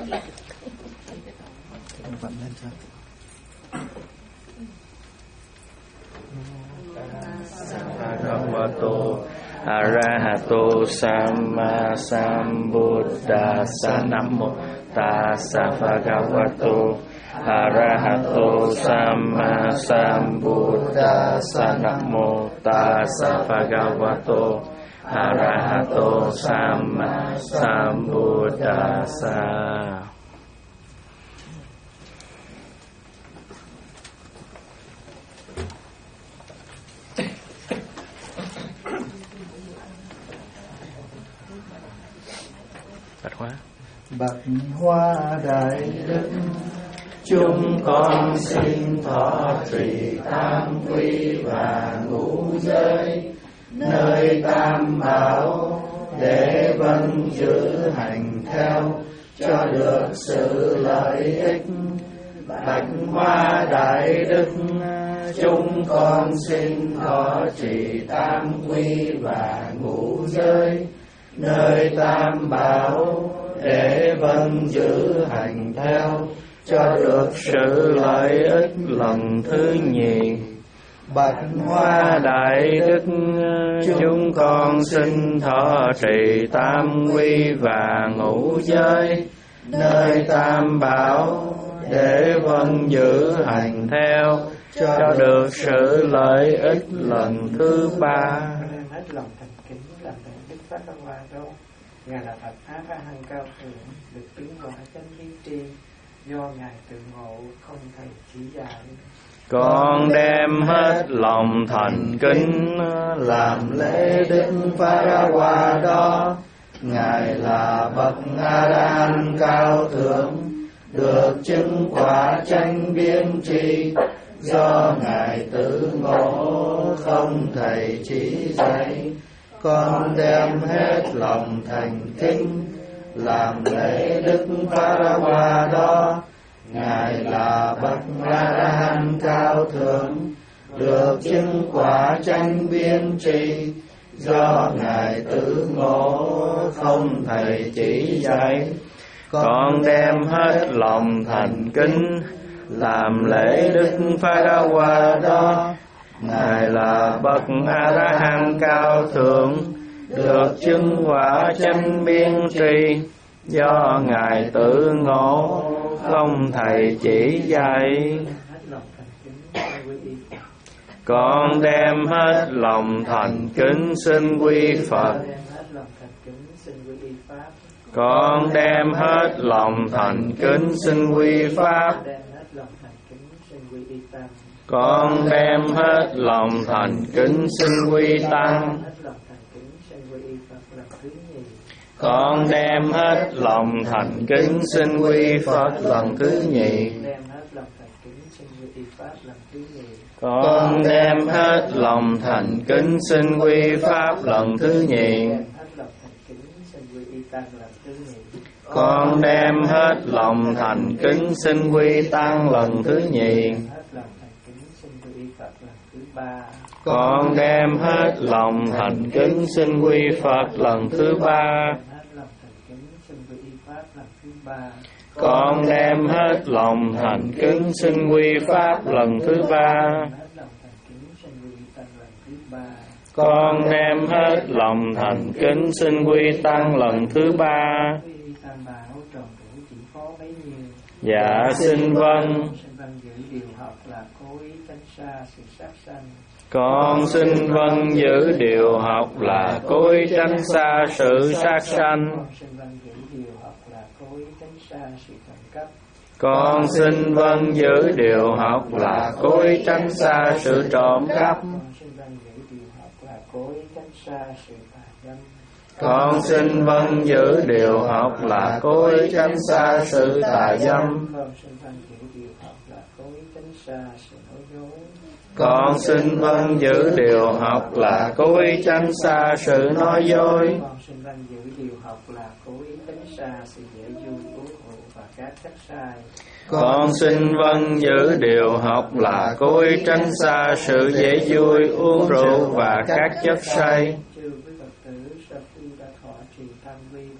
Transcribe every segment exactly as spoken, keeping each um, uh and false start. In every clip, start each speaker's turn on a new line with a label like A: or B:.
A: Vận lên cho.
B: Bhagavato Arahato Samma Sambuddhassa. Namo Tassa Bhagavato Arahato Samma Sambuddhassa. Namo Tassa Bhagavato Arahato Samma Sambuddhassa.
A: Bạch Hoa Đại Đức, chúng con xin thọ trì tam quy và ngũ giới, nơi tam bảo để vâng giữ hành theo cho được sự lợi ích. Bạch Hoa Đại Đức, chúng con xin thọ trì tam quy và ngũ giới, nơi tam bảo để vâng giữ hành theo cho được
B: sự lợi ích lần thứ nhì.
A: Bạch
B: Hoa Đại Đức, chúng con xin thọ trì tam quy và ngũ giới, nơi tam bảo để vâng giữ hành theo cho được sự lợi ích lần thứ ba.
C: Hết lòng thành kính làm thượng Đức Pháp Hoa Đô, Ngài là Phật Á La Hán cao thượng, được chứng quả chánh lý tri, do Ngài tự ngộ không thầy chỉ dạy.
B: Con đem hết lòng thành kính
A: làm lễ Đức Phật Hoa đó. Ngài là bậc A La Hán cao thượng, được chứng quả chánh biên tri, do Ngài tự ngộ không thầy chỉ dạy. Con đem hết lòng thành kính làm lễ Đức Phật Hoa đó. Ngài là bậc A La Hán cao thượng, được chứng quả chánh biên tri, do Ngài tự ngộ không thầy chỉ dạy.
B: Con đem hết lòng thành kính làm lễ Đức Phật Hoa đó. Ngài là bậc A La Hán cao thượng, được chứng quả chánh biên tri, do Ngài tự ngộ không thầy chỉ dạy. Con đem hết lòng thành kính xin quy Phật. Con đem hết lòng thành kính xin quy Pháp. Con đem hết lòng thành kính xin quy Tăng. Con đem hết lòng thành kính xin quy Phật lần thứ nhì. Con đem hết lòng thành kính xin quy Pháp lần thứ nhì. Con đem hết lòng thành kính xin quy Tăng lần thứ nhì. Con đem hết lòng thành kính xin quy Phật lần thứ ba. Con đem hết lòng thành kính xin quy Pháp lần thứ ba. Con đem hết lòng thành kính xin quy Tăng lần thứ ba. Dạ xin vâng. Con xin vâng giữ điều học là cố ý tránh xa sự sát sanh. Con xin vâng giữ điều học là cố ý tránh xa sự trộm cắp. Con xin vâng giữ điều học là cố ý tránh xa sự tà dâm. Con xin vâng giữ điều học là cố ý tránh xa sự nói dối. Con xin vâng giữ điều học là cố ý tránh xa sự dễ vui, uống rượu và các chất say.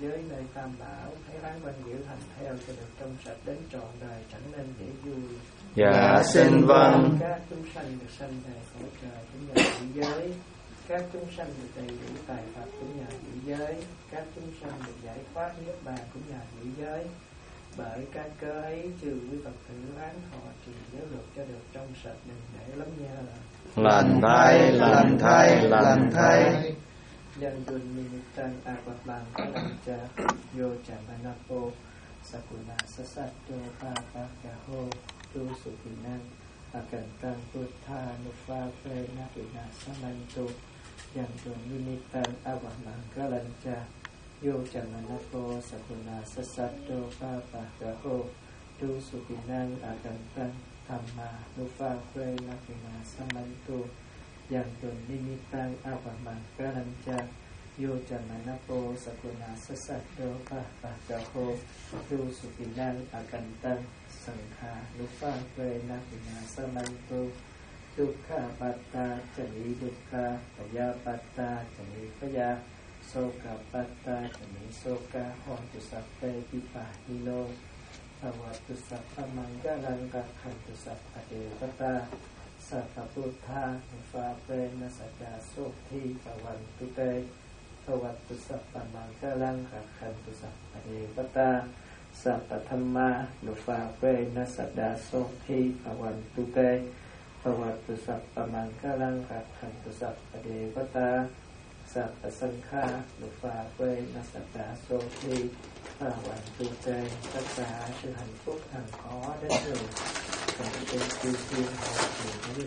C: giới nơi tam bảo, thấy ráng quanh giữ hành theo cho được trong sạch đến trọn đời, chẳng nên dễ vui.
B: Dạ xin vâng.
C: Các chúng sanh được sanh về cõi trời cũng nhờ giữ giới, các chúng sanh được đầy đủ tài Phật cũng nhờ giữ giới, các chúng sanh được giải thoát niết bàn cũng nhờ giữ giới. Bởi các cơ ấy trừ quý Phật tử ráng thọ trì giới luật cho được trong sạch, đừng để lắm nhờ.
B: Lành thay, lành thay, lành thay.
C: Nhân tuần nimitan avalang kalancha yo chamanapo sakuna sasato papakaho tu supinan akantan puttha nufa prenakina samanto. Nhân tuần nimitan avalang kalancha yo chamanapo sakuna sasato papakaho tu supinan akantan thamma nufa prenakina samanto. Yang tuần nimitan avalang kalancha yo chamanapo sakuna sasato papakaho tu supinan akantan sankha nufa prenakina samanto. Dukkha patta chani dukkha, paya patta chani paya, soka patta chani soka, hontu sappe pipahilo, bhavatu sappa mangalang kakhantu sappa devata. Sappa Buddha Nufa Prena Sada Soti Bhavantu Te Bhavattu Sappa Mangalang Kakhantu Sappa Devata. Sappa Dhamma Nufa Prena Sada Soti Bhavantu Te Bhavattu Sappa Mangalang Kakhantu Sappa Devata. Sappa Sankha Nufa Prena Sada Soti Bhavantu Te. Tất cả sự hạnh phúc hằng có đến rồi trong trên chư thiên hội thượng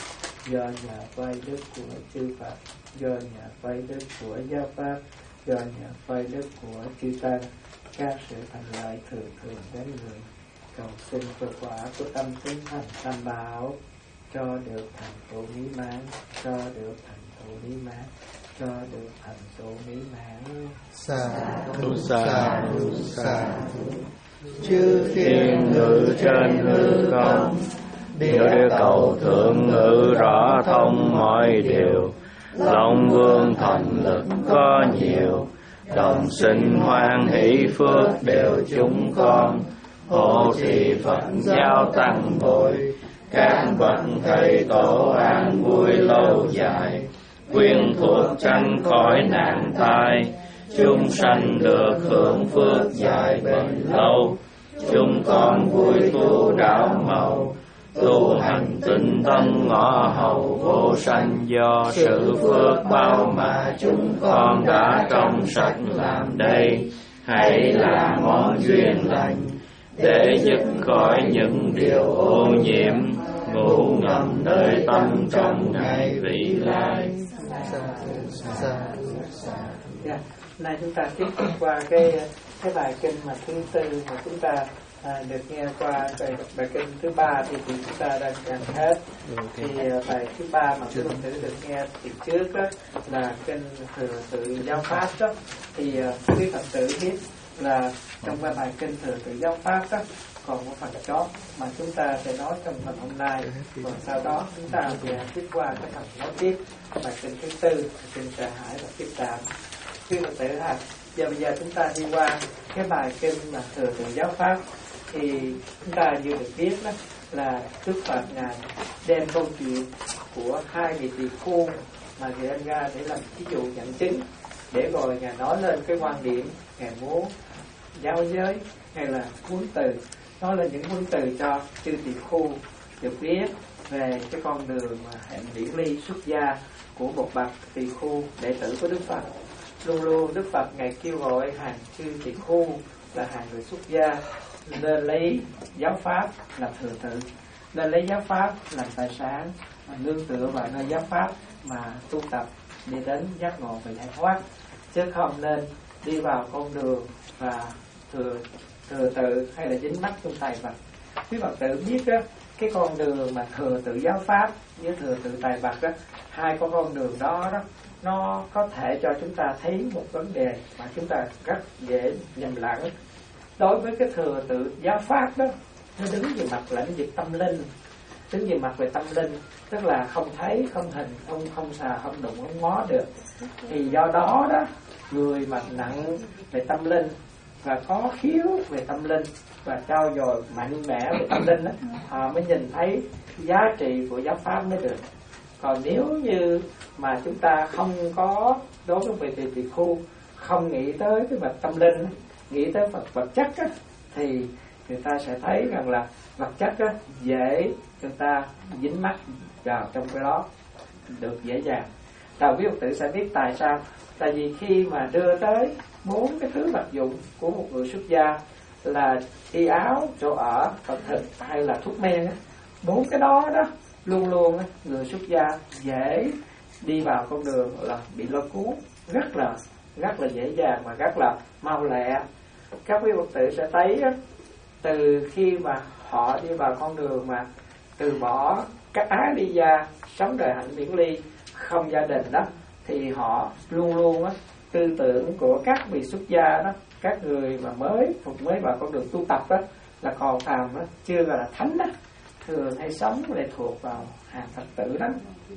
C: do nhà vay đức của chư Phật, do nhà vay đức của giáo pháp, do nhà vay đức của chư tăng, các sự thành lợi thường thường đến người. Cầu xin cơ quả của tâm tính thành tam bảo, cho được thành tựu mỹ mãn, cho được thành tựu mỹ mãn, cho được thành tựu mỹ mãn.
A: Sa
B: thu sa thu sa.
A: Chư thiên ngự trên hư không,
B: địa cầu thượng ngự rõ thông mọi điều. Long vương thành lực có nhiều, đồng sinh hoan hỷ phước đều chúng con. Hộ trì Phật giáo tăng bồi, các bậc thầy tổ an vui lâu dài. Quyên thuộc tránh khỏi nạn tai, chúng sanh được hưởng phước dài bền lâu. Chúng con vui tu đạo màu, tu hành tinh tấn ngõ hầu vô sanh. Do sự phước bao mà chúng con đã trong sạch làm đây, hãy là món duyên lành để dứt khỏi những điều ô nhiễm ngủ ngầm nơi tâm trong ngày vị lai.
C: Yeah. Nay chúng ta tiếp tục qua cái cái bài kinh mà thứ tư mà chúng ta à, được nghe qua. Bài, bài kinh thứ ba thì, thì chúng ta đang gần hết. Thì bài thứ ba mà quý Phật tử được nghe từ trước đó là kinh thừa tự giáo pháp đó. Thì quý Phật tử biết là trong cái bài kinh thừa tự giáo pháp đó còn một phần chót mà chúng ta sẽ nói trong phần hôm nay, còn sau đó chúng ta sẽ tiếp qua cái phần nói tiếp bài kinh thứ tư, kinh Trợ Hải và Tiếp Đạm. Quý Phật tử ha, giờ bây giờ chúng ta đi qua cái bài kinh mà thừa tự giáo pháp. Thì chúng ta như được biết đó là Đức Phật ngài đem câu chuyện của hai vị tỳ khưu mà ngài đem ra để làm ví dụ dẫn chứng, để rồi ngài nói lên cái quan điểm ngài muốn giáo giới hay là huấn từ, nói lên những huấn từ cho chư tỳ khưu được biết về cái con đường mà hạnh điển ly xuất gia của một bậc tỳ khưu đệ tử của Đức Phật. Luôn luôn Đức Phật ngài kêu gọi hàng chư tỳ khưu là hàng người xuất gia nên lấy giáo pháp làm thừa tự, nên lấy giáo pháp làm tài sản, nương tựa vào nơi giáo pháp mà tu tập đi đến giác ngộ và giải thoát, chứ không nên đi vào con đường và thừa thừa tự hay là dính mắc trong tài vật. Quý Phật tử biết đó, cái con đường mà thừa tự giáo pháp với thừa tự tài vật đó, hai con con đường đó đó nó có thể cho chúng ta thấy một vấn đề mà chúng ta rất dễ nhầm lẫn. Đối với cái thừa tự giáo pháp đó, nó đứng về mặt lãnh vực tâm linh,
D: đứng về mặt về tâm linh, tức là không thấy, không hình, không không xà, không đụng, không ngó được. Thì do đó đó, người mà nặng về tâm linh và có khiếu về tâm linh và trau dồi mạnh mẽ về tâm linh đó, họ mới nhìn thấy giá trị của giáo pháp mới được. Còn nếu như mà chúng ta không có đối với về tỳ tỳ khu, không nghĩ tới cái vật tâm linh, nghĩ tới vật vật chất á, thì người ta sẽ thấy rằng là vật chất á, dễ người ta dính mắc vào trong cái đó được dễ dàng. Rồi quý Phật tử sẽ biết tại sao. Tại vì khi mà đưa tới bốn cái thứ vật dụng của một người xuất gia là y áo, chỗ ở, vật thực hay là thuốc men á, bốn cái đó đó luôn luôn á, người xuất gia dễ đi vào con đường là bị lôi cuốn rất là rất là dễ dàng và rất là mau lẹ. Các quý Phật tử sẽ thấy á, từ khi mà họ đi vào con đường mà từ bỏ các ái ly gia, sống đời hạnh viễn ly, không gia đình đó, thì họ luôn luôn á, tư tưởng của các vị xuất gia đó, các người mà mới phục mới vào con đường tu tập đó, là còn phàm đó, chưa gọi là thánh đó, thường hay sống lệ thuộc vào hàng Phật tử đó.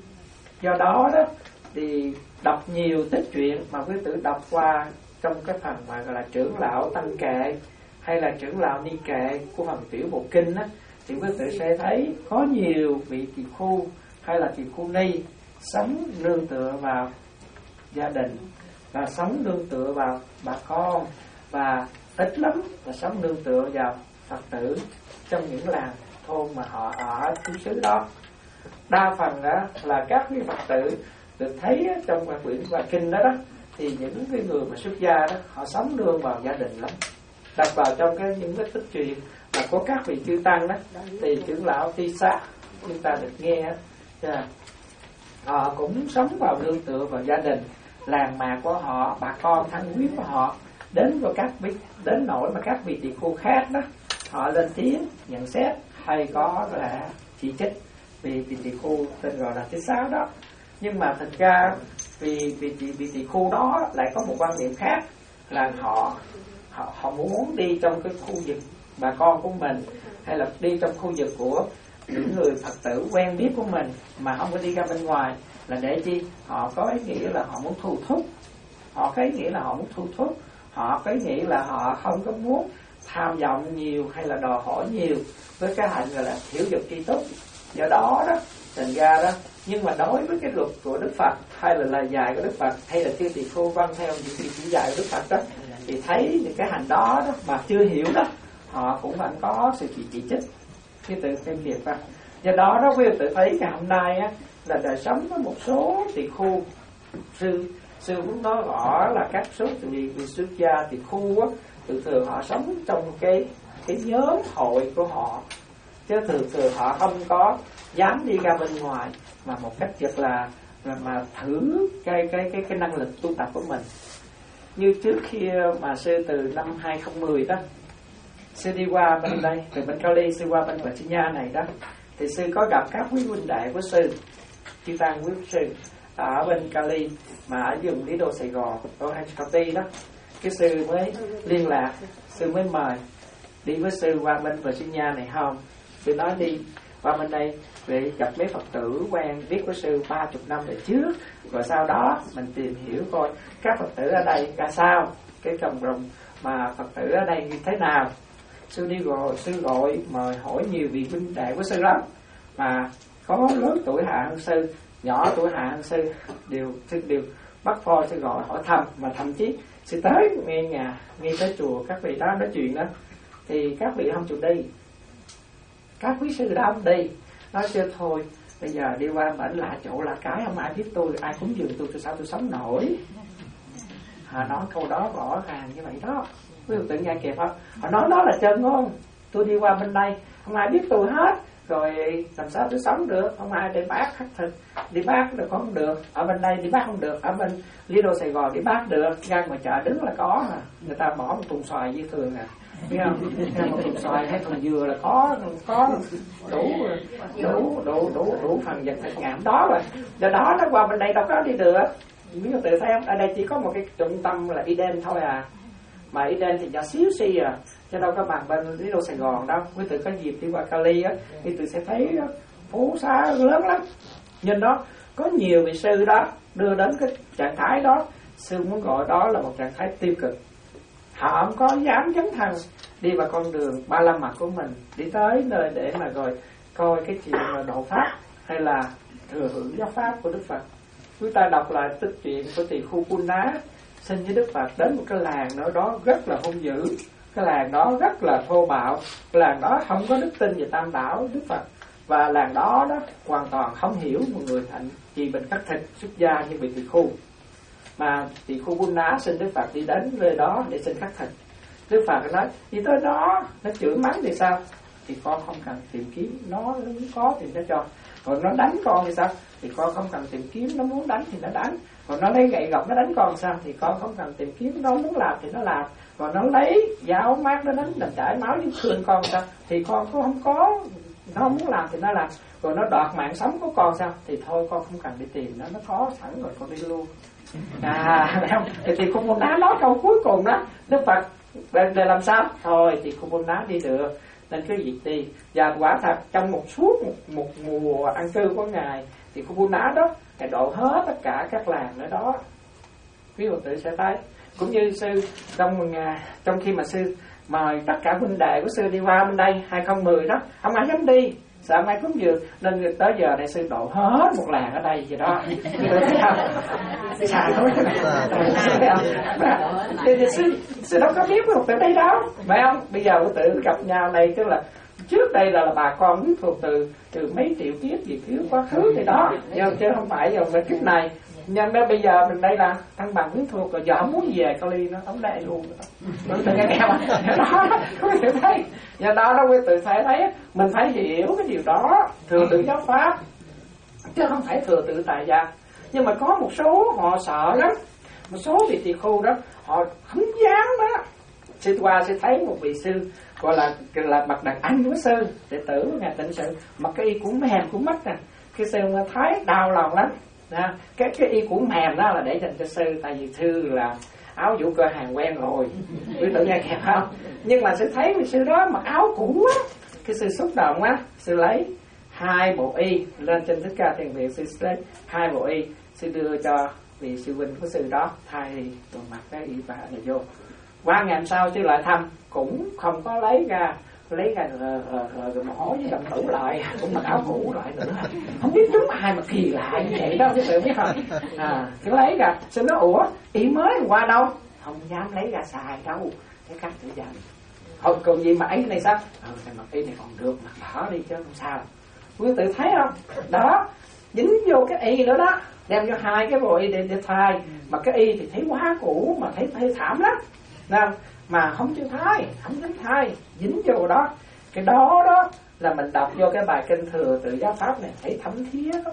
D: Do đó đó thì đọc nhiều tích truyện mà quý tử đọc qua trong cái phần mà gọi là trưởng lão tăng kệ hay là trưởng lão ni kệ của phần tiểu bộ kinh á, thì quý tử sẽ thấy có nhiều vị tỳ khu hay là tỳ khu ni sống nương tựa vào gia đình và sống nương tựa vào bà con, và ít lắm là sống nương tựa vào Phật tử trong những làng thôn mà họ ở xứ xứ đó. Đa phần đó là các vị Phật tử được thấy trong quyển và kinh đó đó, thì những cái người mà xuất gia đó họ sống nương vào gia đình lắm. Đọc vào trong cái những cái tích truyện mà có các vị chư tăng đó, thì trưởng lão Ti Sa chúng ta được nghe yeah. Họ cũng sống vào nương tựa vào gia đình, làng mạc của họ, bà con thân quyến của họ, đến với các vị đến nỗi mà các vị tỳ khu khác đó họ lên tiếng nhận xét hay có là chỉ trích vì vị tỳ khu tên gọi là thứ sáu đó. Nhưng mà thật ra vì vị vị, vị tỳ khu đó lại có một quan niệm khác, là họ họ họ muốn đi trong cái khu vực bà con của mình, hay là đi trong khu vực của những người Phật tử quen biết của mình, mà không có đi ra bên ngoài. Là để chi? Họ có ý nghĩa là họ muốn thu thúc, họ có ý nghĩa là họ muốn thu thúc, họ có ý nghĩa là họ không có muốn tham vọng nhiều hay là đòi hỏi nhiều với cái hạnh gọi là hiểu dục tri túc. Do đó đó thành ra đó, nhưng mà đối với cái luật của Đức Phật hay là lời dạy của Đức Phật hay là chư tỳ khu vâng theo những cái chỉ dạy của Đức Phật đó, thì thấy những cái hành đó, đó mà chưa hiểu đó, họ cũng vẫn có sự chỉ chỉ trích như tự xem việc ra. Do đó đó quý vị tự thấy ngày hôm nay á, là đời sống có một số tỳ khu, sư sư muốn nói rõ là các số tỳ vị xuất gia tỳ khu á, thường thường họ sống trong cái cái nhóm hội của họ, chứ thường thường họ không có dám đi ra bên ngoài mà một cách rất là, là mà thử cái cái cái cái năng lực tu tập của mình. Như trước khi mà sư từ năm hai không một không đó, sư đi qua bên đây, từ bên Cali sư qua bên Virginia này đó, thì sư có gặp các quý huynh đệ của sư, chư tăng quý sư ở bên Cali mà ở vùng Lý Đô Sài Gòn, Orange County đó. Cái sư mới liên lạc, sư mới mời đi với sư qua bên Virginia này không. Sư nói đi qua bên đây để gặp mấy Phật tử quen biết với sư ba chục năm về trước, rồi sau đó mình tìm hiểu coi các Phật tử ở đây ra sao, cái cộng đồng mà Phật tử ở đây như thế nào. Sư đi rồi, sư gọi mời hỏi nhiều vị huynh đệ của sư lắm, mà có lớn tuổi hạ hơn sư, nhỏ tuổi hạ hơn sư, đều sư đều bắt phò sư gọi hỏi thăm, mà thậm chí sư tới nghe nhà, nghe tới chùa các vị đó nói chuyện đó, thì các vị không chịu đi, các quý sư đó không đi, nói sư thôi bây giờ đi qua bển lạ chỗ là cái không ai biết tôi, ai cúng dường tôi, tôi sao tôi sống nổi. Họ nói câu đó rõ ràng như vậy đó, quý vị tự nghe kịp không? Họ nói đó là chân ngôn, tôi đi qua bên đây không ai biết tôi hết, rồi làm sao tôi sống được, không ai để bác khắc thực, đi bác được không được, ở bên đây đi bác không được, ở bên Lý Đô Sài Gòn đi bác được, ra ngoài chợ đứng là có à, người ta bỏ một thùng xoài như thường à, biết không? Ra một thùng xoài hay thùng dừa là có có đủ đủ đủ đủ đủ phần vật thực ngạm đó rồi. Do đó nó qua bên đây đâu có đi được. Ví dụ tự thấy không? Ở đây chỉ có một cái trung tâm là Eden thôi à, mà Eden thì nhỏ xíu xì à, chứ đâu có bằng bên Lý Đô Sài Gòn đâu. Quý tử có dịp đi qua Cali á, quý tử sẽ thấy phố xá lớn lắm. Nhân đó có nhiều vị sư đó đưa đến cái trạng thái đó, sư muốn gọi đó là một trạng thái tiêu cực. Họ không có dám dấn thân đi vào con đường ba la mật của mình, đi tới nơi để mà rồi coi cái chuyện là độ pháp hay là thừa hưởng giáo pháp của Đức Phật. Chúng ta đọc lại tích chuyện của tỳ khu Punna xin với Đức Phật đến một cái làng nào đó rất là hung dữ, cái làng đó rất là thô bạo, cái làng đó không có đức tin về Tam Bảo Đức Phật, và làng đó đó hoàn toàn không hiểu một người hạnh chỉ bệnh cắt thịt xuất gia như vị tỳ khu. Mà tỳ khu Punna xin Đức Phật đi đến nơi đó để xin cắt thịt. Đức Phật nói đi tới đó nó chửi mắng thì sao, thì con không cần tìm kiếm, nó muốn có thì nó cho. Còn nó đánh con thì sao, thì con không cần tìm kiếm, nó muốn đánh thì nó đánh. Còn nó lấy gậy gộc nó đánh con sao, thì con không cần tìm kiếm, nó muốn làm thì nó làm. Còn nó lấy dao mát nó đánh làm chảy máu những thương con sao, thì con cũng không có, nó không muốn làm thì nó làm. Rồi nó đoạt mạng sống của con sao, thì thôi con không cần đi tìm nó, nó có sẵn rồi con đi luôn. À, không? Thì, thì Khôn Bồn Đá nói câu cuối cùng đó, Đức Phật để, để làm sao? Thôi thì Khôn Bồn Đá đi được, nên cứ việc đi. Và quả thật trong một suốt một, một mùa ăn cư của Ngài thì Khôn Bồn Đá đó Ngài độ hết tất cả các làng ở đó. Quý Phật tử sẽ thấy. Cũng như sư trong trong khi mà sư mời tất cả huynh đệ của sư đi qua bên đây hai không một không đó, không ai dám đi, sợ mai cúng dường, nên tới giờ này sư độ hết một làng ở đây vậy đó. Xài thôi thì sư sư đâu có biết Phật tử đây đâu, phải không? Bây giờ Phật tử gặp nhau này tức là trước đây là, là bà con biết Phật tử từ mấy triệu kiếp gì kiếp quá khứ thì đó, chứ không phải vào cái kiếp này. Nhưng mà bây giờ mình đây là thăng bằng quyến thuộc rồi, giờ không muốn về Cali nó không đây luôn rồi. Đừng nghe nghe mà đó có thể thấy, do đó nó quý tự thể thấy mình phải hiểu cái điều đó, thừa tự giáo pháp chứ không phải thừa tự tại gia. Nhưng mà có một số họ sợ lắm, một số vị tỳ khu đó họ không dám đó. Sư qua sẽ thấy một vị sư gọi là là bậc đàn anh của sư đệ tử của Ngài Tịnh Sự, mặc cái y cũng mềm cũng mắt nè, cái sư mà thấy đau lòng lắm. À, cái cái y cũng mềm đó là để dành cho sư, tại vì sư là áo vũ cơ hàng quen rồi, quý tự nghe kẹp không? Nhưng mà sư thấy vị sư đó mặc áo cũ á, cái sư xúc động á, sư lấy hai bộ y lên trên Thích Ca Thiền Viện, sư lấy hai bộ y, sư đưa cho vị sư huynh của sư đó thay rồi mặc cái y vả này vô. Qua ngày hôm sau sư lại thăm cũng không có lấy ra, lấy ra rồi, rồi, rồi, rồi mỏ với đồng tủ lại, cũng mặc áo cũ lại nữa, không biết chúng ai mà kỳ lạ như vậy đâu, chứ tự biết không? À, cứ lấy ra, xin nó ủa, y mới qua đâu? Không dám lấy ra xài đâu, cái cách tự dành. Thôi còn gì mà ấy cái này sao? Ờ, à, mặc y này còn được, mặc đỏ đi chứ không sao. Quý tự thấy không? Đó, dính vô cái y nữa đó, đem vô hai cái bộ y để, để thay, mà cái y thì thấy quá cũ mà thấy thấy thảm lắm. Nào, mà không chịu thay, không dám thay, dính vô đó. Cái đó đó là mình đọc vô cái bài kinh Thừa Tự Giáo Pháp này thấy thấm thía đó.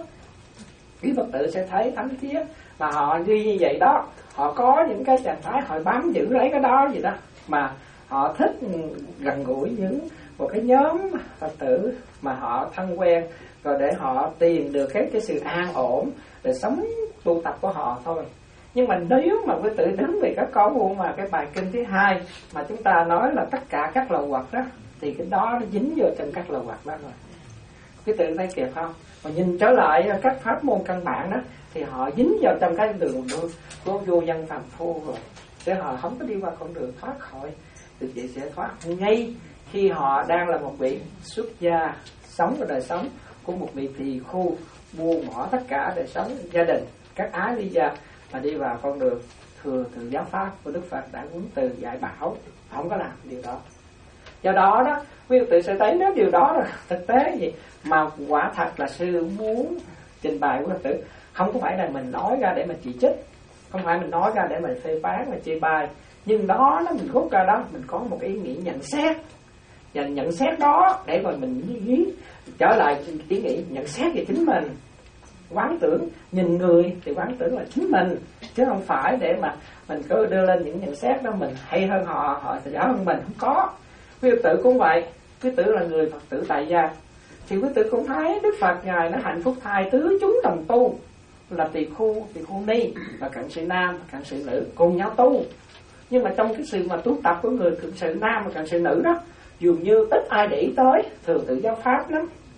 D: Quý Phật tử sẽ thấy thấm thía. Mà họ đi như vậy đó, họ có những cái trạng thái họ bám giữ lấy cái đó gì đó, mà họ thích gần gũi những một cái nhóm Phật tử mà họ thân quen, rồi để họ tìm được cái, cái sự an ổn để sống tu tập của họ thôi. Nhưng mà nếu mà quý tự đứng về các câu buông mà cái bài kinh thứ hai mà chúng ta nói là tất cả các lậu hoặc đó, thì cái đó nó dính vô trong các lậu hoặc đó rồi. Quý tự thấy kịp không? Mà nhìn trở lại các pháp môn căn bản đó, thì họ dính vào trong cái đường của vô dân phàm phu rồi, để họ không có đi qua con đường thoát khỏi, thì chị sẽ thoát ngay khi họ đang là một vị xuất gia sống ở đời sống của một vị tỳ khu, buông bỏ tất cả đời sống gia đình các ái ly gia mà đi vào con đường thừa tự giáo pháp của Đức Phật đã huấn từ dạy bảo, không có làm điều đó. Do đó đó, quý vị tự sẽ thấy nếu điều đó là thực tế gì mà quả thật là sư muốn trình bày của Phật tử, không có phải là mình nói ra để mà chỉ trích, không phải mình nói ra để mình phê phán và chê bai, nhưng đó nó mình rút ra đó mình có một cái ý nghĩ nhận xét, và nhận xét đó để rồi mình nghĩ trở lại ý nghĩ nhận xét về chính mình. Quán tưởng nhìn người thì quán tưởng là chính mình, chứ không phải để mà mình cứ đưa lên những nhận xét đó mình hay hơn họ, họ sẽ giỏi hơn mình, không có. Quý tử cũng vậy, quý tử là người Phật tử tại gia, thì quý tử cũng thấy Đức Phật Ngài nó hạnh phúc thay tứ chúng đồng tu, là tỳ khu, tỳ khu ni và cận sự nam và cận sự nữ cùng nhau tu. Nhưng mà trong cái sự mà tu tập của người cận sự nam và cận sự nữ đó, dường như ít ai để ý tới thừa tự giáo pháp lắm.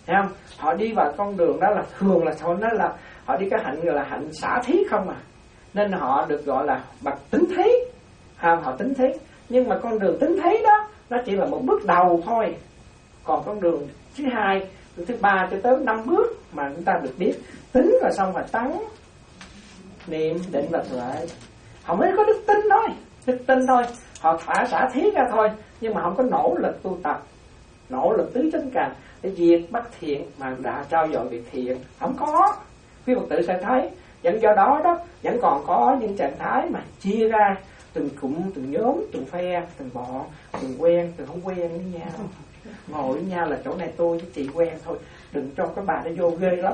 D: thấy không? Họ đi vào con đường đó là thường là họ nói là họ đi cái hạnh gọi là hạnh xả thí không à, nên họ được gọi là bậc tính thí, không? Họ tính thí, nhưng mà con đường tính thí đó nó chỉ là một bước đầu thôi, còn con đường thứ hai, thứ ba cho tới năm bước mà chúng ta được biết tính rồi xong rồi tấn niệm định và tuệ, họ mới có đức tin thôi, đức tin thôi, họ thả xả thí ra thôi, nhưng mà không có nỗ lực tu tập, nỗ lực tứ chánh cần để diệt bất thiện mà đã trao dồi việc thiện, không có. Quý Phật tử sẽ thấy vẫn do đó đó vẫn còn có những trạng thái mà chia ra từng cụm, từng nhóm, từng phe, từng bọn, từng quen, từng không quen với nhau. Ngồi với nhau là chỗ này tôi với chị quen thôi, đừng cho các bà nó vô ghê lắm.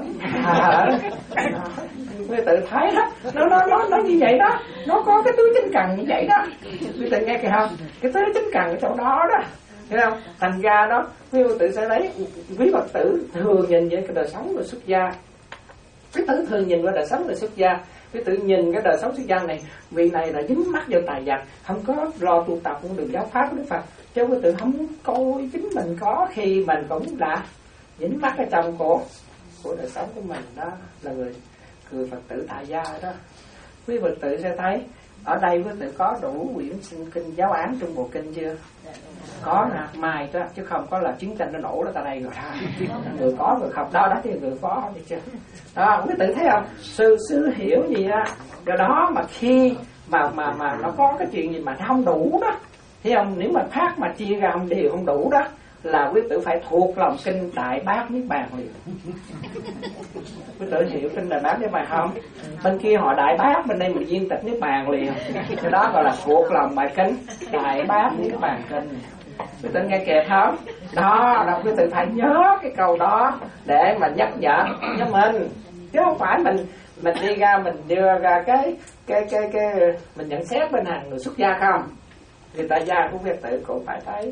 D: Người tự thấy đó, nó nó nó nó như vậy đó, nó có cái tứ chánh cần như vậy đó. Người tự nghe kìa không? Cái tứ chánh cần ở chỗ đó đó, thấy không? Thành ra đó, quý Phật tử sẽ lấy, quý Phật tử thường nhìn về cái đời sống của xuất gia. Quý tử thường nhìn qua đời sống người xuất gia, quý tử nhìn cái đời sống xuất gia này, vị này là dính mắc vào tài vật, không có lo tu tập con đường giáo pháp của Đức Phật, chứ quý tử không coi chính mình có khi mình cũng đã dính mắc ở trong của của đời sống của mình đó, là người người Phật tử tại gia đó. Quý Phật tử sẽ thấy ở đây quý tử có đủ quyển sinh kinh giáo án trong bộ kinh chưa? Có nè, mai đó, chứ không có là chiến tranh nó nổ ra tại đây rồi. Người có người không đó, đó thì người có thì chưa. Đó, quý tử thấy không? Sư sư hiểu gì á? Do đó mà khi mà mà mà nó có cái chuyện gì mà không đủ đó, thấy không? Nếu mà phát mà chia ra không đều không đủ đó, là quý tử phải thuộc lòng kinh Đại Bát Niết Bàn liền. Quý tử hiểu kinh Đại Bát Niết Bàn không? Bên kia họ Đại Bát, bên đây mình viên tịch Niết Bàn liền. Cái đó gọi là thuộc lòng bài kinh Đại Bát Niết Bàn kinh. Quý tử nghe kịp không? Đó, đó quý tử phải nhớ cái câu đó để mà nhắc nhở cho mình, chứ không phải mình mình đi ra mình đưa ra cái cái cái cái mình nhận xét bên hàng người xuất gia không. Người tại gia của quý tử cũng phải thấy,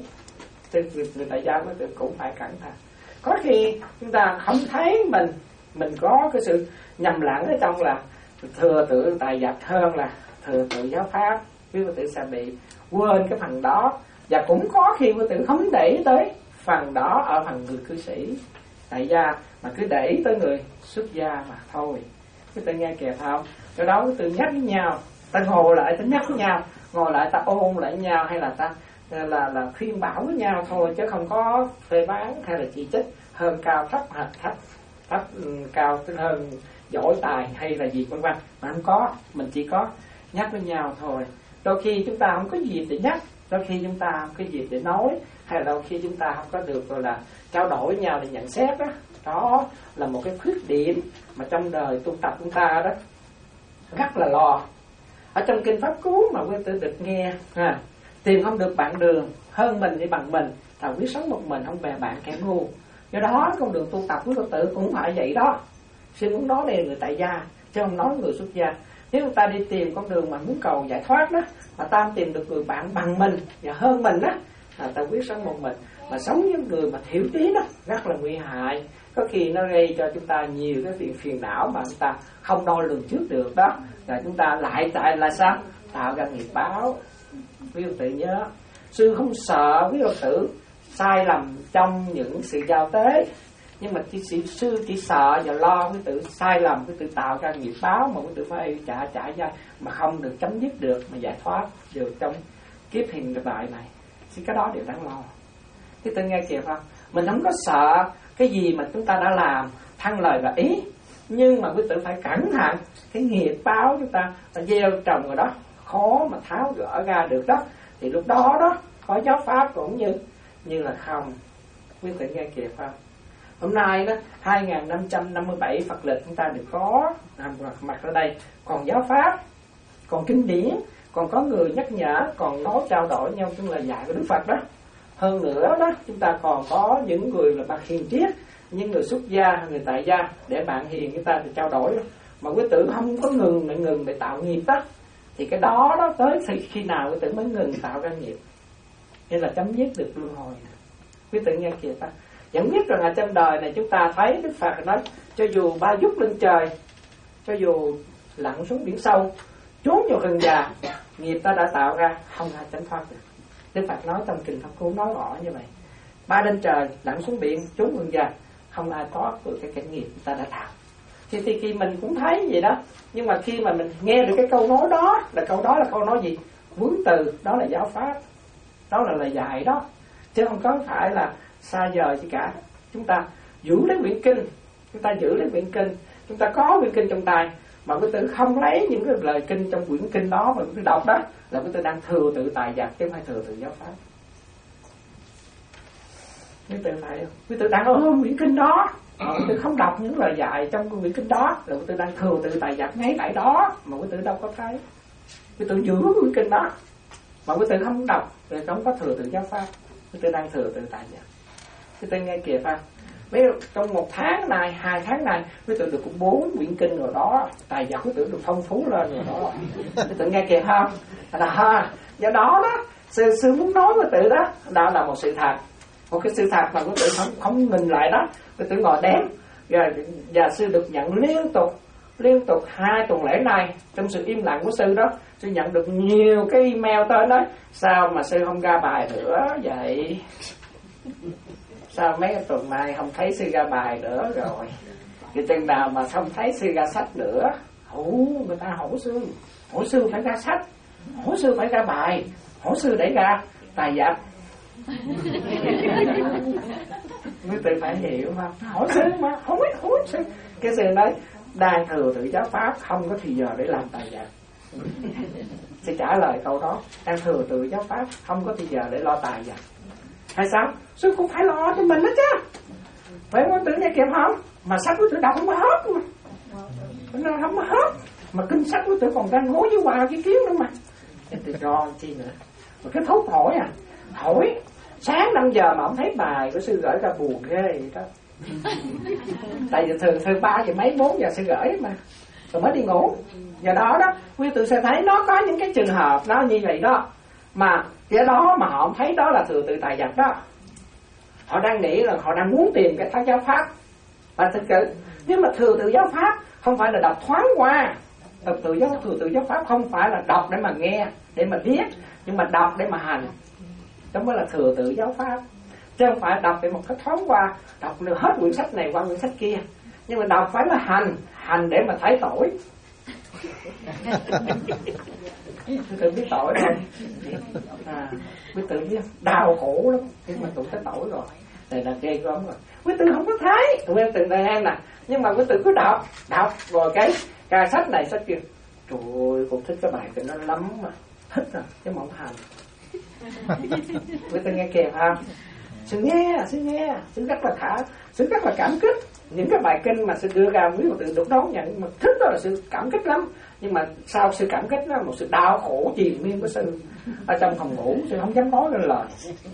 D: người tại gia quý tử cũng phải cẩn thận. Có khi chúng ta không thấy mình mình có cái sự nhầm lẫn ở trong là thừa tự tài vật hơn là thừa tự giáo pháp, quý tử sẽ bị quên cái phần đó. Và cũng có khi quý tử không để ý tới phần đó ở phần người cư sĩ tại gia, mà cứ để ý tới người xuất gia mà thôi. Quý tử nghe kịp không? Cái đó quý tử nhắc với nhau, ta ngồi lại ta nhắc với nhau, ngồi lại ta ôn lại nhau, hay là ta là là khuyên bảo với nhau thôi, chứ không có phê bán hay là chỉ trích hơn cao thấp thấp thấp, thấp cao hơn giỏi tài hay là gì vân vân, mà không có, mình chỉ có nhắc với nhau thôi. Đôi khi chúng ta không có gì để nhắc, đôi khi chúng ta không có gì để nói, hay là đôi khi chúng ta không có được gọi là trao đổi với nhau để nhận xét đó. Đó là một cái khuyết điểm mà trong đời tu tập chúng ta đó rất là lo. Ở trong kinh Pháp Cú mà quý tử được nghe ha, tìm không được bạn đường, hơn mình thì bằng mình, thà quyết sống một mình không bè bạn kẻ ngu. Do đó con đường tu tập của Phật tử cũng phải vậy đó. Xin muốn nói đây là người tại gia, chứ không nói người xuất gia. Nếu chúng ta đi tìm con đường mà muốn cầu giải thoát đó, mà ta tìm được người bạn bằng mình và hơn mình đó, là ta quyết sống một mình. Mà sống với người mà thiểu trí đó rất là nguy hại. Có khi nó gây cho chúng ta nhiều cái việc phiền não mà chúng ta không đo lường trước được đó. Và chúng ta lại tại là sao? Tạo ra nghiệp báo. Quý Phật tử nhớ, sư không sợ quý Phật tử sai lầm trong những sự giao tế, nhưng mà chỉ, chỉ, sư chỉ sợ và lo quý tử sai lầm, quý tử tạo ra nghiệp báo mà quý tử phải trả trả ra mà không được chấm dứt được, mà giải thoát được trong kiếp hiện tại này. Thì cái đó đều đáng lo. Quý tử nghe kịp không? Mình không có sợ cái gì mà chúng ta đã làm thăng lời và ý, nhưng mà quý tử phải cẩn thận cái nghiệp báo chúng ta đã gieo trồng rồi đó, khó mà tháo gỡ ra được đó. Thì lúc đó đó có giáo pháp cũng như như là không. Quý tử nghe kịp không? Hôm nay đó hai nghìn năm trăm năm mươi bảy Phật lịch chúng ta được có nằm mặt ở đây, còn giáo pháp, còn kinh điển, còn có người nhắc nhở, còn nói trao đổi nhau trong lời dạy của Đức Phật đó. Hơn nữa đó chúng ta còn có những người là bậc hiền triết, những người xuất gia, người tại gia để bạn hiền chúng ta thì trao đổi đó. Mà quý tử không có ngừng để ngừng để tạo nghiệp đó, thì cái đó đó tới thì khi nào quý tử mới ngừng tạo ra nghiệp, nên là chấm dứt được luân hồi. Quý tử nghe kìa ta, chẳng biết rằng là trong đời này chúng ta thấy Đức Phật nói cho dù ba vút lên trời, cho dù lặn xuống biển sâu, trốn vào rừng già, nghiệp ta đã tạo ra không ai tránh thoát được. Đức Phật nói trong kinh Pháp Cú nói rõ như vậy. Ba lên trời, lặn xuống biển, trốn rừng già, không ai thoát được cái kinh nghiệm người ta đã làm. Thì, thì khi mình cũng thấy vậy đó, nhưng mà khi mà mình nghe được cái câu nói đó, là câu đó là câu nói gì? Vướng từ, đó là giáo pháp, đó là lời dạy đó, chứ không có phải là xa vời gì cả. Chúng ta giữ lấy quyển kinh, chúng ta giữ lấy quyển kinh, chúng ta có quyển kinh trong tay, mà quý tử không lấy những cái lời kinh trong quyển kinh đó mà quý tử đọc đó, là quý tử đang thừa tự tài giặc chứ không phải thừa tự giáo pháp. Quý tử phải không? Quý tử đang ôm quyển kinh đó, mà quý tử không đọc những lời dạy trong quyển kinh đó, là quý tử đang thừa tự tài giặc ngay tại đó mà quý tử đâu có thấy. Quý tử giữ quyển kinh đó mà quý tử không đọc thì không có thừa tự giáo pháp, quý tử đang thừa tự tài giặc. Quý tử nghe kìa phải. Bây giờ trong một tháng này, hai tháng này, quý tử được bốn quyển kinh rồi đó, tài giặc quý tử được phong phú lên rồi đó. Quý tử nghe kìa không? Là ha, do đó đó, sư sư muốn nói với tự đó, đó là một sự thật, một cái sự thật mà quý tử không không nhìn lại đó, quý tử ngồi đếm, và, và sư được nhận liên tục, liên tục hai tuần lễ này trong sự im lặng của sư đó, sư nhận được nhiều cái email tới đó, sao mà sư không ra bài nữa vậy? Sao mấy cái tuần này không thấy sư ra bài nữa rồi? Cái chừng nào mà không thấy sư ra sách nữa? Ủa, người ta hỏi sư, hỏi sư phải ra sách, hỏi sư phải ra bài, hỏi sư để ra tài giặc. Quý vị phải hiểu không? Hỏi sư mà, hỏi, hỏi sư. Cái sư nói, đang thừa tự giáo pháp, không có thì giờ để làm tài giặc. Sẽ trả lời câu đó, đang thừa tự giáo pháp, không có thì giờ để lo tài giặc. Hay sao? Sư cũng phải lo cho mình đó chứ. Phải không? Tự nghe kịp không? Mà sách của tự đọc không có hết mà. Nó không có hết. Mà kinh sách của tự còn đang ngố với Hòa cái kiến nữa mà. Tự do chi nữa. Mà cái thốt hỏi à. Hỏi. Sáng năm giờ mà không thấy bài của sư gửi ra buồn ghê vậy đó. Tại vì thường thường ba giờ mấy bốn giờ sư gửi mà. Rồi mới đi ngủ. Do đó đó, quý tự sẽ thấy nó có những cái trường hợp nó như vậy đó. Mà cái đó mà họ không thấy đó là thừa tự tài giặc đó. Họ đang nghĩ là họ đang muốn tìm cái thác giáo pháp. Và thực sự, nhưng mà thừa tự giáo pháp không phải là đọc thoáng qua. Thừa tự giáo, thừa tự giáo pháp không phải là đọc để mà nghe, để mà biết, nhưng mà đọc để mà hành. Đó mới là thừa tự giáo pháp. Chứ không phải đọc để một cách thoáng qua, đọc được hết quyển sách này qua quyển sách kia. Nhưng mà đọc phải là hành, hành để mà thấy tội. Quý tự biết tội rồi, à, quý tự biết đau khổ lắm khi mà tụi cái tội rồi, này là ghê gớm rồi. Quý tự không có thấy, tụi em từng đời em nè, nhưng mà quý tự cứ đọc, đọc rồi cái cái sách này sách kia, trời ơi, cũng thích cái bài của nó lắm mà, thích rồi, chứ mà không hành. Quý tự nghe kìa không? Sư nghe, sư nghe, sư rất là khả, sư rất là cảm kích. Những cái bài kinh mà sư đưa ra quý vị tự được đón nhận mà thích đó là sự cảm kích lắm. Nhưng mà sau sự cảm kích đó là một sự đau khổ triền miên của sư. Ở trong phòng ngủ sư không dám nói lên lời,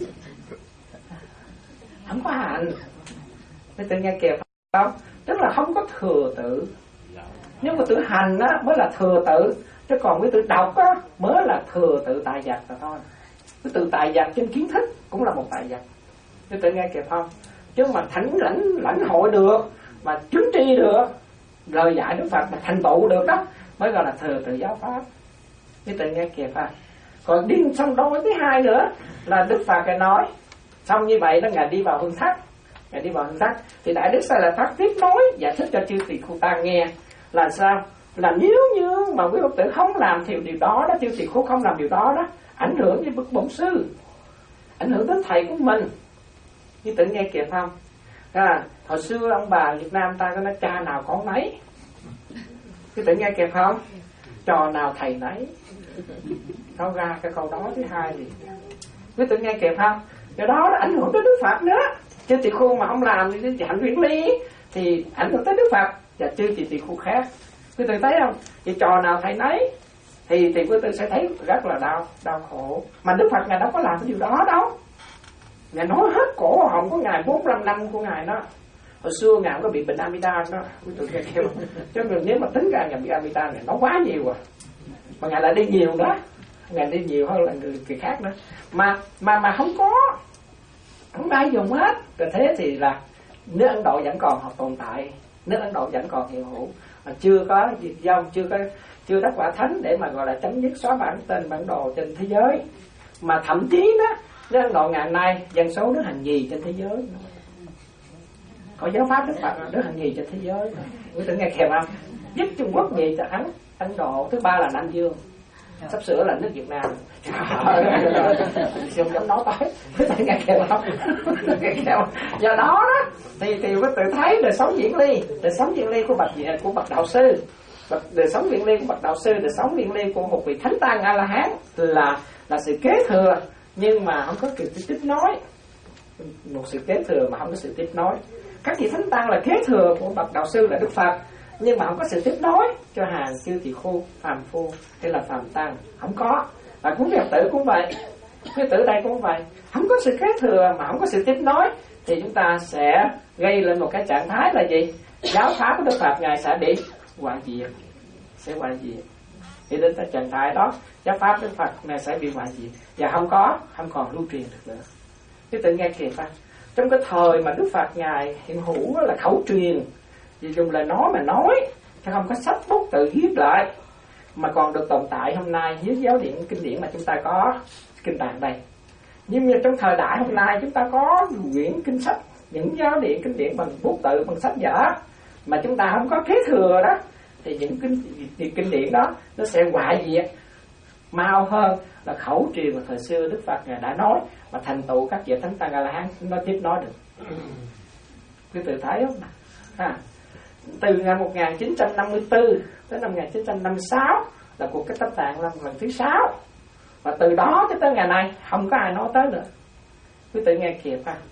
D: không có hành. Nên tự nghe kìa không? Tức là không có thừa tự. Nhưng mà tự hành á mới là thừa tự. Chứ còn cái tự đọc á mới là thừa tự tài giặc rồi thôi. Cái tự tài giặc trên kiến thức cũng là một tài giặc. Nên tự nghe kìa không? Chứ mà thánh lãnh lãnh hội được, mà chứng tri được lời dạy Đức Phật, mà thành tựu được đó mới gọi là thừa tự giáo pháp. Cái tự nghe kìa phải. Còn đi xong đôi thứ hai nữa là Đức Phật Ngài nói xong như vậy đó, Ngài đi vào hương thất, Ngài đi vào hương thất thì Đại Đức Sa Lợi Phất tiếp nối giải thích cho chư tỳ khưu tăng nghe là sao, là nếu như mà quý Phật tử không làm theo điều đó đó, chư tỳ khưu không làm điều đó đó, ảnh hưởng đến bậc bổn sư, ảnh hưởng đến thầy của mình. Như tự nghe kìa không? À, hồi xưa ông bà Việt Nam ta có nói cha nào con nấy. Cái tự nghe kìa không? Trò nào thầy nấy. Nó ra cái câu đó thứ hai thì cái tự nghe kìa không? Do đó nó ảnh hưởng tới Đức Phật nữa. Chứ tỳ khu mà không làm thì hạnh nguyên lý thì ảnh hưởng tới Đức Phật và chứ tỳ khu khác. Quý tự thấy không? Thì trò nào thầy nấy thì thì quý tự sẽ thấy rất là đau đau khổ. Mà Đức Phật Ngài đâu có làm cái điều đó đâu. Ngài nói hết cổ họng của Ngài bốn mươi lăm năm của Ngài đó. Hồi xưa Ngài có bị bệnh amidan đó, quý tự nghe kêu. Chứ nếu mà tính ra Ngài bị amidan Ngài nói quá nhiều à. Mà Ngài lại đi nhiều đó, Ngài đi nhiều hơn là người, người khác nữa. Mà mà mà không có, không ai dùng hết. Rồi thế thì là nước Ấn Độ vẫn còn học tồn tại, nước Ấn Độ vẫn còn hiện hữu, mà chưa có diệt vong, chưa có chưa đắc quả thánh để mà gọi là chấm dứt xóa bản tên bản đồ trên thế giới. Mà thậm chí đó nước Ấn Độ ngày nay dân số nó hành gì trên thế giới, có giáo pháp Đức Phật là Đức Hạnh Nhì trên thế giới. Quý tử nghe kèm không? Nhất Trung Quốc nhì cho Ấn Ấn Độ, thứ ba là Nam Dương, sắp sửa là nước Việt Nam. Không dám nói tới. Quý tử nghe kèm không? Nghe kèm. Do đó đó thì thì quý tử thấy đời sống diễn ly, đời sống diễn ly của bậc của bậc đạo sư, đời sống diễn ly của bậc đạo sư, đời sống diễn ly của một vị thánh tăng A La Hán là là sự kế thừa, nhưng mà không có sự tiếp nối. Một sự kế thừa mà không có sự tiếp nối. Các vị thánh tăng là kế thừa của bậc đạo sư là Đức Phật, nhưng mà không có sự tiếp nối cho hàng chư tỳ khu, phàm phu hay là phàm tăng, không có. Và cũng Phật tử cũng vậy, Phật tử đây cũng vậy, không có sự kế thừa mà không có sự tiếp nối thì chúng ta sẽ gây lên một cái trạng thái là gì? Giáo pháp của Đức Phật ngài sẽ bị hoại diệt, sẽ hoại diệt. Thì đến cái trạng thái đó, giáo pháp Đức Phật này sẽ bị hoại diệt và không có, không còn lưu truyền được nữa. Chứ tự nghe kìa ta, trong cái thời mà Đức Phật ngài hiện hữu là khẩu truyền, vì dùng lời nói mà nói, chứ không có sách bút tự viết lại, mà còn được tồn tại hôm nay dưới giáo điển kinh điển mà chúng ta có kinh tạng đây. Nhưng mà trong thời đại hôm nay chúng ta có quyển kinh sách, những giáo điển kinh điển bằng bút tự, bằng sách vở, mà chúng ta không có kế thừa đó, thì những kinh, thì kinh điển đó nó sẽ hoại diệt mau hơn là khẩu truyền mà thời xưa Đức Phật ngài đã nói, mà thành tựu các vị thánh tăng A La Hán nó tiếp nói được. Quý tự thấy không? À, từ năm một nghìn chín trăm năm mươi tư tới năm một nghìn chín trăm năm mươi sáu là cuộc cách Tách Tạng lần lần thứ sáu, và từ đó cho tới ngày nay không có ai nói tới nữa. Quý tự nghe kịp ha.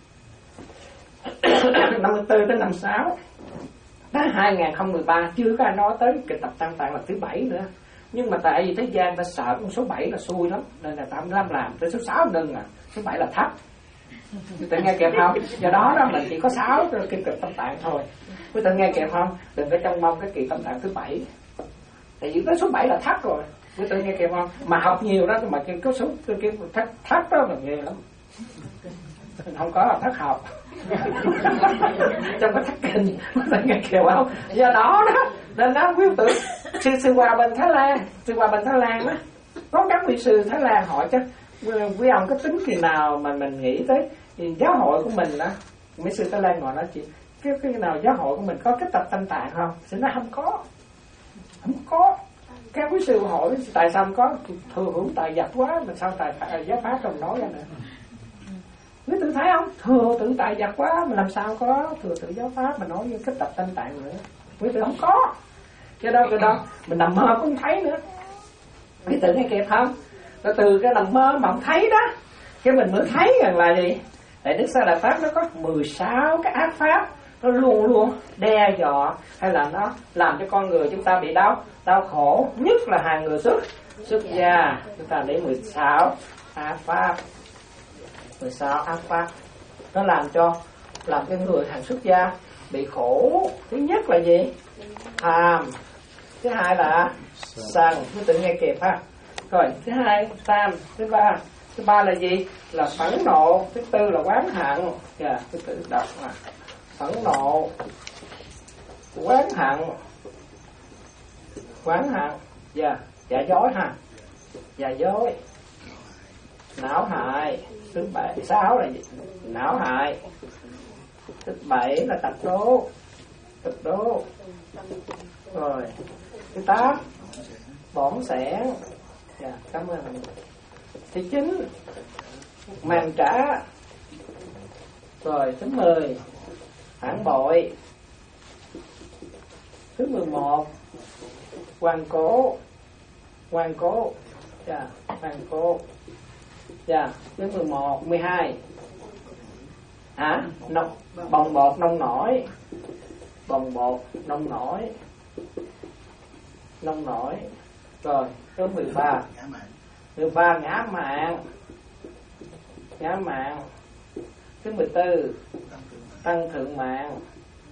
D: năm mươi tư tới năm mươi sáu tới hai nghìn không trăm mười ba chưa có ai nói tới cái tập Tăng Tạng lần thứ bảy nữa. Nhưng mà tại vì thế gian ta sợ con số bảy là xui lắm, nên là ta không làm làm tới số sáu nâng à, số bảy là thấp. Quý tự nghe kịp không? Do đó đó mình chỉ có sáu kinh kịch Tâm Tạng thôi. Quý tự nghe kịp không? Đừng có trông mong cái kỳ Tâm Tạng thứ bảy. Tại vì tới số bảy là thấp rồi. Quý tự nghe kịp không? Mà học nhiều đó mà cái số cái, cái thấp, thấp đó là ghê lắm. Không có là thất học. Trong cái thất kinh quý tự nghe kịp không? Do đó đó nên đó quý tử sư sư Hòa bên Thái Lan, sư Hòa bên Thái Lan đó, có các vị sư Thái Lan hỏi chứ quý ông có tính kỳ nào mà mình nghĩ tới giáo hội của mình đó, mấy sư Thái Lan ngồi nói chuyện cái cái nào giáo hội của mình có cái tập Tâm Tạng không? Thì nó không có, không có. Các quý sư hỏi tại sao không có? Thừa hưởng tài vật quá mà sao tài giáo pháp không nói ra nữa. Quý tử thấy không? Thừa tự tài vật quá mà làm sao có thừa tự giáo pháp mà nói như cái tập Tâm Tạng nữa. Quý tử không có. Cái đó cái đó mình nằm mơ cũng không thấy nữa. Quý tử nghe kịp không? Rồi từ cái nằm mơ mà không thấy đó, cái mình mới thấy rằng là gì? Tại Đức Sa Đà Pháp nó có mười sáu cái ác pháp, nó luôn luôn đe dọa hay là nó làm cho con người chúng ta bị đau đau khổ, nhất là hàng người xuất xuất gia. Chúng ta lấy mười sáu ác pháp, mười sáu ác pháp nó làm cho làm cho người hàng xuất gia bị khổ. Thứ nhất là gì? Tham. Thứ hai là sân. Quý tự nghe kịp ha. Rồi thứ hai tham. Thứ ba thứ ba là gì? Là phẫn nộ. Thứ tư là oán hận. Dạ, yeah, quý tự đọc là phẫn nộ, oán hận, oán hận. Dạ, yeah, giả dối ha. Giả dối, não hại. Thứ bảy sáu là gì? Não hại. Thứ bảy là tập đố. Tập đố. Rồi thứ tám bỏng sẻn. Dạ, cảm ơn. Thứ chín màn trả. Rồi thứ mười phản bội. Thứ mười một ngoan cố. Ngoan cố. Dạ, ngoan cố. Dạ, thứ mười một, mười hai hả? Nông, bồng bột nông nổi. Bồng bột nông nổi. Nông nổi. Rồi, thứ mười ba mười ba ngã mạn. Ngã mạn. Thứ mười tư tăng thượng mạng.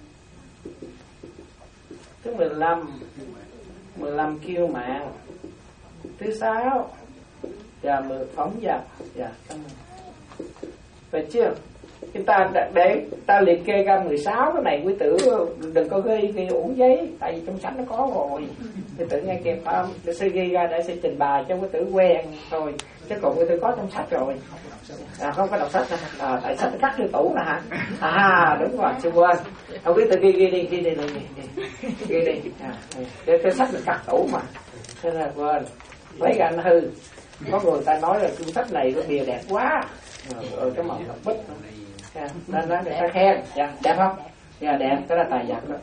D: Thứ mười lăm mười lăm kiêu mạng. Thứ sáu và mười phóng dật. Dạ, cảm ơn. Vậy chưa? Chúng ta để ta liệt kê ra mười sáu cái này quý tử đừng có ghi ghi uổng giấy, tại vì trong sách nó có rồi. Quý tử nghe kịp không? Tôi sẽ ghi ra để sẽ trình bày cho quý tử quen thôi. chứ còn tôi có trong sách rồi. À, không có đọc sách hả? À, tại sách cắt vô tủ nè hả? À đúng rồi, chưa quên. Không biết tôi ghi ghi đi, ghi đi, ghi đi, ghi đi. À, cái, cái sách mình cắt tủ mà, thế là quên. Lấy ra nó hư. Có người ta nói là cuốn sách này có bìa đẹp quá, rồi cái màu ngọc bích, nên nó người ta khen, dạ, đẹp không? Dạ đẹp, cái là tài giặc đó.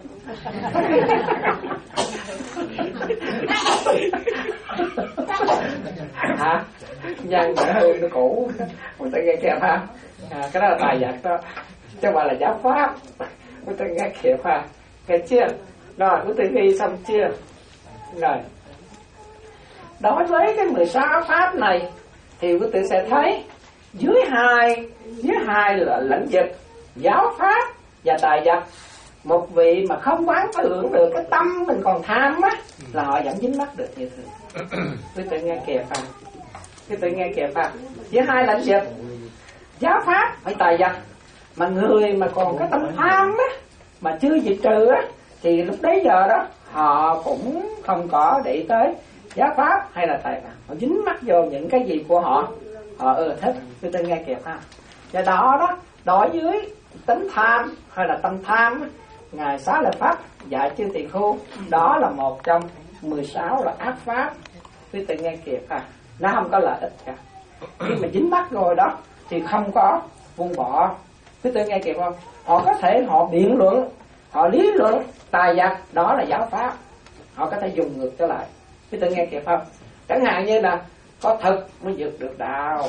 D: Hả? Nhân nó hư nó cũ, người ta nghe kẹp ha. À, cái đó là tài giặc đó, chứ không phải là giáo pháp. Người ta nghe kẹp ha, nghe chưa? Rồi, quý vị ghi xong chưa? Rồi. Đối với cái mười sáu pháp này thì quý vị sẽ thấy dưới hai dưới hai là lãnh vực giáo pháp và tài giặc. Một vị mà không quán tưởng được cái tâm mình còn tham á là họ vẫn dính mắc được như thường. Quý vị nghe kìa phải, quý vị nghe kìa phải. Giữa hai lãnh vực giáo pháp phải tài giặc, mà người mà còn cái tâm tham á mà chưa diệt trừ á thì lúc đấy giờ đó họ cũng không có để tới giáo pháp hay là tài giặc, họ dính mắc vô những cái gì của họ họ ưa thích. Quý vị nghe kìa phải. Và đó đó đối với tính tham hay là tâm tham á, Ngài Xá Lợi Pháp dạy chư tỳ khưu đó là một trong mười sáu là ác pháp. Quý vị nghe kịp à, nó không có lợi ích cả. Khi mà dính mắc rồi đó thì không có buông bỏ. Quý vị nghe kịp không? Họ có thể họ biện luận, họ lý luận tài giặc, đó là giáo pháp, họ có thể dùng ngược trở lại. Quý vị nghe kịp không? Chẳng hạn như là có thực mới vượt được đạo.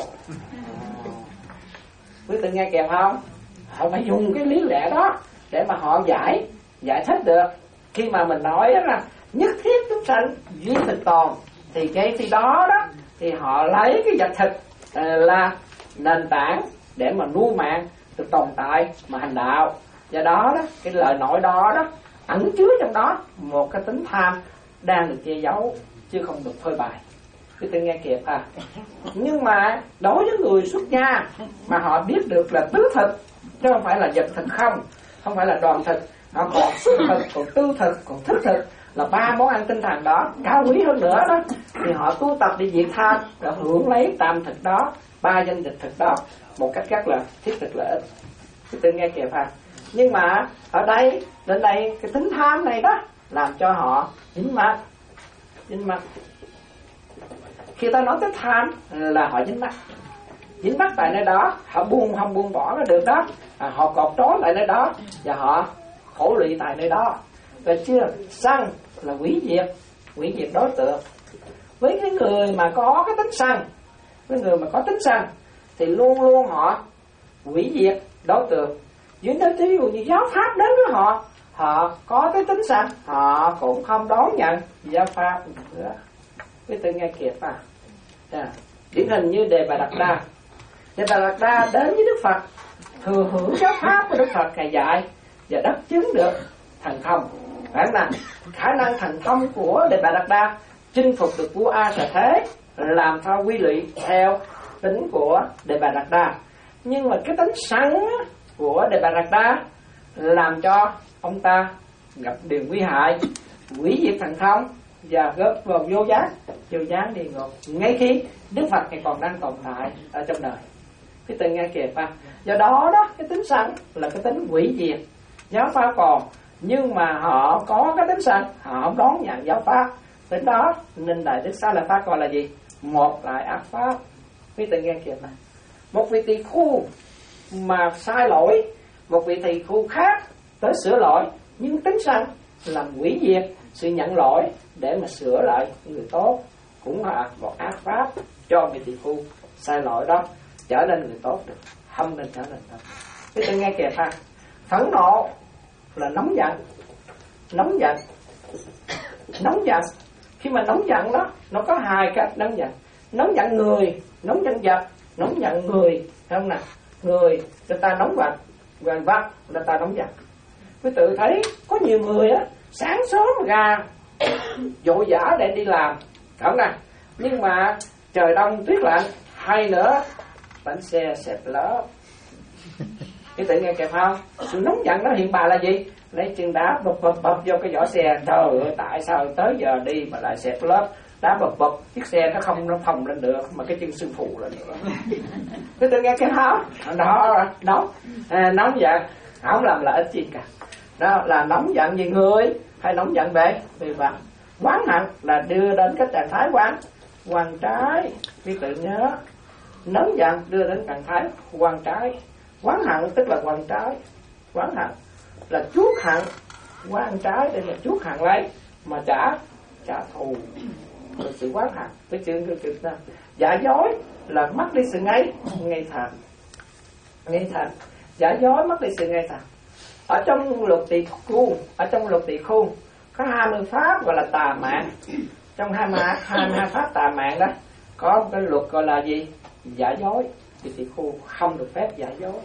D: Quý vị nghe kịp không? Họ phải dùng cái lý lẽ đó để mà họ giải giải thích được. Khi mà mình nói là nhất thiết chúng sanh duy thực tồn thì cái khi đó đó thì họ lấy cái vật thực là nền tảng để mà nuôi mạng được tồn tại mà hành đạo. Do đó đó cái lời nói đó đó ẩn chứa trong đó một cái tính tham đang được che giấu chứ không được phơi bày. Cái tôi nghe kịp à. Nhưng mà đối với người xuất gia mà họ biết được là tứ thực chứ không phải là vật thực không, không phải là đoàn thực, họ còn xuất thực, còn tư thực, còn thức thực, là ba món ăn tinh thần đó cao quý hơn nữa đó, thì họ tu tập để diệt tham, rồi hưởng lấy tam thực đó, ba danh dịch thực đó một cách rất là thiết thực lợi ích. Cái tôi nghe kịp à. Nhưng mà ở đây đến đây cái tính tham này đó làm cho họ dính mắc, dính mắc. Khi ta nói tới tham là họ dính mắc, dính mắc tại nơi đó, họ buông không buông bỏ nó được đó, à, họ cột trói lại nơi đó và họ khổ lụy tại nơi đó. Rồi chưa, sân là hủy diệt, hủy diệt đối tượng. Với cái người mà có cái tính sân, với người mà có tính sân thì luôn luôn họ hủy diệt đối tượng. Dưới đó ví dụ như giáo pháp đến với họ, họ có cái tính sân, họ cũng không đón nhận giáo pháp nữa. Quý vị nghe kịp à. À, điển hình như Đề Bà Đạt Đa. Đề Bà Đạt Đa đến với Đức Phật, thừa hưởng giáo pháp của Đức Phật Ngài dạy và đắc chứng được thần thông. Phải là khả năng thần thông của Đề Bà Đạt Đa chinh phục được vua A Xà Thế, làm theo quy lụy theo tính của Đề Bà Đạt Đa. Nhưng mà cái tính sân của Đề Bà Đạt Đa làm cho ông ta gặp điều nguy hại, hủy diệt thần thông và góp vào vô giác, vô giác địa ngục ngay khi Đức Phật này còn đang tồn tại ở trong đời. Cái từ nghe kịp à. Do đó đó cái tính sân là cái tính hủy diệt giáo pháp còn, nhưng mà họ có cái tính sân, họ không đón nhận giáo pháp, tính đó nên Đại Đức Xá Lợi Pháp gọi là gì? Một loại ác pháp. Cái từ nghe kịp à. Một vị tỳ khu mà sai lỗi, một vị tỳ khu khác tới sửa lỗi, nhưng tính sân làm hủy diệt sự nhận lỗi để mà sửa lại người tốt, cũng là một ác pháp cho vị tỳ khu sai lỗi đó trở nên người tốt được, không nên trở nên tốt. Cái tôi nghe kìa ha. Phẫn nộ là nóng giận, nóng giận, nóng giận. Khi mà nóng giận đó, nó có hai cách nóng giận. Nóng giận người, nóng giận vật, nóng giận người, không nè. Người người ta nóng vật, và vật người ta nóng giận. Quý tự thấy có nhiều người á, sáng sớm ra vội vã để đi làm, không nè. Nhưng mà trời đông tuyết lạnh, hay nữa bánh xe xẹp lỡ. Cái tự nghe kịp không? Sự nóng giận đó hiện bà là gì? Lấy chân đá bập bập bập vô cái vỏ xe. Trời ơi, tại sao tới giờ đi mà lại xẹp lớp? đá bập bập, chiếc xe nó không nó phồng lên được mà cái chân sư phụ lên nữa. Cái tôi nghe cái đó đó nóng à, nóng giận không làm lợi ích gì cả. Đó là nóng giận về người hay nóng giận về về vật. Quán hận là đưa đến cái trạng thái quán quán trái. Quý tự nhớ, nóng giận đưa đến trạng thái quán trái. Quán hận tức là quán trái. Quán hận là chuốc hận, quán trái để mà chuốc hận lấy mà trả trả thù. Rồi sự quán hận với chương cái cực nào giả dối là mất đi sự ngay ngay thật ngay thật giả dối mất đi sự ngay thật. Ở trong luật tỳ khu, ở trong luật tỳ khu có hai mươi pháp gọi là tà mạng. Trong hai mươi hai mươi hai pháp tà mạng đó có một cái luật gọi là gì? Giả dối. Thì tỳ khu không được phép giả dối,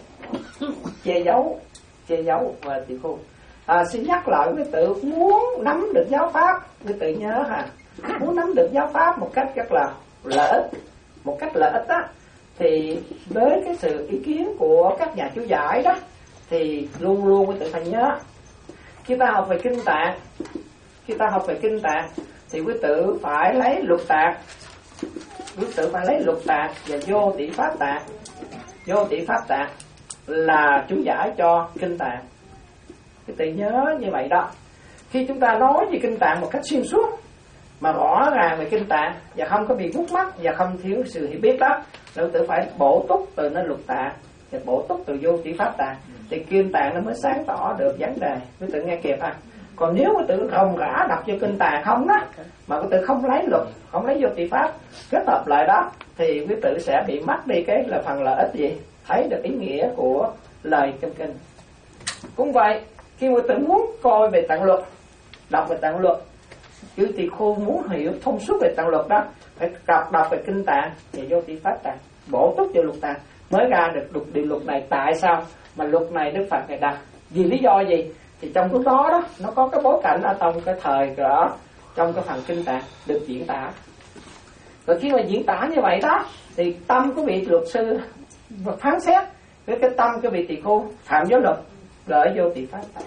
D: che giấu, che giấu và tỳ khu. À, xin nhắc lại với tự muốn nắm được giáo pháp, với tự nhớ ha, muốn nắm được giáo pháp một cách rất là lợi ích, một cách lợi ích đó, thì với cái sự ý kiến của các nhà chú giải đó, thì luôn luôn với tự phải nhớ, khi ta học về kinh tạng, khi ta học về kinh tạng, thì quý tử phải lấy luật tạng, quý tử phải lấy luật tạng và vô tỷ pháp tạng, vô tỷ pháp tạng là chú giải cho kinh tạng. Quý tử nhớ như vậy đó. Khi chúng ta nói về kinh tạng một cách xuyên suốt mà rõ ràng về kinh tạng và không có bị khúc mắc và không thiếu sự hiểu biết đó, quý tử phải bổ túc từ nơi luật tạng và bổ túc từ vô tỷ pháp tạng, thì kinh tạng nó mới sáng tỏ được vấn đề. Quý tử nghe kịp ha. Còn nếu quý tử ròng rã đọc vô kinh tạng không đó, mà quý tử không lấy luật, không lấy vô tỷ pháp kết hợp lại đó, thì quý tử sẽ bị mất đi cái là phần lợi ích gì? Thấy được ý nghĩa của lời trong kinh. Cũng vậy, khi quý tử muốn coi về tạng luật, đọc về tạng luật, chư tỳ khu muốn hiểu thông suốt về tạng luật đó, phải đọc đọc về kinh tạng thì vô tỷ pháp tạng, bổ túc vô luật tạng mới ra được luật điều luật này. Tại sao mà luật này Đức Phật này đặt? Vì lý do gì? Thì trong lúc đó đó nó có cái bối cảnh ở trong cái thời đó, trong cái phần kinh tạng được diễn tả. Rồi khi mà diễn tả như vậy đó, thì tâm của vị luật sư phán xét với cái tâm của vị tỳ khu phạm giới luật gửi vô tỷ pháp tạng.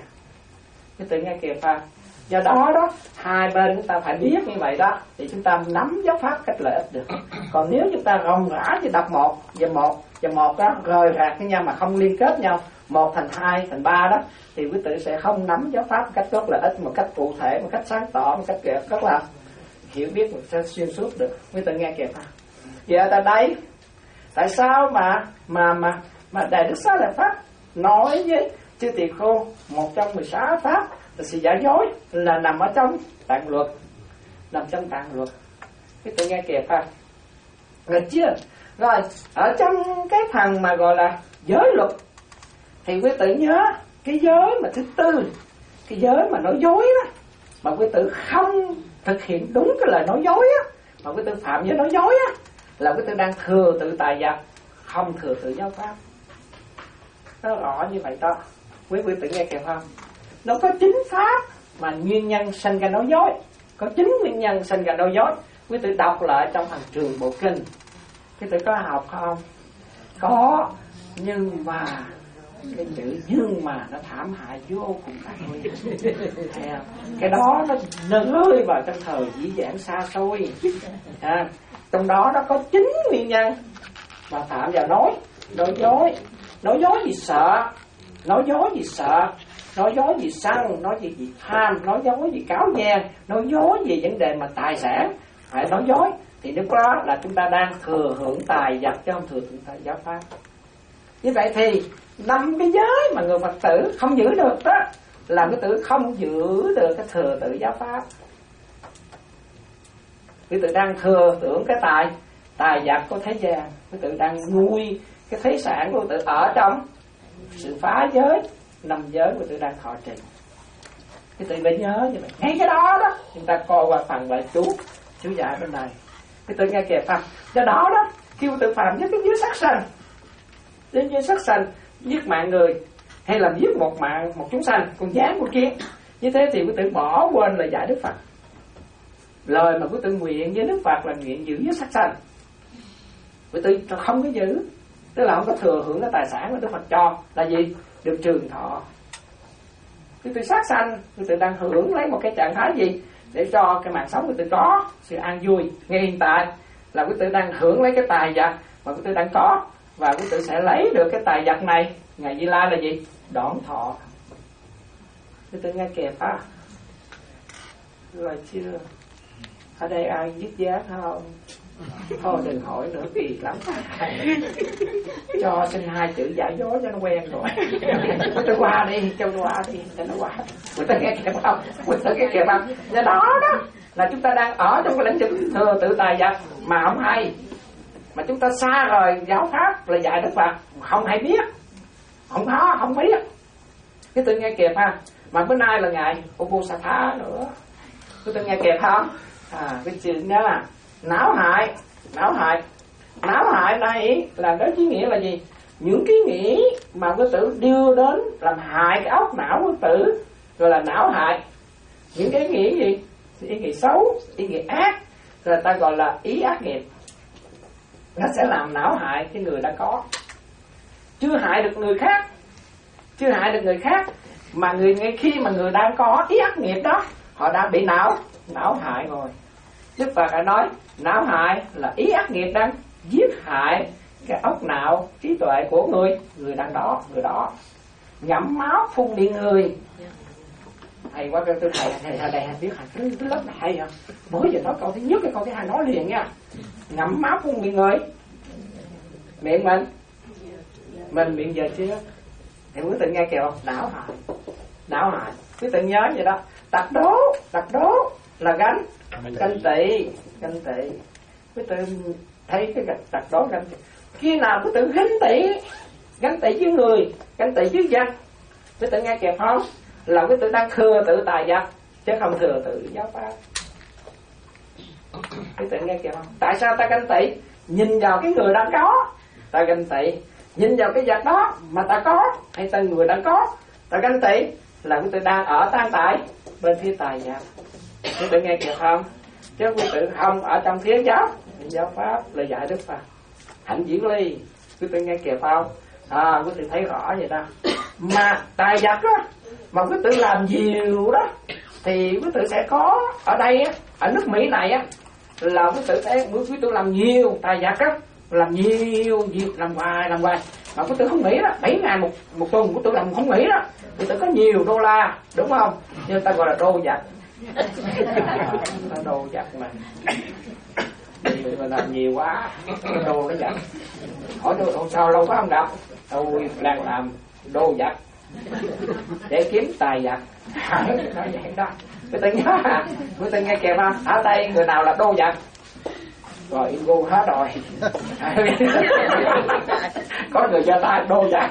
D: Cái tự nghe kìa pha. Do đó đó hai bên chúng ta phải biết như vậy đó, thì chúng ta nắm giáo pháp cách lợi ích được. Còn nếu chúng ta ròng rã chỉ đọc một và một và một đó rời rạc với nhau mà không liên kết nhau, một thành hai thành ba đó, thì quý tử sẽ không nắm giáo pháp một cách rất lợi ích, một cách cụ thể, một cách sáng tỏ, một cách rất là hiểu biết, một cách xuyên suốt được. Quý tử nghe kìa pha. Vậy tại đây tại sao mà mà mà mà Đại Đức Xá Lợi Pháp nói với chư tỳ khưu một trong mười sáu pháp là sự giả dối là nằm ở trong tạng luật, nằm trong tạng luật. Cái tự nghe kìa pha. Rồi chưa? Rồi ở trong cái phần mà gọi là giới luật thì quý tử nhớ cái giới mà thứ tư, cái giới mà nói dối đó, mà quý tử không thực hiện đúng cái lời nói dối á, mà quý tử phạm giới nói dối á, là quý tử đang thừa tự tài vật, không thừa tự giáo pháp. Nó rõ như vậy đó. Quý quý tử nghe kìa không? Nó có chính pháp mà nguyên nhân sanh ra nói dối, có chính nguyên nhân sanh ra nói dối. Quý tử đọc lại trong phần Trường Bộ Kinh. Quý tử có học không? Có, nhưng mà cái chữ nhưng mà nó thảm hại vô cùng thôi. Cái đó nó rơi vào trong thời dĩ vãng xa xôi. À, trong đó nó có chính nguyên nhân mà phạm vào nói nói dối. Nói dối vì sợ, nói dối vì sợ, nói dối vì sân, nói gì vì tham, nói dối vì cáo gian, nói dối về vấn đề mà tài sản, phải nói dối. Thì lúc đó là chúng ta đang thừa hưởng tài vật chứ không thừa hưởng tài giáo pháp. Như vậy thì năm cái giới mà người Phật tử không giữ được đó, là cái tử không giữ được cái thừa tự giáo pháp. Cái tử đang thừa hưởng cái tài tài vật của thế gian, cái tử đang nuôi cái thế sản của tự ở trong sự phá giới, năm giới của tự đang thọ trì. Cái tự phải nhớ như vậy. Ngay cái đó đó chúng ta coi qua phần bài chú chú giải bên này. Cái tự nghe kìa phần. Do đó đó khi tự phạm với cái giới sát sanh, đến giới sát sanh giết mạng người hay là giết một mạng một chúng sanh, con gián con kiến, như thế thì quý tử bỏ quên lời dạy Đức Phật. Lời mà quý tử nguyện với Đức Phật là nguyện giữ giới sát sanh, quý tử không có giữ, tức là không có thừa hưởng cái tài sản của Đức Phật cho là gì? Được trường thọ. Quý tử sát sanh, quý tử đang hưởng lấy một cái trạng thái gì? để cho cái mạng sống của tự có sự an vui. Ngay hiện tại là quý tự đang hưởng lấy cái tài vật mà quý tự đang có, và quý tự sẽ lấy được cái tài vật này. Ngài Di La là gì? Đoạn thọ. Quý tự nghe kịp á? Rồi chưa? Ở đây ai viết giá không? Thôi đừng hỏi nữa, kỳ lắm. Cho xin hai chữ giả dối cho nó quen rồi. Quý tự qua đi, cho nó qua đi, cho nó qua. Quý tự nghe kịp không? Quý tự nghe kịp không? Do đó đó là chúng ta đang ở trong cái lĩnh vực thừa tự tài vật mà không hay, mà chúng ta xa rời giáo pháp là dạy Đức Phật, không hay biết, không có, không biết. Cái tự nghe kịp ha. Mà bữa nay là ngày Uposatha nữa, cái tự nghe kịp không? À, cái chuyện đó là não hại, não hại, não hại này là cái ý nghĩa là gì? Những cái nghĩ mà cái tự đưa đến làm hại cái óc não của tử gọi là não hại. Những cái nghĩ gì? Ý nghĩ xấu, ý nghĩ ác, rồi ta gọi là ý ác nghiệp. Nó sẽ làm não hại cái người đã có, chưa hại được người khác, chưa hại được người khác, mà người ngay khi mà người đang có ý ác nghiệp đó, họ đã bị não não hại rồi. Đức Phật đã nói não hại là ý ác nghiệp đang giết hại cái óc não trí tuệ của người người đang đó, người đó ngậm máu phun miệng người. Hay quá, tôi thầy thầy thầy đây biết hả? Cái, cái lớp này hay không? Mới giờ nói câu thứ nhất, cái câu thứ hai nói liền nha. Ngậm máu phun miệng người, miệng mình mình miệng giờ chưa? Thì quý tự nghe kìa không? Não hại, não hại. Quý tự nhớ vậy đó. Tật đố, tật đố là gánh ganh tị, ganh tị. Quý tự thấy cái tật đố ganh tị. Khi nào quý tự ganh tị, ganh tị với người, ganh tị với dân, quý tự nghe kịp không? Là quý tự đang thừa tự tài vật chứ không thừa tự giáo pháp. Quý tự nghe kịp không? Tại sao ta ganh tị? Nhìn vào cái người đang có ta ganh tị, nhìn vào cái vật đó mà ta có hay ta người đang có ta ganh tị, là quý tự đang ở tan tại bên phía tài vật. Quý tự nghe kịp không? Chứ quý tự không ở trong phía giáo giáo pháp là dạy Đức Phật hạnh diễn ly. Quý tự nghe kịp không? À, quý tự thấy rõ vậy đó. Mà tài vật đó mà quý tự làm nhiều đó thì quý tự sẽ có ở đây á, ở nước Mỹ này á, là quý tự sẽ quý tự làm nhiều tài vật á, làm nhiều việc, làm hoài làm hoài mà quý tự không nghĩ đó, bảy ngày một một tuần quý tự làm không nghĩ đó, quý tự có nhiều đô la, đúng không? Nhưng ta gọi là đô vật. Đô vật mà nhiều mà làm nhiều quá, đô nó vật. Hỏi tôi sao lâu quá không gặp? Tôi đang làm đô vật để kiếm tài vật. Nói vậy đó. Quý tự nhớ, quý tự nghe kịp không? Ở đây người nào là đô vật? Rồi in gu hết rồi. Có người giơ tay đô vật.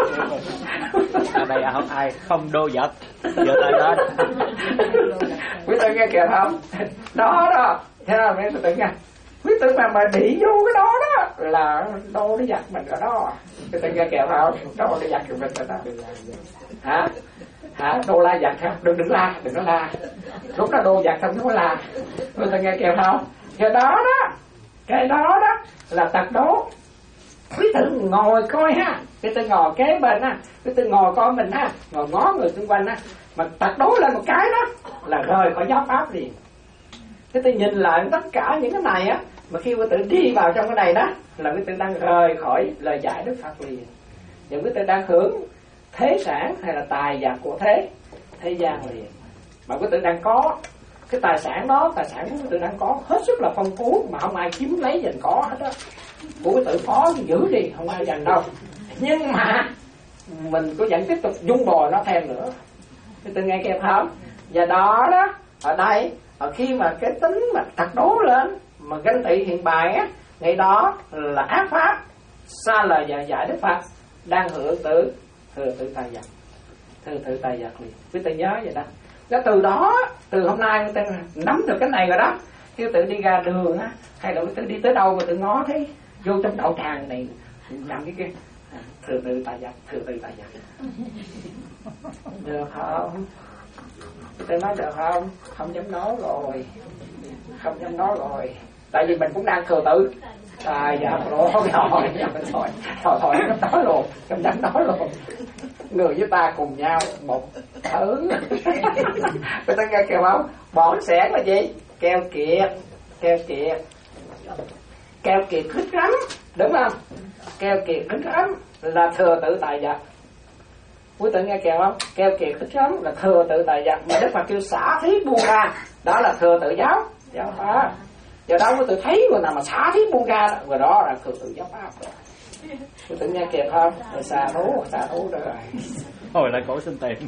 B: Ở đây không ai không đô vật giơ tay lên.
D: Quý tự nghe kịp không? Đó đó. Thế nào quý tự nghe? Quý tự mà mà bị vô cái đó đó là đô nó giặt mình rồi đó. Quý tự nghe kịp không? Đô nó giặt mình rồi đó. Hả? Hả? Đô la giặt không? Đừng đừng la, đừng có la. Lúc đó đô giặt không có la. Quý tự nghe kịp không? Cái đó đó, cái đó đó là tật đố. Quý tự ngồi coi ha, quý tự ngồi kế bên ha, quý tự ngồi coi mình ha, ngồi ngó người xung quanh ha, mà tật đố lên một cái đó là rời khỏi giáo pháp liền. Quý tự nhìn lại tất cả những cái này á, mà khi quý tự đi vào trong cái này đó là quý tự đang rời khỏi lời dạy Đức Phật liền. Và quý tự đang hưởng thế sản hay là tài vật của thế thế gian liền. Mà quý tự đang có cái tài sản đó, tài sản của quý tự đang có hết sức là phong phú mà không ai chiếm lấy giành có hết á. Của quý tự có thì giữ đi, không ai giành đâu. Nhưng mà mình có vẫn tiếp tục dung bồi nó thêm nữa. Quý tự nghe kịp không? Và đó đó, ở đây, ở khi mà cái tính mà thật đố lên, mà ganh tị hiện bài á, ngày đó là ác pháp, xa lời dạy dạy Đức Phật, đang hưởng tự thừa tự tài vật, thừa tự tài vật liền. Quý tự nhớ vậy đó. Cái từ đó, từ hôm nay người ta nắm được cái này rồi đó. Khi tự đi ra đường á, hay là tự đi tới đâu mà tự ngó thấy vô trong đậu tràng này làm cái kia thừa tự tài vật, thừa tự tài vật. Được không? Tự nói được không? Không dám nói rồi, không dám nói rồi. Tại vì mình cũng đang thừa tự tài dạ rồi rồi rồi rồi rồi nó nói luôn, cảm giác nói luôn, người với ta cùng nhau một thứ. Người ta nghe kêu không? Bỏng sẻn là gì? Keo kiệt, keo kiệt, keo kiệt khích lắm, đúng không? Keo kiệt khích lắm là thừa tự tài vật. Quý tự nghe kêu không? Keo kiệt khích lắm là thừa tự tài vật, mà Đức Phật kêu xả thí buông ra, đó là thừa tự giáo, giáo pháp. Do đó quý tự thấy người nào mà xả thí buông ra, người đó là thừa tự giáo pháp rồi. Quý tự nghe kịp không? Rồi xả thú, xả thú rồi.
B: Hồi lại cổ xin tiền.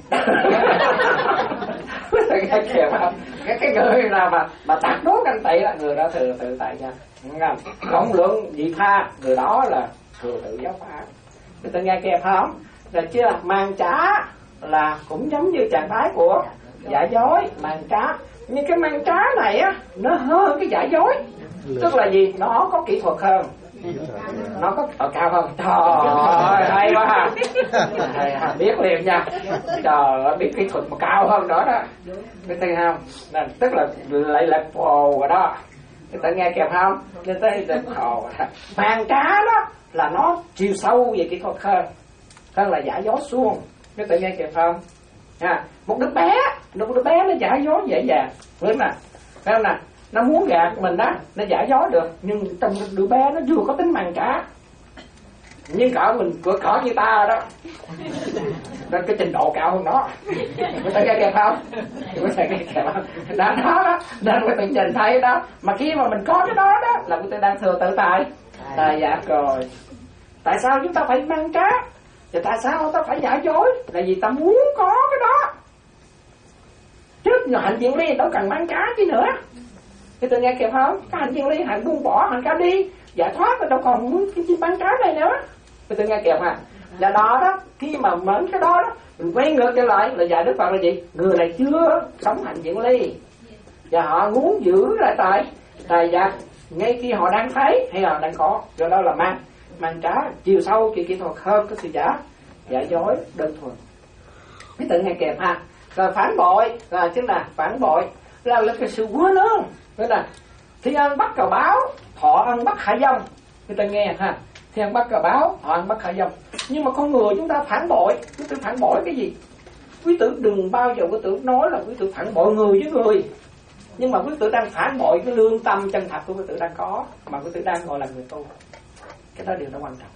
D: Quý tự nghe kịp không? Cái, cái người nào mà mà tạc đốt canh tị là người đó thừa tự tại gia. Cộng lượng vị tha, người đó là thừa tự giáo pháp. Quý tự nghe kịp không? Là chưa? Màn trá là cũng giống như trạng thái của giả dối, màn trá. Nhưng cái màn trá này á, nó hơn cái giả dối. Tức là gì? Nó có kỹ thuật hơn, nó có ở cao hơn. Trời ơi, hay quá ha. Hay ha, biết liền nha. Trời ơi, biết kỹ thuật mà cao hơn đó đó. Cái tên không? Nên, tức là lại là phồ rồi đó. Người ta nghe kèm không? Nên tới là phồ. Màn trá đó là nó chiều sâu về kỹ thuật hơn, hơn là giả dối suông. Cái tự nghe kịp không? À, một đứa bé, một đứa bé nó giả dối dễ dàng, đúng nè, phải không nè? Nó muốn gạt mình đó, nó giả dối được, nhưng trong đứa bé nó vừa có tính màn trá. Nhưng cỡ mình cửa cỡ như ta đó, nên cái trình độ cao hơn nó. Người ta nghe kịp không? Người ta nghe kịp không? Đó đó đó, nên người ta nhìn thấy đó. Mà khi mà mình có cái đó đó, là người ta đang thừa tự tại tài giác rồi. Tại sao chúng ta phải mang trá? Thì tại sao ta phải giả dối? Là vì ta muốn có cái đó. Chứ hành diện ly đâu cần mang cá chứ nữa. Thì tôi nghe kịp không? Cái hành diện ly, hành buông bỏ, hành cá đi, giải thoát, đâu còn muốn cái chi bán cá này nữa. Thì tôi nghe kịp à? Là đó đó, khi mà mến cái đó đó, mình quay ngược trở lại là dạy Đức Phật là gì? Người này chưa sống hành diện ly, và họ muốn giữ lại tại tài giác ngay khi họ đang thấy hay là đang có. Do đó là mang mang trá chiều sâu kỳ kỹ thuật hơn cái sự giả giả dối đơn thuần. Cái tự nghe kèm ha. Rồi phản bội là chính là phản bội là, là cái sự quên ơn. Nghĩa là thiên ân bắt cờ báo, thọ ân bắt hạ dông. Người ta nghe ha, thiên ân bắt cờ báo, thọ ân bắt hạ dông. Nhưng mà con người chúng ta phản bội, quý tử phản bội cái gì? Quý tử đừng bao giờ quý tử nói là quý tử phản bội người với người, nhưng mà quý tử đang phản bội cái lương tâm chân thật của quý tử đang có, mà quý tử đang gọi là người tu. Cái đó điều nó quan trọng.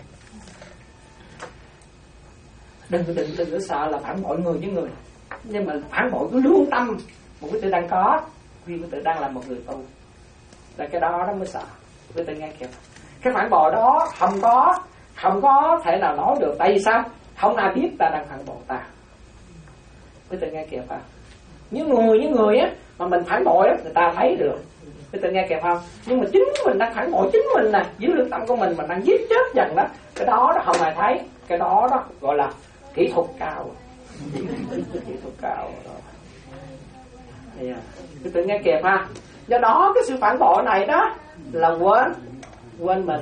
D: Đừng đừng đừng có sợ là phản bội người với người, nhưng mà phản bội cái lương tâm mà quý tử đang có, vì quý tử đang là một người tu. Là cái đó đó mới sợ. Quý tử nghe kịp. Cái phản bội đó không có không có thể nào nói được. Tại vì sao? Không ai biết ta đang phản bội ta. Quý tử nghe kịp à? Những người với người á mà mình phản bội á, người ta thấy được. Quý tử nghe kịp không? Nhưng mà chính mình đang phản bội chính mình nè, dưới lương tâm của mình mình đang giết chết dần đó. Cái đó đó không ai thấy. Cái đó đó gọi là kỹ thuật cao. Kỹ thuật cao đó. Yeah. Quý tử nghe kịp ha? Do đó cái sự phản bội này đó là quên quên mình.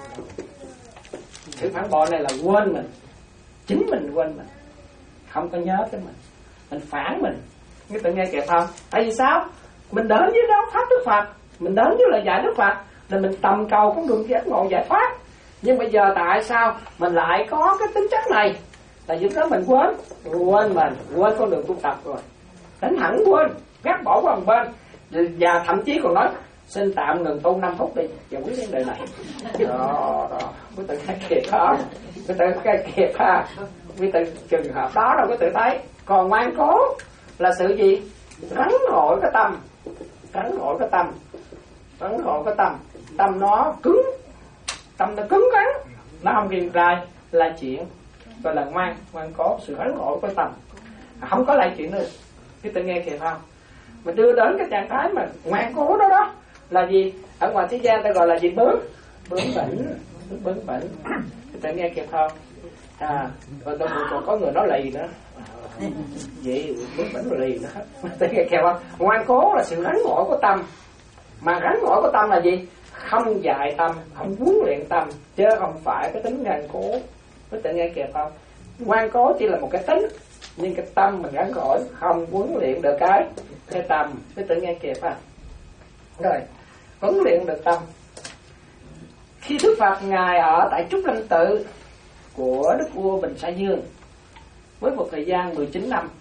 D: Sự phản bội này là quên mình, chính mình quên mình, không có nhớ tới mình, mình phản mình. Quý tử nghe kịp không? Tại vì sao? Mình đến với đó pháp Đức Phật, mình đến với lời dạy Đức Phật là mình tầm cầu con đường giác ngộ giải thoát. Nhưng bây giờ tại sao mình lại có cái tính chất này? Là giúp đó mình quên quên mình, quên con đường tu tập rồi, đánh hẳn quên, gác bỏ qua một bên, và thậm chí còn nói xin tạm ngừng tu năm phút đi giải quyết vấn đề này. Đó đó, quý tử nghe kịp không? Quý tử nghe kịp ha? Quý tử trường hợp đó đâu quý tử thấy. Còn ngoan cố là sự gì? Rắn hội cái tâm, rắn hội cái tâm, rắn hội cái tâm, tâm nó cứng, tâm nó cứng rắn, nó không kiềm ra là chuyện gọi là ngoan, ngoan cố, sự rắn hội cái tâm, không có lại chuyện nữa. Quý tử nghe kịp không? Mình đưa đến cái trạng thái mà ngoan cố đó đó là gì? Ở ngoài thế gian ta gọi là gì? Bướng, bướng bỉnh, bướng bỉnh. Quý tử nghe kịp không? À, rồi còn có người nói lì nữa. Vậy bướng bỉnh rồi lì nữa. Quý tử nghe kịp không? Ngoan cố là sự rắn rỏi của tâm. Mà rắn rỏi của tâm là gì? Không dạy tâm, không huấn luyện tâm, chứ không phải cái tính ngoan cố. Quý tử nghe kịp không? Ngoan cố chỉ là một cái tính, nhưng cái tâm mình rắn rỏi không huấn luyện được cái cái tâm. Quý tử nghe kịp à? Rồi huấn luyện được tâm Khi Đức Phật Ngài ở tại Trúc Lâm Tự của Đức vua Bình Sa Dương với một thời gian mười chín năm,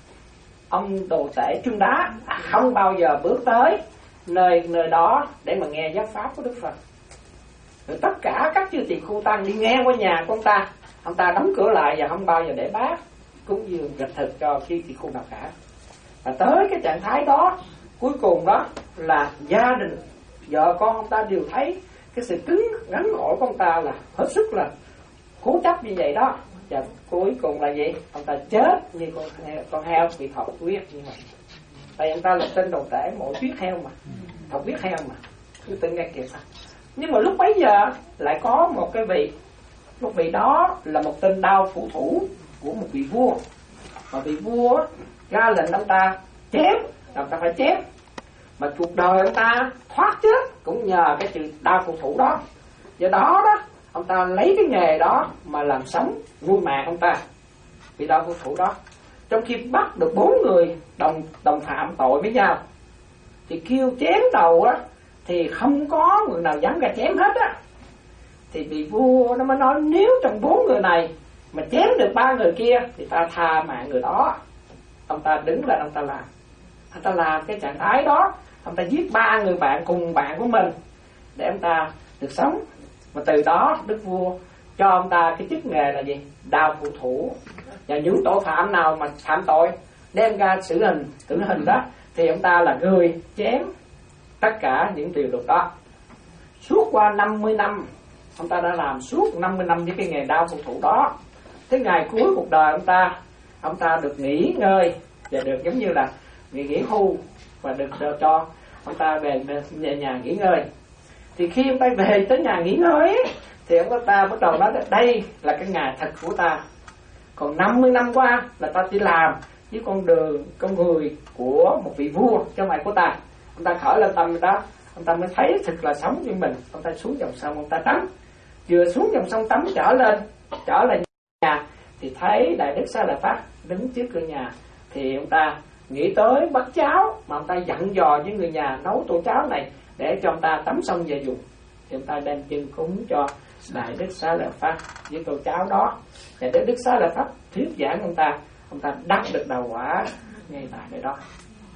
D: ông Đồ Tể Trương Đá không bao giờ bước tới nơi nơi đó để mà nghe giáo pháp của Đức Phật. Rồi tất cả các chư tỳ khu tăng đi ngang qua nhà của ông ta, ông ta đóng cửa lại và không bao giờ để bát cúng dường vật thực cho chư tỳ khu nào cả. Và tới cái trạng thái đó, cuối cùng đó là gia đình vợ con ông ta đều thấy cái sự cứng rắn ngỏi của ông ta là hết sức là cố chấp như vậy đó. Và cuối cùng là gì? Ông ta chết như con heo, con heo bị thọc huyết như vậy. Tại ông ta là tên Đồ Tể mỗi huyết heo mà, thọc huyết heo mà, cứ tự nghe kịp sao. Nhưng mà lúc bấy giờ lại có một cái vị, một vị đó là một tên đao phủ thủ của một vị vua, mà vị vua ra lệnh ông ta chém, ông ta phải chém. Mà cuộc đời ông ta thoát chết cũng nhờ cái chữ đao phủ thủ đó. Do đó đó, ông ta lấy cái nghề đó mà làm sống nuôi mạng ông ta, vị đao phủ thủ đó. Trong khi bắt được bốn người đồng đồng phạm tội với nhau, thì kêu chém đầu á, thì không có người nào dám ra chém hết á. Thì vị vua nó mới nói nếu trong bốn người này mà chém được ba người kia thì ta tha mạng người đó. Ông ta đứng lên, ông ta làm, ông ta làm cái trạng thái đó. Ông ta giết ba người bạn cùng bạn của mình để ông ta được sống. Và từ đó Đức vua cho ông ta cái chức nghề là gì? Đao phủ thủ. Và những tội phạm nào mà phạm tội đem ra xử hình, tử hình đó, thì ông ta là người chém tất cả những điều luật đó. Suốt qua năm mươi năm, ông ta đã làm suốt năm mươi năm với cái nghề đao phủ thủ đó. Tới ngày cuối cuộc đời ông ta, ông ta được nghỉ ngơi và được giống như là nghỉ nghỉ hưu và được cho ông ta về về nhà nghỉ ngơi. Thì khi ông ta về tới nhà nghỉ ngơi ấy, thì ông ta bắt đầu nói là đây là cái ngày thật của ta. Còn năm mươi năm qua là ta chỉ làm với con đường, con người của một vị vua chứ không phải của ta. Ông ta khởi lên tâm đó, ông ta mới thấy thật là sống với mình. Ông ta xuống dòng sông, ông ta tắm. Vừa xuống dòng sông tắm trở lên, trở lại nhà thì thấy Đại Đức Xá Lợi Phất đứng trước cửa nhà. Thì ông ta nghĩ tới bát cháo mà ông ta dặn dò với người nhà nấu tô cháo này để cho ông ta tắm xong về dùng. Thì ông ta đem chân cúng cho Đại Đức Xá Lợi Phất với tô cháo đó. Và Đại Đức Xá Lợi Phất thuyết giảng ông ta, ông ta đắc được đạo quả ngay tại nơi đó.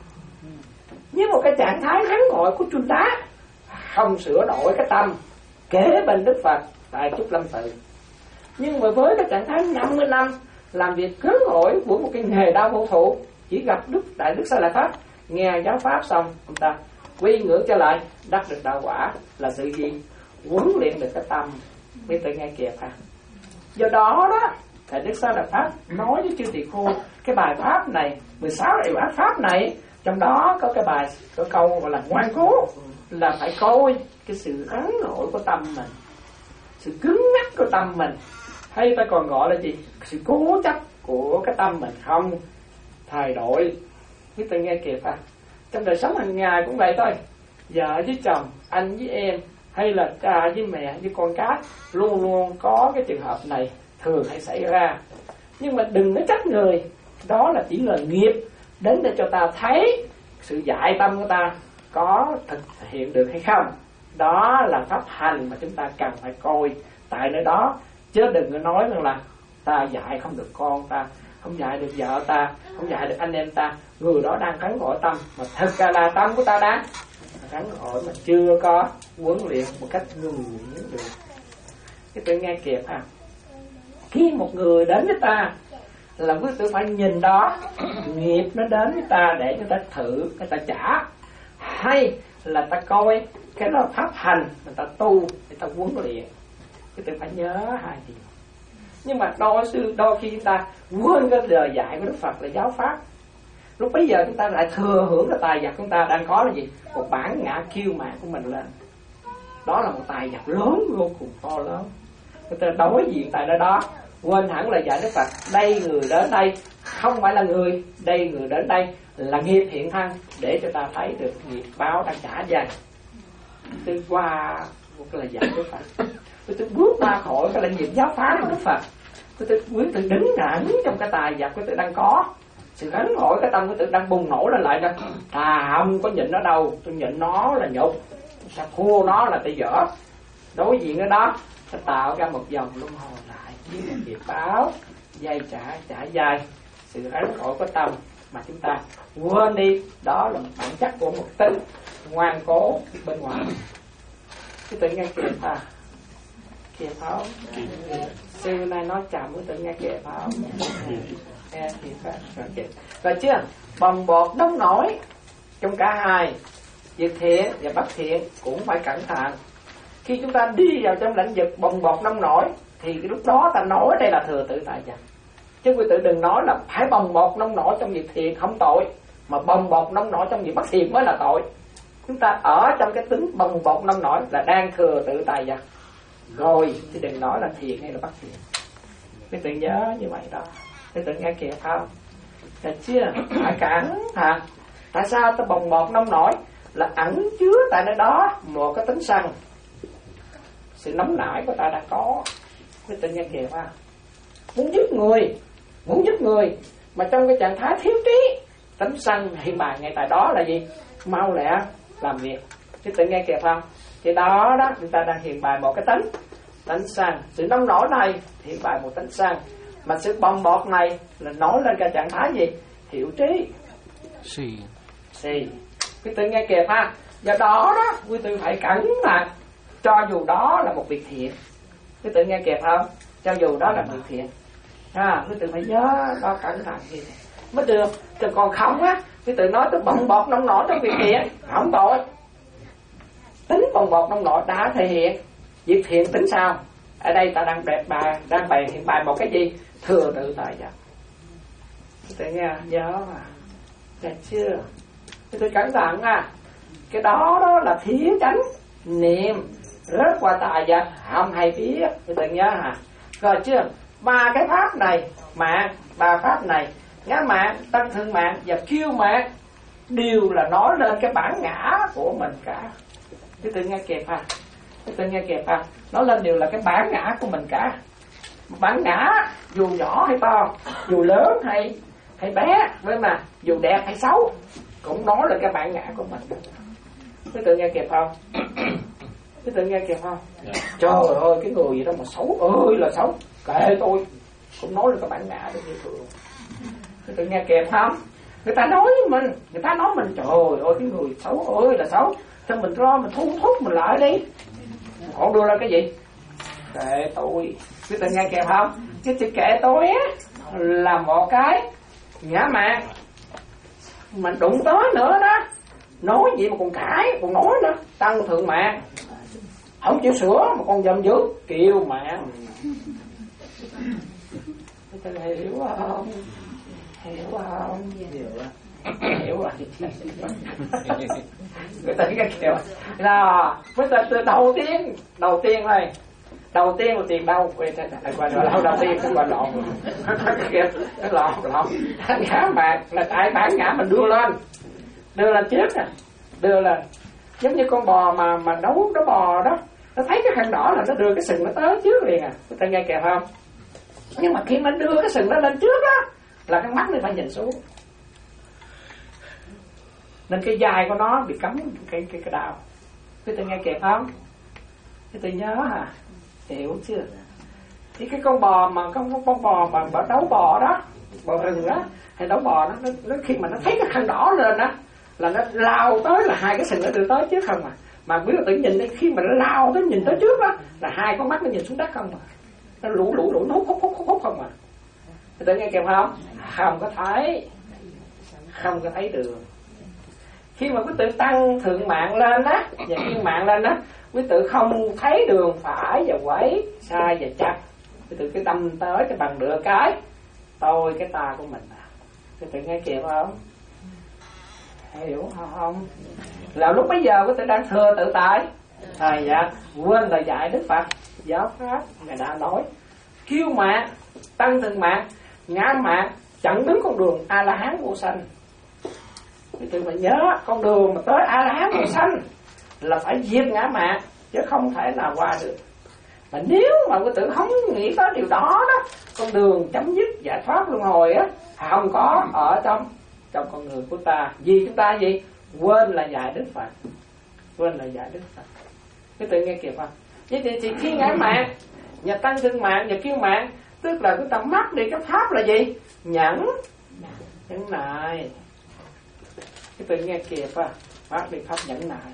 D: Với một cái trạng thái rắn ngọi của Chun Đá, không sửa đổi cái tâm kế bên Đức Phật tại Trúc Lâm Tự. Nhưng mà với cái trạng thái năm mươi năm làm việc cứng ngỏi của một cái nghề đao phủ thủ, chỉ gặp Đức Đại Đức Xá Lợi Phất nghe giáo pháp xong, ông ta quy ngưỡng trở lại, đắc được đạo quả là sự gì? Huấn luyện được cái tâm. Biết tự nghe kịp ha. Do đó đó, Đại Đức Xá Lợi Phất nói với chư tỳ khưu cái bài pháp này, mười sáu điều ác pháp này, trong đó có cái bài, có câu gọi là ngoan cố, là phải coi cái sự rắn nổi của tâm mình, sự cứng nhắc của tâm mình, hay ta còn gọi là gì? Sự cố chấp của cái tâm mình không thay đổi. Biết tự nghe kịp ha. Trong đời sống hàng ngày cũng vậy thôi. Vợ với chồng, anh với em, hay là cha với mẹ với con cái, luôn luôn có cái trường hợp này thường hay xảy ra. Nhưng mà đừng có trách người, đó là chỉ là nghiệp đến để cho ta thấy sự dại tâm của ta có thực hiện được hay không. Đó là pháp hành mà chúng ta cần phải coi tại nơi đó. Chứ đừng có nói rằng là ta dạy không được con ta, không dạy được vợ ta, không dạy được anh em ta. Người đó đang rắn gọi tâm, mà thật ra là tâm của ta đang rắn gọi mà chưa có huấn luyện một cách nhuần nhuyễn được. Cái tự nghe kịp ha. Khi một người đến với ta là quý tử phải nhìn đó, nghiệp nó đến với ta để người ta thử, người ta trả, hay là ta coi cái đó pháp hành, người ta tu, người ta huấn luyện. Quý tử phải nhớ hai điều. Nhưng mà đôi sư đôi khi chúng ta quên cái lời dạy của Đức Phật là giáo pháp. Lúc bấy giờ chúng ta lại thừa hưởng cái tài vật chúng ta đang có là gì? Một bản ngã kiêu mạn của mình lên. Đó là một tài vật lớn vô cùng to lớn. Người ta đối diện tại nơi đó, quên hẳn lời dạy Đức Phật. Đây người đến đây không phải là người, đây người đến đây là nghiệp hiện thân, để cho ta thấy được nghiệp báo đang trả dần. Tôi qua một lời dạy Đức Phật, tôi, tôi bước ra khỏi cái lãnh nhiệm giáo pháp của Đức Phật. Tôi, tôi quyết tôi đứng thẳng trong cái tài vật của tôi đang có. Sự gắn hỏi cái tâm của tôi đang bùng nổ lên lại đó. À không có nhịn nó đâu, tôi nhịn nó là nhục, sao thua nó là tôi dở. đối diện ở đó sẽ tạo ra một dòng luân hồi lại với một nghiệp báo dây trả trả dây, sự rắn rỗi của tâm mà chúng ta quên đi. Đó là một bản chất của một tinh ngoan cố bên ngoài. Cái tự nghe kìa ta kìa pháo sư nay nói chậm với tự nghe kìa pháo nghe thì phải rồi rồi chưa. Bồng bột nóng nổi trong cả hai việc thiện và bất thiện cũng phải cẩn thận. Khi chúng ta đi vào trong lãnh vực bồng bột nóng nổi thì cái lúc đó ta nói đây là thừa tự tại giác, chứ quý tử đừng nói là phải bồng bột nóng nổi trong việc thiện không tội, mà bồng bột nóng nổi trong việc bất thiện mới là tội. Chúng ta ở trong cái tính bồng bột nóng nổi là đang thừa tự tại giác rồi, chứ đừng nói là thiện hay là bất thiện. Quý tử nhớ như vậy đó. Quý tử nghe kìa không? Được chưa? Phải cẩn thận. Tại sao ta bồng bột nóng nổi? Là ẩn chứa tại nơi đó một cái tính sân. Sự nóng nảy của ta đã có. Quý tử nghe kìa không? Muốn giết người, muốn giết người mà trong cái trạng thái thiếu trí, tính sân hiện bài ngay tại đó là gì? Mau lẹ làm việc. Quý tử nghe kìa không? Thì đó đó chúng ta đang hiện bài một cái tính tính sân. Sự nóng nổi này hiện bài một tính sân, mà sự bồng bột này là nói lên cái trạng thái gì? Hiểu trí.
B: Si.
D: Si. Quý tử nghe kìa ha. Do đó đó quý tử phải cẩn thận, cho dù đó là một việc thiện. Quý tử nghe kìa không? Cho dù đó là việc thiện, à, quý tử phải nhớ đó, cẩn thận gì mới được. Chứ còn không á, quý tử nói tôi bồng bột nông nổi trong việc thiện không tội. Tính bồng bột nông nổi đã thể hiện việc thiện tính sao? Ở đây ta đang đẹp bài, đang bày hiện bài một cái gì? Thừa tự tại giác. Quý tử nghe nhớ mà, đẹp chưa? Quý tử cẩn thận à. Cái đó đó là thiến chánh niệm rất qua tài giác không hay biết. Quý tử nhớ hả? Rồi chưa? Ba cái pháp này, mạng, ba pháp này, ngã mạng, tăng thượng mạng và kiêu mạng đều là nói lên cái bản ngã của mình cả. Quý tử nghe kịp ha? Quý tử nghe kịp ha? Nói lên đều là cái bản ngã của mình cả. Bản ngã dù nhỏ hay to, dù lớn hay hay bé, với mà dù đẹp hay xấu cũng nói lên cái bản ngã của mình. Quý tử nghe kịp không? Quý tử nghe kịp không? Yeah. Trời ơi, cái người gì đó mà xấu ơi là xấu, kệ tôi, cũng nói lên cái bản ngã đó như thường. Quý tử nghe kịp không? Người ta nói với mình, người ta nói mình trời ơi cái người xấu ơi là xấu, cho mình lo mình thu thúc mình lại đi. Họ đưa ra cái gì? Kệ tôi. Quý tử nghe kịp không? Cái chữ kệ tôi á là một cái ngã mạn mình đụng tới nữa đó. Nói gì mà còn cãi, còn nói nữa. Tăng thượng mạng, không chịu sửa mà còn giận dữ, kiêu mạng. Người ta hiểu không? Hiểu không? Hiểu á. Hiểu rồi. Người ta cái kiểu là với ta từ đầu tiên, đầu tiên này, đầu tiên là tiền đâu? Quên thế này qua rồi, đầu tiên cũng qua lộn. Cái lộn lộn. Ngã mạng là tại bản ngã mình đưa lên, đưa lên trước nè, đưa lên. Giống như con bò mà mà đấu nó bò đó, nó thấy cái khăn đỏ là nó đưa cái sừng nó tới trước liền à. Người ta nghe kịp không? Nhưng mà khi mình đưa cái sừng nó lên trước á là cái mắt nó phải nhìn xuống, nên cái dài của nó bị cấm cái cái cái đạo. Người ta nghe kịp không? Người ta nhớ hả? Hiểu chưa? Thì cái con bò mà con con bò mà mà đấu bò đó, bò rừng đó hay đấu bò đó, nó, nó khi mà nó thấy cái khăn đỏ lên đó là nó lao tới, là hai cái sừng nó đưa tới trước không à. Mà biết là tự nhìn đi, khi mà nó lao tới nhìn tới trước đó là hai con mắt nó nhìn xuống đất không à. Nó lũ lũ lũ nó hút hút hút hút, hút không à. Người ta nghe kịp không? Không có thấy, không có thấy đường. Khi mà quý tử tăng thượng mạng lên đó và thiên mạng lên đó, quý tử không thấy đường phải và quấy, sai và chặt. Quý tử cái tâm tới cái bằng được cái tôi cái ta của mình à. Quý tử nghe kịp không? Hiểu không? Là lúc bây giờ quý tử đang thừa tự tại. Thầy dạ quên lời dạy Đức Phật giáo pháp ngài đã nói kiêu mạng, tăng thượng mạng, ngã mạng chặn đứng con đường A La Hán vô sanh. Quý tử phải nhớ con đường mà tới A La Hán vô sanh là phải diệt ngã mạng, chứ không thể nào qua được. Mà nếu mà quý tử không nghĩ tới điều đó đó, con đường chấm dứt giải thoát luân hồi á không có ở trong trong con người của ta. Vì chúng ta gì? Quên là dạy Đức Phật, quên là dạy Đức Phật. Quý tử nghe kịp không? Vậy thì, thì khi ngã mạn, nhà tăng thương mạng, nhà kiêu mạng, tức là chúng ta mất đi cái pháp là gì? Nhẫn, nhẫn nại. Cái tự nghe kịp à, mất đi pháp nhẫn nại.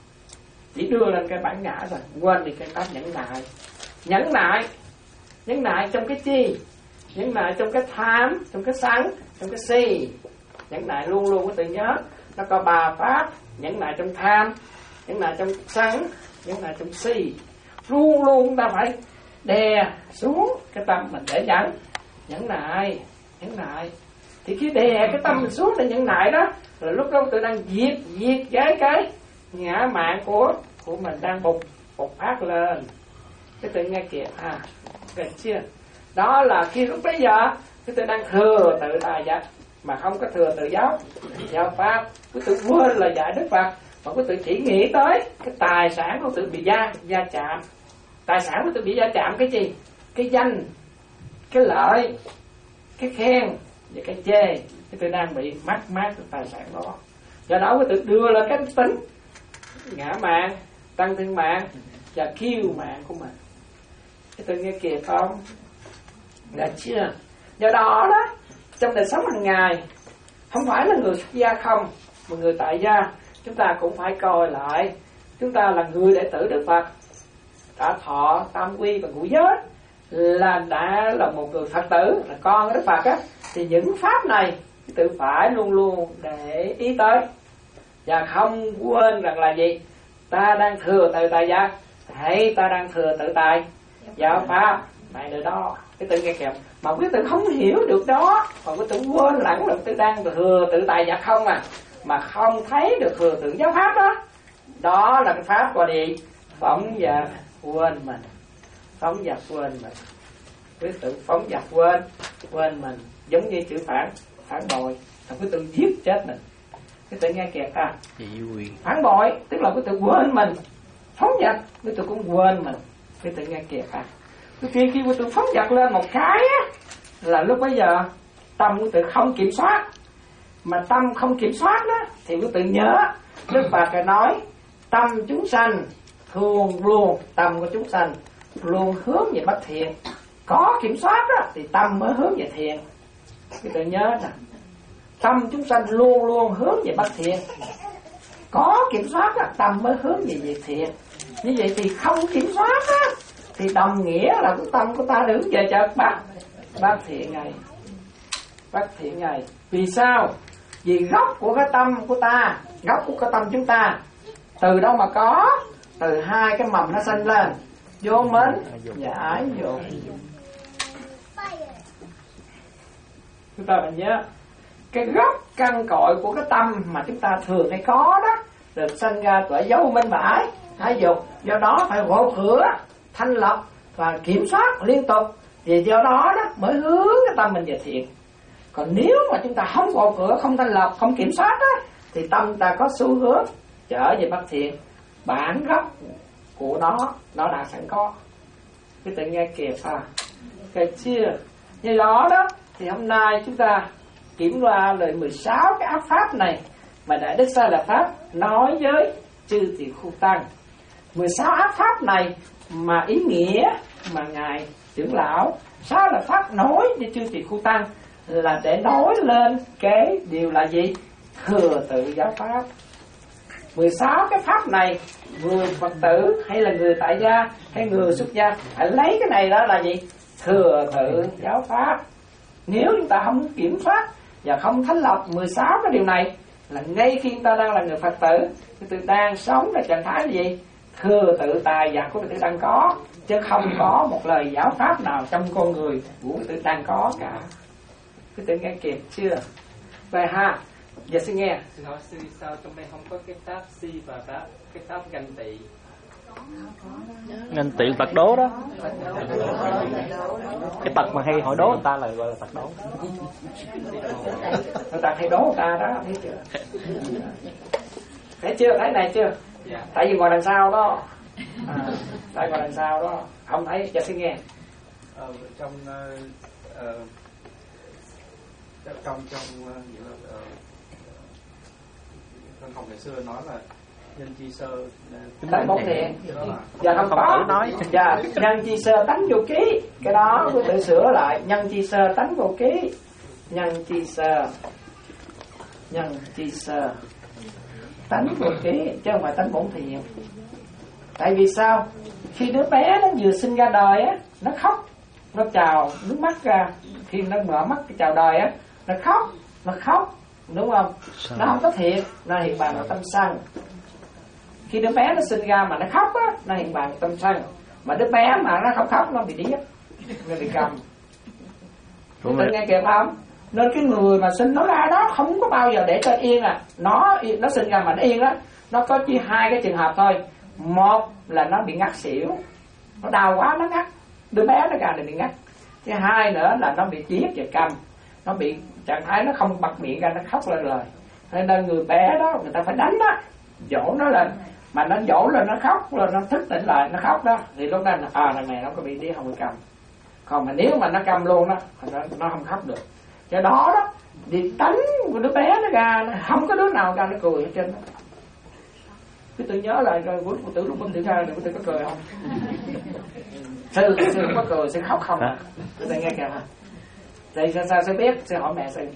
D: Chỉ đưa lên cái bản ngã rồi, quên đi cái pháp nhẫn nại. Nhẫn nại, nhẫn nại trong cái chi? Nhẫn nại trong cái tham, trong cái sân, trong cái si. Nhẫn nại luôn luôn có tự nhớ, nó có ba pháp: nhẫn nại trong tham, nhẫn nại trong sân, nhẫn nại trong si. Luôn luôn chúng ta phải đè xuống cái tâm mình để nhẫn, nhẫn nại, nhẫn nại. Thì khi đè cái tâm mình xuống để nhẫn nại đó, là lúc đó tôi đang diệt diệt cái cái ngã mạn của của mình đang bùng bùng phát lên. Cái tự nghe kìa, à, được chưa? Đó là khi lúc bấy giờ cái tôi đang thừa tự tài giác, mà không có thừa tự giáo giáo pháp. Cái tự quên là dạy Đức Phật, mà cái tự chỉ nghĩ tới cái tài sản của tự bị gia gia chạm. Tài sản của tự bị gia chạm cái gì? Cái danh, cái lợi, cái khen và cái chê. Cái tự đang bị mắc mát cái tài sản đó. Do đó cái tự đưa lên cái tính ngã mạn, tăng thương mạng và kiêu mạng của mình. Cái tự nghe kìa không? Đã chưa? Do đó đó, trong đời sống hàng ngày, không phải là người xuất gia không, mà người tại gia, chúng ta cũng phải coi lại. Chúng ta là người đệ tử Đức Phật, đã thọ tam quy và ngũ giới, là đã là một người Phật tử, là con của Đức Phật á, thì những pháp này tự phải luôn luôn để ý tới, và không quên rằng là gì? Ta đang thừa tự tại giác, hay ta đang thừa tự tại giáo pháp. Này được đó, cái tự nghe kẹp. Mà quý tự không hiểu được đó, mà quý tự quên lẳng là tự đang thừa tự tại giác không à, mà không thấy được thừa tự giáo pháp đó. Đó là cái pháp gọi gì? Phóng dật quên mình. Phóng dật quên mình. Quý tự phóng dật quên quên mình, giống như chữ phản phản bội, là quý tự giết chết mình. Quý tự nghe kẹp à, phản bội tức là quý tự quên mình, phóng dật quý tự cũng quên mình. Quý tự nghe kẹp à, khi khi quý tự phóng dật lên một cái á, là lúc bấy giờ tâm quý tự không kiểm soát. Mà tâm không kiểm soát đó thì quý tự nhớ Đức Phật nói tâm chúng sanh thường luôn, tâm của chúng sanh luôn hướng về bất thiện. Có kiểm soát đó thì tâm mới hướng về thiện. Quý tự nhớ nè, tâm chúng sanh luôn luôn hướng về bất thiện. Có kiểm soát đó, tâm mới hướng về việc thiện. Như vậy thì không kiểm soát đó, thì đồng nghĩa là cái tâm của ta hướng về cho bất bất thiện này, bất thiện này. Vì sao? Vì gốc của cái tâm của ta, gốc của cái tâm chúng ta từ đâu mà có? Từ hai cái mầm nó sinh lên, vô mến và ái vô. Chúng ta phải nhớ cái gốc căn cội của cái tâm mà chúng ta thường hay có đó, được sinh ra tuổi dấu minh và ái ái dục. Do đó phải gột rửa, thanh lọc và kiểm soát liên tục, vì do đó đó mới hướng cái tâm mình về thiện. Còn nếu mà chúng ta không gột rửa, không thanh lọc, không kiểm soát đó, thì tâm ta có xu hướng trở về bất thiện. Bản gốc của nó nó đã sẵn có. Cái tự nghe kịp à, cái chia như đó đó. Thì hôm nay chúng ta kiểm qua lời mười sáu cái áp pháp này mà Đại Đức Sa La Pháp nói với chư tỳ khu tăng. Mười sáu áp pháp này mà ý nghĩa mà ngài trưởng lão Sa La Pháp nói với chư tỳ khu tăng là để nói lên cái điều là gì? Thừa tự giáo pháp. Mười sáu cái pháp này, người Phật tử hay là người tại gia hay người xuất gia phải lấy cái này đó là gì? Thừa tự giáo pháp. Nếu chúng ta không kiểm soát và không thanh lọc mười sáu cái điều này, là ngay khi chúng ta đang là người Phật tử, chúng ta đang sốngในtrạng thái gì? Thừa tự tài giác của chúng ta đang có, chứ không có một lời giáo pháp nào trong con người của chúng ta đang có cả. Chúng ta nghe kịp chưa? Vậy ha, giờ xin nghe.
C: Xin hỏi sư sao trong đây không có cái tab si và tab cái tab ganh tị?
B: Ganh tị Phật đố đó. Cái tật mà hay hỏi đố người ta là gọi là Phật đố.
D: Người ta hay đố người ta đó, thấy chưa? Thấy chưa? Thấy này chưa?
C: Dạ.
D: Tại vì ngồi đằng sau đó, à, tại ngồi đằng sau đó không thấy. Giờ xin nghe.
C: Ờ, trong uh, uh, trong trong uh, uh, văn học ngày xưa nói là nhân chi sơ
D: tánh bổn thiện. Giờ không
B: không
D: có
B: tự nói.
D: Dạ, nhân chi sơ tánh vô ký, cái đó tôi tự sửa lại. Nhân chi sơ tánh vô ký, nhân chi sơ, nhân chi sơ tánh vô ký, chứ không phải tánh bổn thiện. Tại vì sao? Khi đứa bé nó vừa sinh ra đời á, nó khóc, nó trào nước mắt ra. Khi nó mở mắt chào đời á, nó khóc, nó khóc, đúng không? Nó không có thiện, nó hiện bàn là tâm sân. Khi đứa bé nó sinh ra mà nó khóc á, nó hiện bàn tâm sân. Mà đứa bé mà nó không khóc nó bị điếc, nó bị cầm. Tự nghe kịp không? Nên cái người mà sinh nó ra đó không có bao giờ để cho yên à. Nó nó sinh ra mà nó yên đó, nó có chỉ hai cái trường hợp thôi. Một là nó bị ngắt xỉu, nó đau quá nó ngắt, đứa bé nó ra thì bị ngắt. Thứ hai nữa là nó bị điếc và câm, nó bị trạng thái nó không bật miệng ra, nó khóc lên lời. Nên người bé đó người ta phải đánh đó, dỗ nó lên. Mà nó dỗ lên nó khóc lên, nó thức tỉnh lại nó khóc đó, thì lúc đó là à là mẹ nó có bị điếc không bị câm. Còn mà nếu mà nó câm luôn đó, nó, nó không khóc được. Cho đó đó thì tánh của đứa bé nó ra, nó không có đứa nào ra nó cười hết trơn. Cứ tự nhớ lại rồi của tử lúc mình tự ra thì tự có cười không? Sư sư có cười, sư khóc không? Cứ tự nghe kìa mà. Thì sao sao sẽ biết, sẽ hỏi mẹ sư.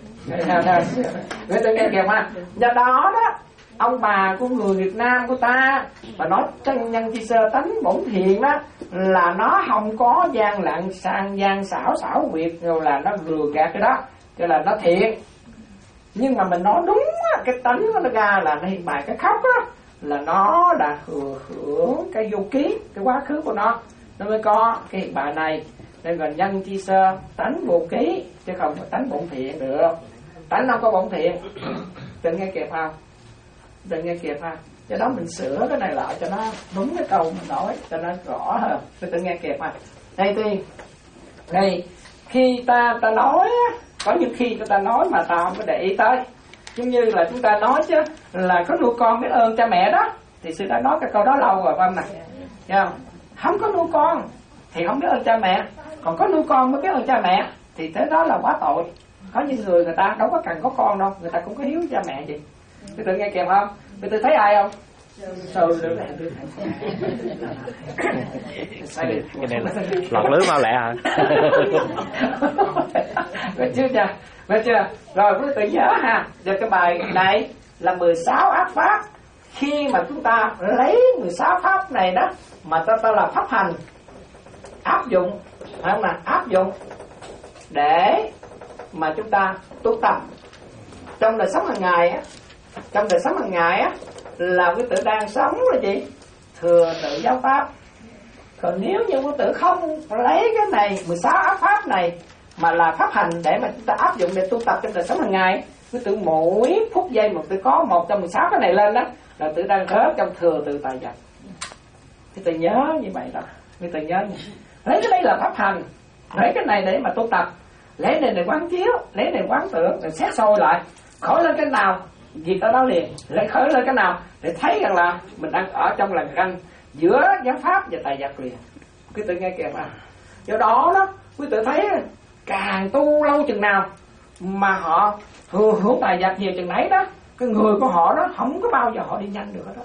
D: Cứ tự nghe kìa mà. Do đó đó, ông bà của người Việt Nam của ta và nói chân nhân chi sơ tánh bổn thiện đó là nó không có gian lận sang gian xảo xảo quyệt rồi là nó lừa gạt cái đó, cho là nó thiện. Nhưng mà mình nói đúng á, cái tánh của nó ra là nó hiện bài cái khóc á, là nó đã hưởng, hưởng cái vô ký, cái quá khứ của nó, nó mới có cái hiện bài này. Nên gọi nhân chi sơ tánh vô ký, chứ không phải tánh bổn thiện được. Tánh không có bổn thiện. Đừng nghe kịp không? Đừng nghe kịp ha. Do đó mình sửa cái này lại cho nó đúng cái câu mình nói, cho nó rõ hơn. Tôi tự nghe kịp ha. Đây thì đây khi ta ta nói có những khi ta nói mà ta không có để ý tới. Giống như là chúng ta nói chứ là có nuôi con biết ơn cha mẹ đó, thì sư đã nói cái câu đó lâu rồi phải không này? Thấy không? Không có nuôi con thì không biết ơn cha mẹ, còn có nuôi con mới biết ơn cha mẹ thì thế đó là quá tội. Có những người người ta đâu có cần có con đâu, người ta cũng có hiếu cha mẹ gì. Tôi tự nghe kịp không? Tôi tự thấy ai không? Sư nữa này.
B: Cái này là lọt lưới mau lẹ hả?
D: Biết chưa chưa? Biết chưa? Rồi quý tự nhớ ha. Giờ cái bài này là mười sáu ác pháp. Khi mà chúng ta lấy mười sáu pháp này đó mà ta ta là pháp hành áp dụng, phải không nào? Áp dụng để mà chúng ta tu tập trong đời sống hàng ngày á. Trong đời sống hàng ngày á là quý tử đang sống là gì? Thừa tự giáo pháp. Còn nếu như quý tử không lấy cái này mười sáu áp pháp này mà là pháp hành để mà chúng ta áp dụng để tu tập trong đời sống hàng ngày, quý tử mỗi phút giây một tử có một trong mười sáu cái này lên đó là tử đang rớt trong thừa tự tại vật. Quý tử nhớ như vậy đó. Quý tử nhớ như lấy cái đây là pháp hành, lấy cái này để mà tu tập, lấy này để quán chiếu, lấy này quán tưởng, rồi xét soi lại khỏi lên cái nào việc ở đó liền, lấy khởi lên cái nào để thấy rằng là mình đang ở trong làn ranh giữa giáo pháp và tài vật liền. Quý tử nghe kìa mà. Do đó đó quý tử thấy càng tu lâu chừng nào mà họ thừa hưởng tài vật nhiều chừng nấy đó, cái người của họ đó không có bao giờ họ đi nhanh được đó.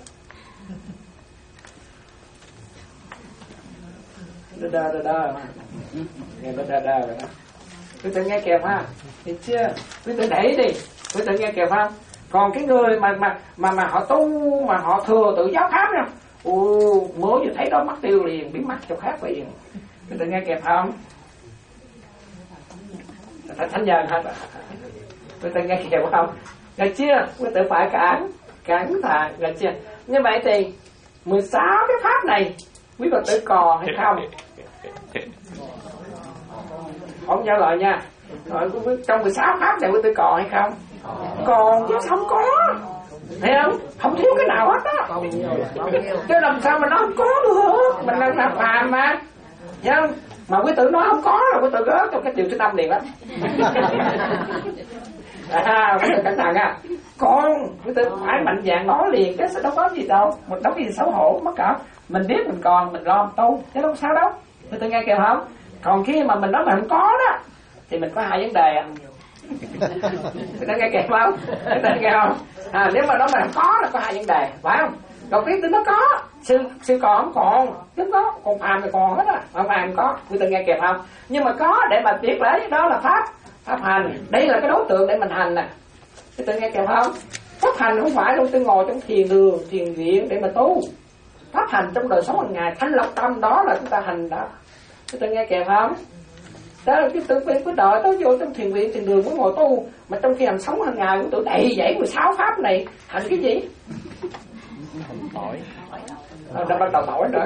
D: Đơ đơ đơ đơ nghe đơ đơ đơ rồi đó. Quý tử nghe kìa ha, thấy chưa? Quý tử để đi, quý tử nghe kìa ha. Còn cái người mà mà mà mà họ tu mà họ thừa tự giáo pháp nha, ô mới vừa thấy đó mất tiêu liền, biến mất cho khác liền. Quý tử nghe kịp không? Phải thánh nhân hết. Quý tử nghe kịp không? Được chưa? Quý tử phải cản cẩn thận, được chưa? Như vậy thì mười sáu cái pháp này quý Phật tử còn hay không? Không trả lời nha. Rồi trong mười sáu pháp này quý tử còn hay không? Còn chứ không có. Thấy không? Không thiếu cái nào hết á. Chứ làm sao mà nó không có được. Mình đang làm phàm mà. Thấy không? Mà quý tử nói không có là quý tử gớt trong cái điều thứ năm liền đó. À, quý tử cẩn thận à. Còn quý tử phải mạnh dạn nói liền, cái đâu có gì đâu. Mình đâu có gì xấu hổ mất cả. Mình biết mình còn, mình lo tu, chứ đâu sao đâu. Quý tử nghe kìa không? Còn khi mà mình nói mình không có đó thì mình có hai vấn đề à. Người ta nghe kịp không? Người ta nghe không? À, nếu mà nói mà không có là có hai vấn đề, phải không? Còn cái nó có, sư sư còn không còn, chúng có, còn phàm thì còn hết á, không phàm có, quý tự nghe kịp không? Nhưng mà có để mà biết lấy đó là pháp, pháp hành. Đây là cái đối tượng để mình hành nè. Quý tự nghe kịp không? Pháp hành không phải đâu tôi ngồi trong thiền đường, thiền viện để mà tu. Pháp hành trong đời sống hàng ngày, thanh lọc tâm đó là chúng ta hành đó. Quý tự nghe kịp không? Đó là cái tự cái đợi tới vô trong thiền viện, thiền đường mới ngồi tu, mà trong khi hành sống hàng ngày của tôi đầy dãy mười sáu pháp này hành cái gì? Tỏi. Ờ, đã bắt đầu tỏi nữa.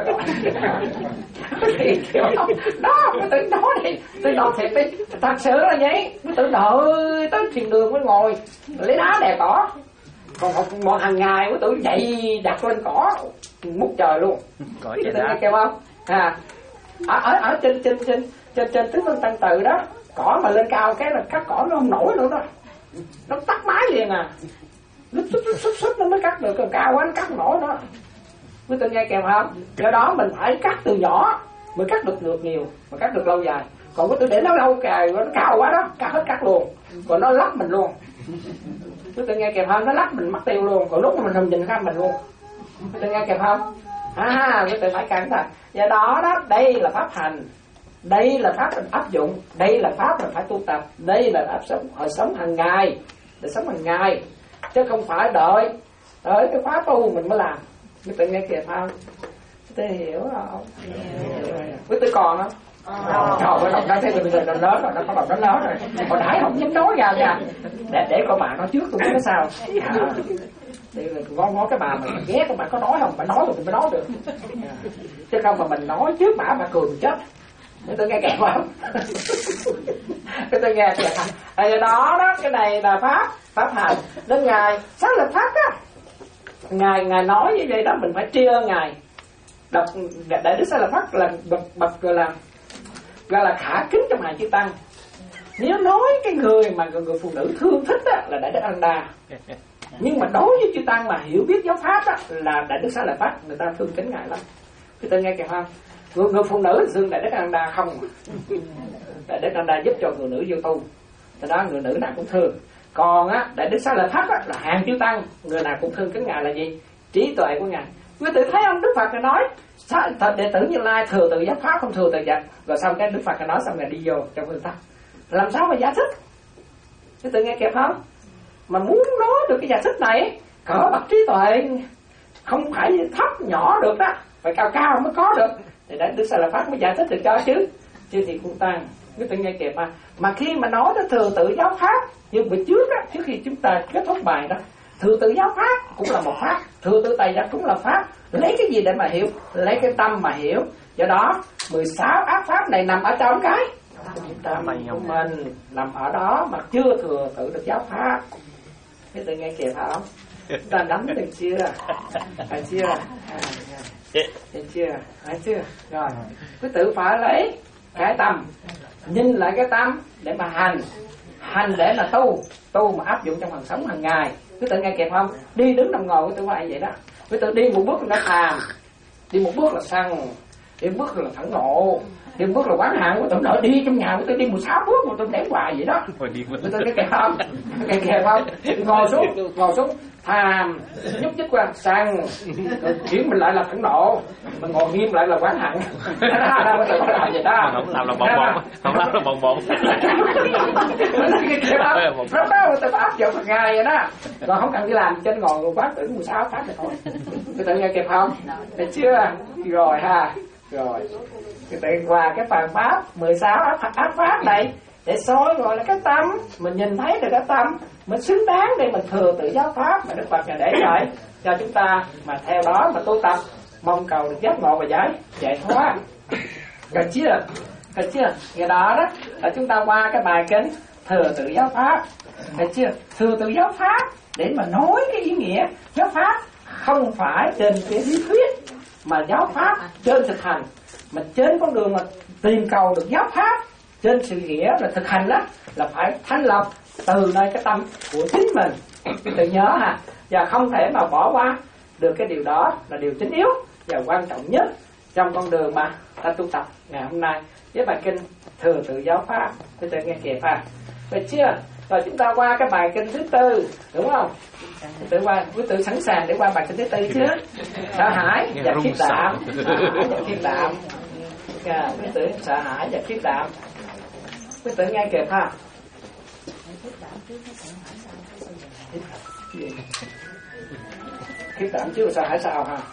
D: Thì kiểu đó, cái tự nói đi, tôi nói thiệt đi, thật sự là vậy. Cái tự đợi tới thiền đường mới ngồi lấy đá đè cỏ. Còn một hàng ngày của tự dậy đặt lên cỏ mút trời luôn. Cỏ cái tự nghe kêu không? À, ở ở ở trên trên trên trên trên tứ phân tăng tự đó, cỏ mà lên cao cái là cắt cỏ nó không nổi nữa đó, nó tắt máy liền à, lúc xúc xúc xúc nó mới cắt được, còn cao quá nó cắt không nổi đó. Quý tự nghe kèm không? Do đó mình phải cắt từ nhỏ mới cắt được được nhiều, mà cắt được lâu dài. Còn có tự để nó lâu cài nó cao quá đó, cắt hết cắt luôn, còn nó lắc mình luôn. Quý tự nghe kèm không? Nó lắc mình mất tiêu luôn, còn lúc mà mình không nhìn ra mình luôn. Quý tự nghe kèm không? À, quý tự phải cẩn thận. Do đó đó, đây là pháp hành, đây là pháp mình áp dụng, đây là pháp mình phải tu tập, đây là áp sống ở sống hàng ngày, để sống hàng ngày, chứ không phải đợi đợi cái khóa tu mình mới làm. Quý tự nghe kịp không? Quý tự hiểu không? Quý tự còn không? Trời ơi, đọc ra thấy mình rồi, nó lớn rồi, nó có đọc nó lớn rồi. Hồi nãy không dám nói ra nha. Để để con bà nói trước tôi biết nó sao. À, để ngon ngon cái bà mình ghét con bà có nói không? Bà nói rồi mình mới nói được. Chứ không mà mình nói trước bà bà cười mình chết. Quý tự nghe kịp không? Quý tự nghe kịp không? À, đó đó, cái này là pháp, pháp hành. Đến Ngài, sao là pháp đó? Ngài Ngài nói như vậy đó, mình phải tri ân Ngài. Đọc Đại Đức Sa La Phất là bậc bậc gọi là gọi là khả kính trong hàng chư tăng. Nếu nói cái người mà người, người phụ nữ thương thích á, là Đại Đức A Đà. Nhưng mà đối với chư tăng mà hiểu biết giáo pháp á, là Đại Đức Sa La Phất, người ta thương kính Ngài lắm. Cái tên nghe kìa không? Người, người phụ nữ thương Đại Đức A Đà không. Đại Đức A Đà giúp cho người nữ vô tu, từ đó người nữ nào cũng thương. Còn á, Đại Đức Sa La Phất á, là hàng chư tăng, người nào cũng thương kính Ngài là gì? Trí tuệ của Ngài. Quý tự thấy ông Đức Phật Ngài nói thật đệ tử Như Lai thừa tự giáo pháp không thừa tự vật, rồi xong cái Đức Phật Ngài nói xong Ngài đi vô trong phương pháp làm sao mà giải thích. Quý tự nghe kịp không? Mà muốn nói được cái giải thích này cỡ bậc trí tuệ không phải thấp nhỏ được đó, phải cao cao mới có được, thì Đại Đức Sa La Phất mới giải thích được cho chứ chứ thì cũng tăng. Quý tự nghe kịp mà mà khi mà nói đến thừa tự giáo pháp như bữa trước á, trước khi chúng ta kết thúc bài đó, thừa tự giáo pháp cũng là một pháp, thừa tự tài giác cũng là pháp. Lấy cái gì để mà hiểu? Lấy cái tâm mà hiểu. Do đó mười sáu ác pháp này nằm ở trong cái tâm của mình, nằm ở đó mà chưa thừa tự được giáo pháp. Cái tự nghe kịp không? Ta nắm được chưa? Phải chưa? À, thấy chưa? Thấy chưa? Rồi, quý tự phải lấy cái tâm, nhìn lại cái tâm để mà hành, hành để mà tu, tu mà áp dụng trong cuộc sống hàng ngày. Quý tự nghe kịp không? Đi đứng nằm ngồi quý tự phải vậy đó. Quý tự đi một bước là tham, đi một bước là sân, đi một bước là thẳng nộ, đi một bước là quán hạn. Quý tự nói đi trong nhà quý tự đi mười sáu bước mà tôi để hoài vậy đó. Quý tự nghe kịp không? Nghe kịp không? Ngồi xuống, ngồi xuống tham, nhúc nhích qua sân, chuyển mình lại là thẳng nộ, mình ngồi nghiêm lại là quán hạn. Đó, đó, quý tự làm vậy đó.
B: Không làm là bồng bột, không làm là bồng bột.
D: Rất đó người ta phải áp dụng một ngày vậy đó, còn không cần đi làm trên ngồi quán tử mười sáu pháp này thôi. Người ta nghe kịp không? Được chưa? Rồi ha, rồi người ta qua cái phần pháp mười sáu áp, áp pháp này để soi gọi là cái tâm, mình nhìn thấy được cái tâm mình xứng đáng để mình thừa tự giáo pháp mà Đức Phật này để lại cho chúng ta mà theo đó mà tu tập, mong cầu được giác ngộ và giải giải thoát. Được chưa? Được chưa? Ngày đó đó là chúng ta qua cái bài kinh thừa tự giáo pháp. Được chưa? Thừa tự giáo pháp để mà nói cái ý nghĩa giáo pháp không phải trên cái lý thuyết mà giáo pháp trên thực hành, mà trên con đường mà tìm cầu được giáo pháp trên sự nghĩa là thực hành đó, là phải thanh lọc từ nơi cái tâm của chính mình. Tự nhớ ha, và không thể mà bỏ qua được cái điều đó là điều chính yếu và quan trọng nhất trong con đường mà ta tu tập ngày hôm nay với bài kinh thừa tự giáo pháp. Tôi tự nghe kịp ha. Vậy chưa? Rồi chúng ta qua cái bài kinh thứ tư, đúng không? Quý tử qua, quý tử sẵn sàng để qua bài kinh thứ tư chứ? Sợ hãi và khiếp đảm, sợ hãi và khiếp đảm. À, quý tử sợ hãi và khiếp đảm. Quý tử nghe kịp ha? Khiếp đảm chứ sợ hãi sao ha?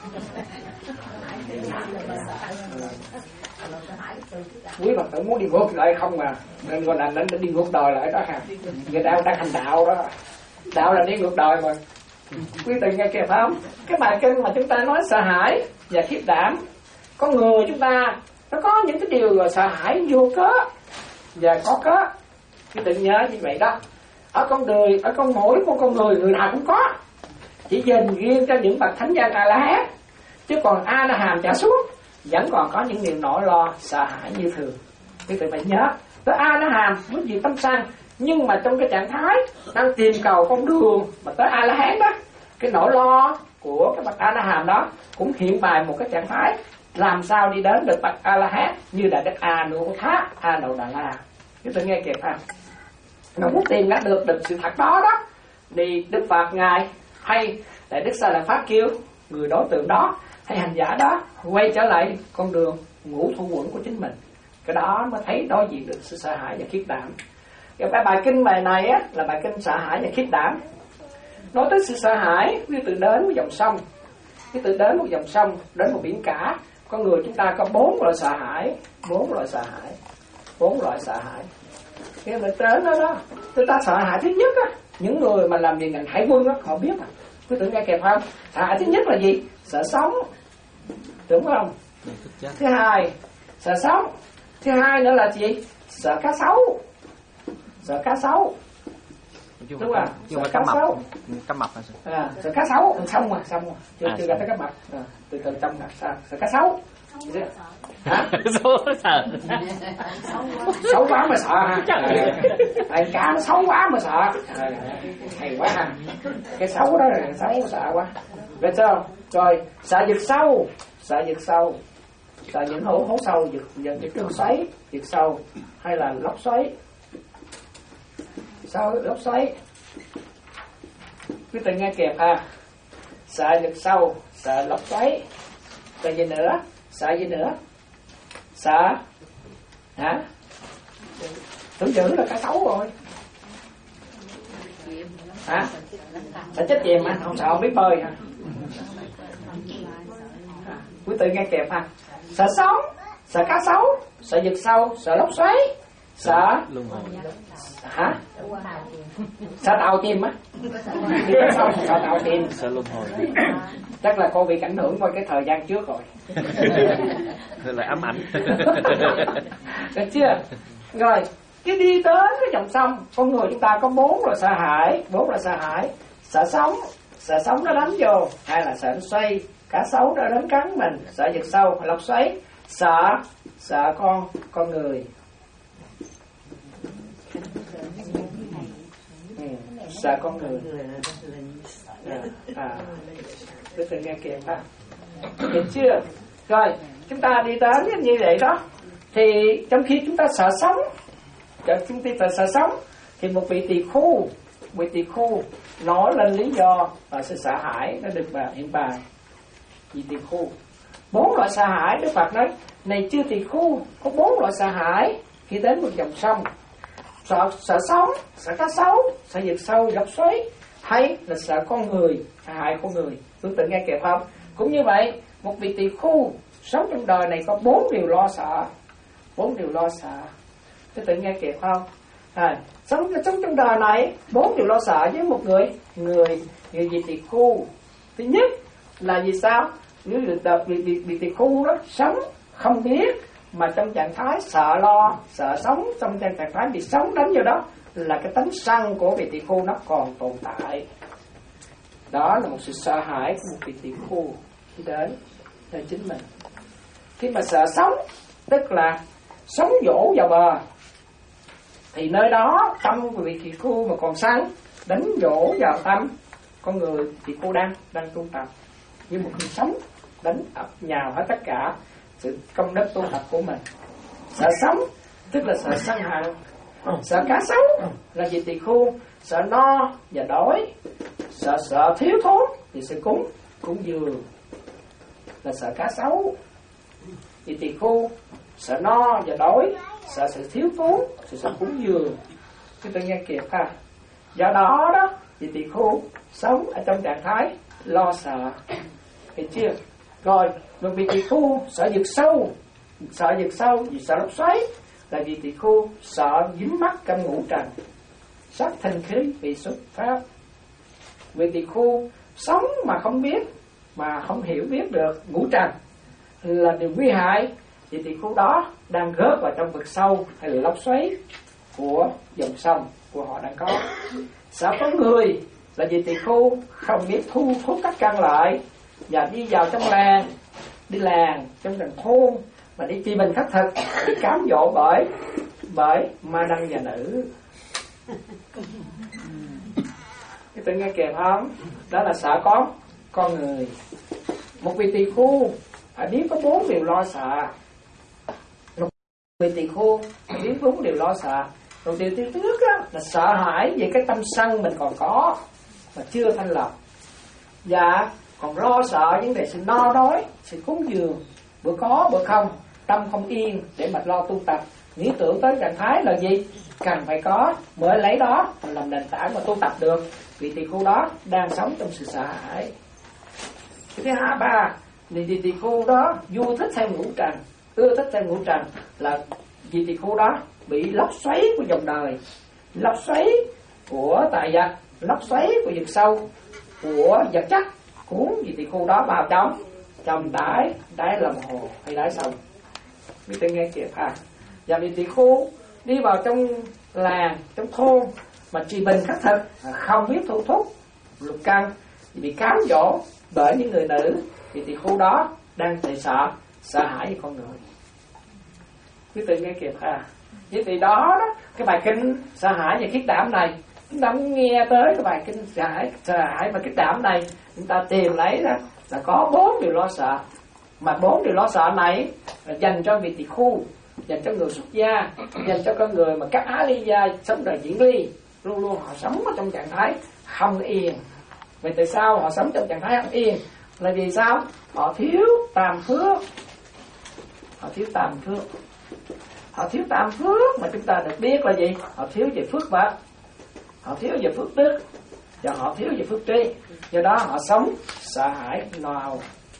D: Quý Phật tử muốn đi ngược lại không mà, nên còn là nên đi ngược đời lại đó ha. Người ta đang hành đạo đó, đạo là đi ngược đời mà. Quý tử nghe kịp không? Cái bài kinh mà chúng ta nói sợ hãi và khiếp đảm, con người chúng ta nó có những cái điều rồi sợ hãi vô cớ và có cớ. Quý tử nhớ như vậy đó. Ở con người, ở con mỗi một con người người nào cũng có, chỉ dành riêng cho những bậc thánh nhân A La Hán, chứ còn A La Hàm trở xuống vẫn còn có những điều nỗi lo sợ hãi như thường. Quý vị phải nhớ, tới A La Hàm mới gì tâm sanh, nhưng mà trong cái trạng thái đang tìm cầu con đường mà tới A La Hán đó, cái nỗi lo của cái bậc A La Hàm đó cũng hiện bài một cái trạng thái làm sao đi đến được bậc A La Hán như là Đức A Nô Thá, A Nô Đà La. Quý vị nghe kịp không? Nó muốn tìm ra được được sự thật đó đó, thì Đức Phật ngài hay Đại Đức Sa La Phát kêu người đối tượng đó hay hành giả đó quay trở lại con đường ngũ thủ quẩn của chính mình, cái đó mới thấy đối diện được sự sợ hãi và khiếp đảm. Cái bài kinh bài này á, là bài kinh sợ hãi và khiếp đảm. Nói tới sự sợ hãi, quý tự đến một dòng sông, quý tự đến một dòng sông, đến một biển cả. Con người chúng ta có bốn loại sợ hãi, bốn loại sợ hãi, bốn loại sợ hãi. Cái mình đến đó đó, chúng ta sợ hãi thứ nhất á, những người mà làm về ngành hải quân á, họ biết à. Quý tự nghe kịp không? Sợ hãi thứ nhất là gì? Sợ sống, đúng không? Thứ hai, sợ sống. Thứ hai nữa là gì? Sợ cá sấu. Sợ cá sấu. Đúng không? Sợ cá sấu.
B: Cá mập hả?
D: À, sợ cá sấu, xong rồi, xong rồi. Chưa à, chưa gặp tới cá mập. À, từ từ trong là sao? Sợ cá sấu. Hả?
B: Xấu sợ.
D: Xấu quá mà sợ hả? Tại cá nó xấu quá mà sợ. Hay quá ha. Cái xấu đó là xấu sợ quá. Rồi sao? Rồi sợ giật sâu, sợ giật sâu, sợ những hố hố sâu, giật giật những cơn xoáy, giật sâu, hay là lốc xoáy, sao lốc xoáy. Quý vị nghe kịp ha? Sợ giật sâu, sợ lốc xoáy, sợ gì nữa? Sợ gì nữa? Sợ hả? Tưởng chữ là cá sấu rồi. Hả? Sợ chết chìm mà không sợ không biết bơi hả? À, quý vị nghe kịp ha? Sợ sóng, sợ cá sấu, sợ giật sâu, sợ lốc xoáy, sợ hả? Sợ tàu chìm á? Sợ tàu chìm,
B: sợ luân hồi.
D: Chắc là cô bị ảnh hưởng qua cái thời gian trước rồi.
B: Lại ám ảnh.
D: Được chưa? Rồi cái đi tới cái dòng sông, con người chúng ta có bốn loại sợ hãi, bốn loại sợ hãi. Sợ sóng, sợ sóng nó đánh vô, hay là sợ nó xoay, cá sấu nó đến cắn mình, sợ giật sâu, lốc xoáy, sợ sợ con con người. Ừ, sợ con người. À, à, tôi từng nghe kịp ha. Được chưa? Rồi chúng ta đi đến như vậy đó, thì trong khi chúng ta sợ sống, chúng ta sợ sống, thì một vị tỳ khu, vị tỳ khu nói lên lý do và sự sợ hãi nó được vào hiện bài. Vị tỳ khu bốn loại sợ hãi, Đức Phật nói này chưa tỳ khu, có bốn loại sợ hãi khi đến một dòng sông. Sợ sợ sống, sợ cá sấu, sợ giật sâu, lốc xoáy, hay là sợ con người, hại con người. Tôi tự nghe kịp không? Cũng như vậy, một vị tỳ khu sống trong đời này có bốn điều lo sợ, bốn điều lo sợ. Tôi tự nghe kịp không? À, sống sống trong đời này bốn điều lo sợ với một người người người vị tỳ khu. Thứ nhất là gì sao? Nếu được đợt vị vị vị tỳ khu đó sống không biết, mà trong trạng thái sợ lo, sợ sống, trong trạng thái bị sống đánh vào đó, là cái tánh sân của vị tỳ khu nó còn tồn tại. Đó là một sự sợ hãi của một vị tỳ khu khi đến nơi chính mình. Khi mà sợ sống, tức là sống dỗ vào bờ, thì nơi đó tâm của vị tỳ khu mà còn sân, đánh dỗ vào tâm con người tỳ khu đang đang tu tập như một người sống, đánh ập nhào hết tất cả sự công đức tu tập của mình. Sợ sống tức là sợ sân hận, Sợ cá sấu là gì tỳ khu? Sợ no và đói. Sợ sợ thiếu thốn thì sẽ cúng cúng dường là sợ cá sấu. Vì tỳ khu sợ no và đói, sợ sự thiếu thốn thì sẽ cúng dường. Chúng tôi nghe kịp ha. Do đó đó vì tỳ khu sống ở trong trạng thái lo sợ, thấy chưa? Rồi một vị tỳ khu sợ vực sâu, sợ vực sâu vì sợ lốc xoáy là vì tỳ khu sợ dính mắc trong ngũ trần, sắc thanh khí bị xuất pháp. Vị tỳ khu sống mà không biết, mà không hiểu biết được ngũ trần là điều nguy hại, thì tỳ khu đó đang rớt vào trong vực sâu hay là lốc xoáy của dòng sông của họ đang có. Sợ có người là vì tỳ khu không biết thu hút các căn lại và đi vào trong làng, đi làng trong rừng thôn mà đi chi mình khắc thực, bị cám dỗ bởi bởi ma đăng và nữ. Cái tự nghe kịp không? Đó là sợ có con người. Một vị tỳ khu phải biết có bốn điều lo sợ. Một vị tỳ khu phải biết bốn điều lo sợ. Một điều thứ trước đó là sợ hãi về cái tâm sân mình còn có mà chưa thanh lọc, và còn lo sợ vấn đề sự no đói, sự cúng dường, bữa có bữa không, tâm không yên để mà lo tu tập. Nghĩ tưởng tới trạng thái là gì? Cần phải có mới lấy đó mà làm nền tảng mà tu tập được. Vị tỳ khu đó đang sống trong sự sợ hãi. Cái thứ hai ba, vị tỳ tỳ khu đó vui thích theo ngũ trần, ưa thích theo ngũ trần là vị tỳ khu đó bị lốc xoáy của dòng đời, lốc xoáy của tài vật, lốc xoáy của vực sâu, của vật chất cuốn vị tỳ khu đó vào trong trong đáy đáy lòng hồ hay đáy sông. Quý vị nghe kịp ha. Và vị tỳ khu đi vào trong làng, trong thôn mà trì bình khắc thực, không biết thu thúc lục căn, bị cám dỗ bởi những người nữ, vị tỳ khu đó đang bị sợ, sợ hãi với con người. Quý vị nghe kịp ha. Vậy thì đó, đó cái bài kinh sợ hãi và khiết đảm này, chúng ta muốn nghe tới cái bài kinh sợ hãi, sợ hãi và khiết đảm này, chúng ta tìm lấy đó là có bốn điều lo sợ. Mà bốn điều lo sợ này là dành cho vị tỳ khu, dành cho người xuất gia, dành cho con người mà các á ly gia sống đời diễn ly, luôn luôn họ sống ở trong trạng thái không yên. Vậy tại sao họ sống trong trạng thái không yên? Là vì sao? Họ thiếu tam phước. Họ thiếu tam phước. Họ thiếu tam phước mà chúng ta được biết là gì? Họ thiếu về phước vật, họ thiếu về phước đức, và họ thiếu về phước trí. Do đó họ sống sợ hãi nào.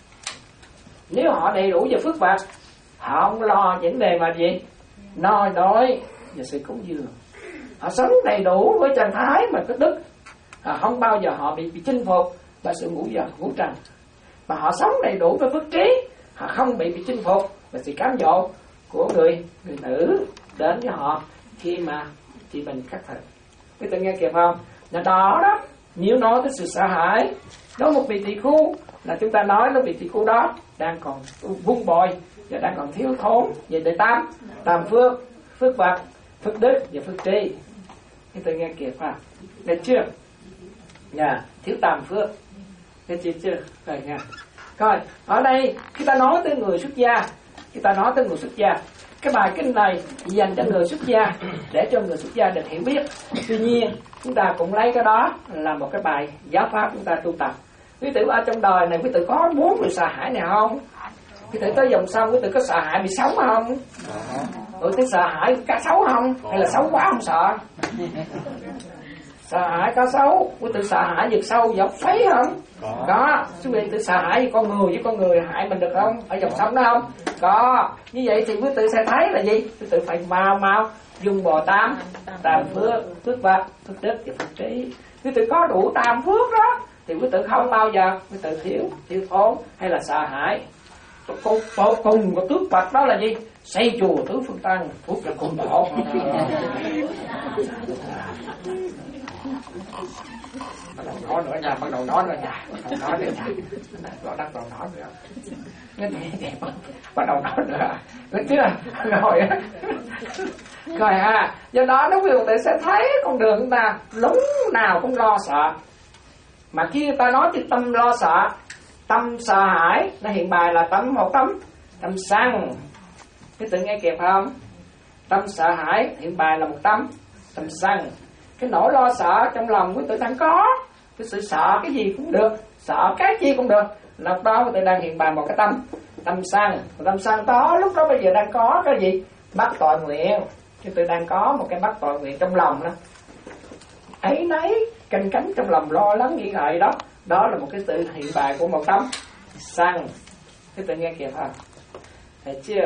D: Nếu họ đầy đủ về phước vật, họ không lo vấn đề mà gì? No đói và sự cúng dường. Họ sống đầy đủ với trạng thái mà có đức, họ không bao giờ họ bị, bị chinh phục bởi sự ngũ giờ ngũ trần. Và họ sống đầy đủ với phước trí, họ không bị bị chinh phục bởi sự cám dỗ của người người nữ đến với họ khi mà chị mình khắc thực. Quý vị nghe kịp không? Là đó đó, nếu nói tới sự sợ hãi, đó một vị tỳ khu là chúng ta nói nó vị tỳ khu đó đang còn vun bồi và đang còn thiếu thốn về đệ tam, tam phước, phước vật, phước đức và phước trí. Quý vị nghe kịp ha? Được chưa? Nhà thiếu tam phước, được chưa chưa? Rồi nha. Rồi ở đây khi ta nói tới người xuất gia, khi ta nói tới người xuất gia, cái bài kinh này dành cho người xuất gia để cho người xuất gia được hiểu biết. Tuy nhiên chúng ta cũng lấy cái đó là một cái bài giáo pháp chúng ta tu tập. Quý tử ở trong đời này quý tử có bốn người sợ hãi này không? Quý tử tới dòng sông quý tử có sợ hãi bị sóng không? Quý tử sợ hãi cá sấu không? Hay là xấu quá không sợ? Sợ hãi cá sấu, quý tử sợ hãi vực sâu dọc xoáy không? Có. Có. Quý vị tự sợ hãi với con người với con người hại mình được không? Ở dòng sông đó không? Có. Như vậy thì quý tử sẽ thấy là gì? Quý tử phải mau mau dùng bồ tam, tam phước, phước vật, phước đức và phước trí. Quý tử có đủ tam phước đó thì quý tử không bao giờ quý tử thiếu thiếu thốn hay là sợ hãi. Cùng, cùng của tước Phật đó là gì? Xây chùa tứ phương tăng, phước là cùng độ. Bắt đầu nói nữa nha, bắt đầu nói nữa nha, bắt đầu nói nữa nha, bắt đầu nói nữa, bắt đầu nói nữa, được chưa? Rồi, rồi ha. Do đó nếu quý vị sẽ thấy con đường chúng ta lúc nào cũng lo sợ, mà khi người ta nói cái tâm lo sợ, tâm sợ hãi, nó hiện bài là tâm một tâm tâm sân. Cái tự nghe kịp không? Tâm sợ hãi hiện bài là một tâm. Tâm sân, cái nỗi lo sợ trong lòng quý tử đang có, cái sự sợ cái gì cũng được, sợ cái gì cũng được, lúc đó quý tử đang hiện bài một cái tâm. Tâm sân, tâm sân đó lúc đó bây giờ đang có cái gì? Bắt tội nguyện. Quý tử đang có một cái bắt tội nguyện trong lòng đó, ấy nấy canh cánh trong lòng, lo lắng nghĩ ngợi đó. Đó là một cái sự hiện bài của một tâm sân. Quý tử nghe kịp không? Thấy chưa?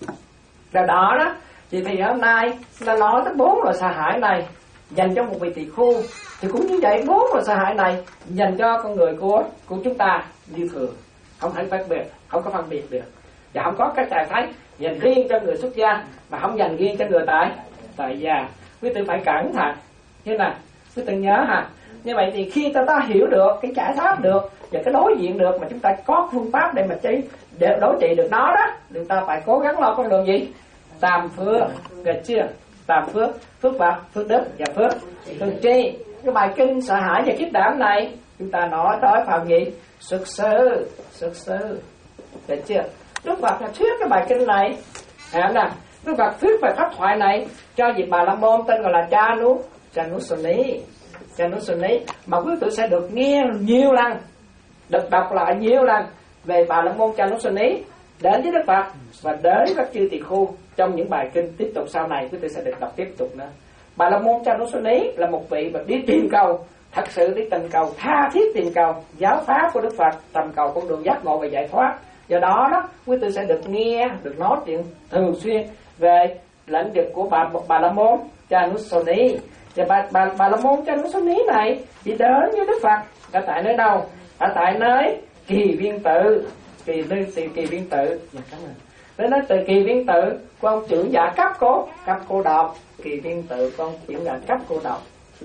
D: Rồi đó đó. Thì thì hôm nay ta nói tới bốn loại sợ hãi này dành cho một vị tỳ khu, thì cũng như vậy, bốn loại sợ hãi này dành cho con người của của chúng ta như thường, không thể phân biệt, không có phân biệt được, và không có cái tài thấy dành riêng cho người xuất gia mà không dành riêng cho người tại tại gia. Quý tử phải cẩn thận như này, quý tử nhớ ha. Như vậy thì khi ta ta hiểu được cái giải pháp được và cái đối diện được, mà chúng ta có phương pháp để mà trị, để đối trị được nó đó, chúng ta phải cố gắng lo con đường gì? Tam phước, được chưa? Tam phước, phước Phật, phước đức và phước thường tri. Cái bài kinh sợ hãi và kiếp đảm này chúng ta nói tới phần gì? Xuất sư, xuất sư, được chưa? Đức Phật là thuyết cái bài kinh này, à, nè, Đức Phật thuyết về pháp thoại này cho vị Bà La Môn tên gọi là Cha Nú, Cha Nú Suni, Cha Nú Suni, mà quý tử sẽ được nghe nhiều lần, được đọc lại nhiều lần về Bà La Môn Cha Nú Suni đến với Đức Phật và đến các chư tỳ khu trong những bài kinh tiếp tục sau này. Quý vị sẽ được đọc tiếp tục nữa. Bà La Môn Cha Nú Suni là một vị mà đi tìm cầu, thật sự đi tìm cầu, tha thiết tìm cầu giáo pháp của Đức Phật, tầm cầu con đường giác ngộ và giải thoát. Do đó đó, quý vị sẽ được nghe, được nói chuyện thường xuyên về lĩnh vực của bà Bà La Môn Cha Nú Suni. Và bà, bà, bà La Môn Cha Nú Suni này đi đến với Đức Phật ở tại nơi đâu? Ở tại nơi Kỳ Viên Tự, kỳ nơi kỳ, kỳ Viên Tự. Đến nói từ Kỳ Viên Tự, con trưởng giả cấp cô, cấp cô độc. Kỳ Viên Tự, con trưởng giả cấp cô độc.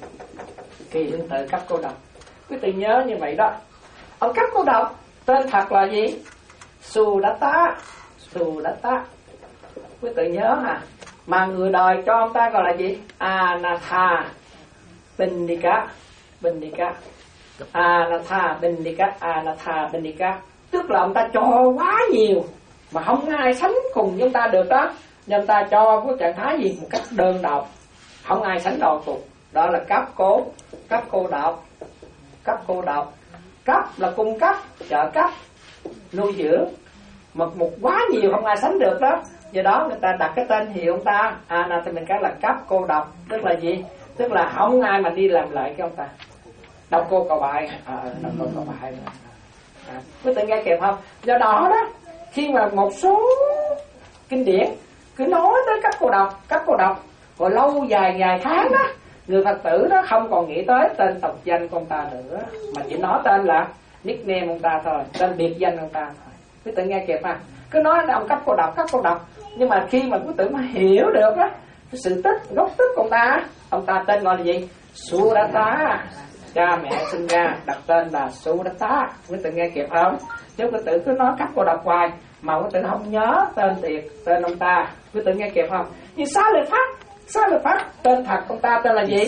D: Kỳ Viên Tự cấp cô độc. Quý vị nhớ như vậy đó. Ông cấp cô độc tên thật là gì? Sudatta, Sudatta. Quý vị nhớ hả? Mà người đời cho ông ta gọi là gì? Anatha Bindika, Bindika, Anatha Bindika, Anatha Bindika. Tức là ông ta cho quá nhiều mà không ai sánh cùng với ông ta được đó. Nhưng ông ta cho với trạng thái gì? Một cách đơn độc, không ai sánh đo cùng. Đó là cấp cố, cấp cô độc, cấp cô độc. Cấp là cung cấp, trợ cấp, nuôi dưỡng, một một quá nhiều không ai sánh được đó. Do đó người ta đặt cái tên hiệu ông ta Anathemika là cấp cô độc. Tức là gì? Tức là không ai mà đi làm lại cái ông ta. Đọc cô cầu bài, à, đọc cô cầu bài. À, quý vị nghe kịp không? Do đó đó, khi mà một số kinh điển cứ nói tới cấp cô độc, cấp cô độc, rồi lâu dài dài tháng đó, người Phật tử đó không còn nghĩ tới tên tộc danh của ông ta nữa, mà chỉ nói tên là nickname ông ta thôi, tên biệt danh ông ta thôi. Quý vị nghe kịp ha? Cứ nói là ông cấp cô độc, cấp cô độc, nhưng mà khi mà quý tử mà hiểu được đó cái sự tích, gốc tích của ông ta, ông ta tên gọi là gì? Sudatta. Cha mẹ sinh ra đặt tên là Sudatta. Quý tử nghe kịp không? Chứ quý tử cứ nói cấp cô độc hoài mà quý tử không nhớ tên tiệt, tên ông ta. Quý tử nghe kịp không? Như Xá Lợi Phất, Xá Lợi Phất tên thật ông ta tên là gì?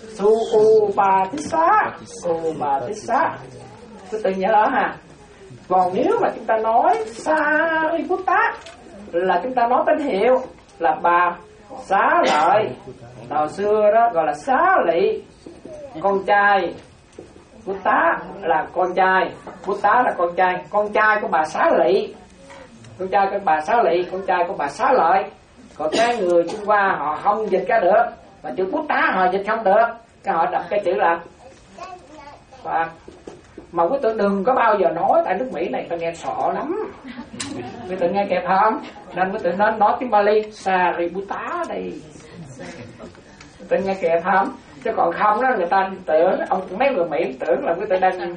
D: Subatissa, Subatissa. Quý tử nhớ ha? Còn nếu mà chúng ta nói Sariputta là chúng ta nói tên hiệu là bà Xá Lợi. Hồi xưa đó gọi là Xá Lị, con trai. Butta là con trai, Butta là con trai, con trai của bà Xá Lị, con trai của bà Xá Lị, con trai của bà Xá Lợi. Còn cái người Trung Hoa họ không dịch ra được, mà chữ Butta họ dịch không được, cái họ đọc cái chữ là Phật. Mà quý tử đừng có bao giờ nói tại nước Mỹ này, ta nghe sợ lắm. Quý tử nghe kịp không? Nên quý tử nên nói tiếng Bali Sariputta đây. Quý tử nghe kịp không? Chứ còn không đó người ta tưởng, ông mấy người Mỹ tưởng là quý tử đang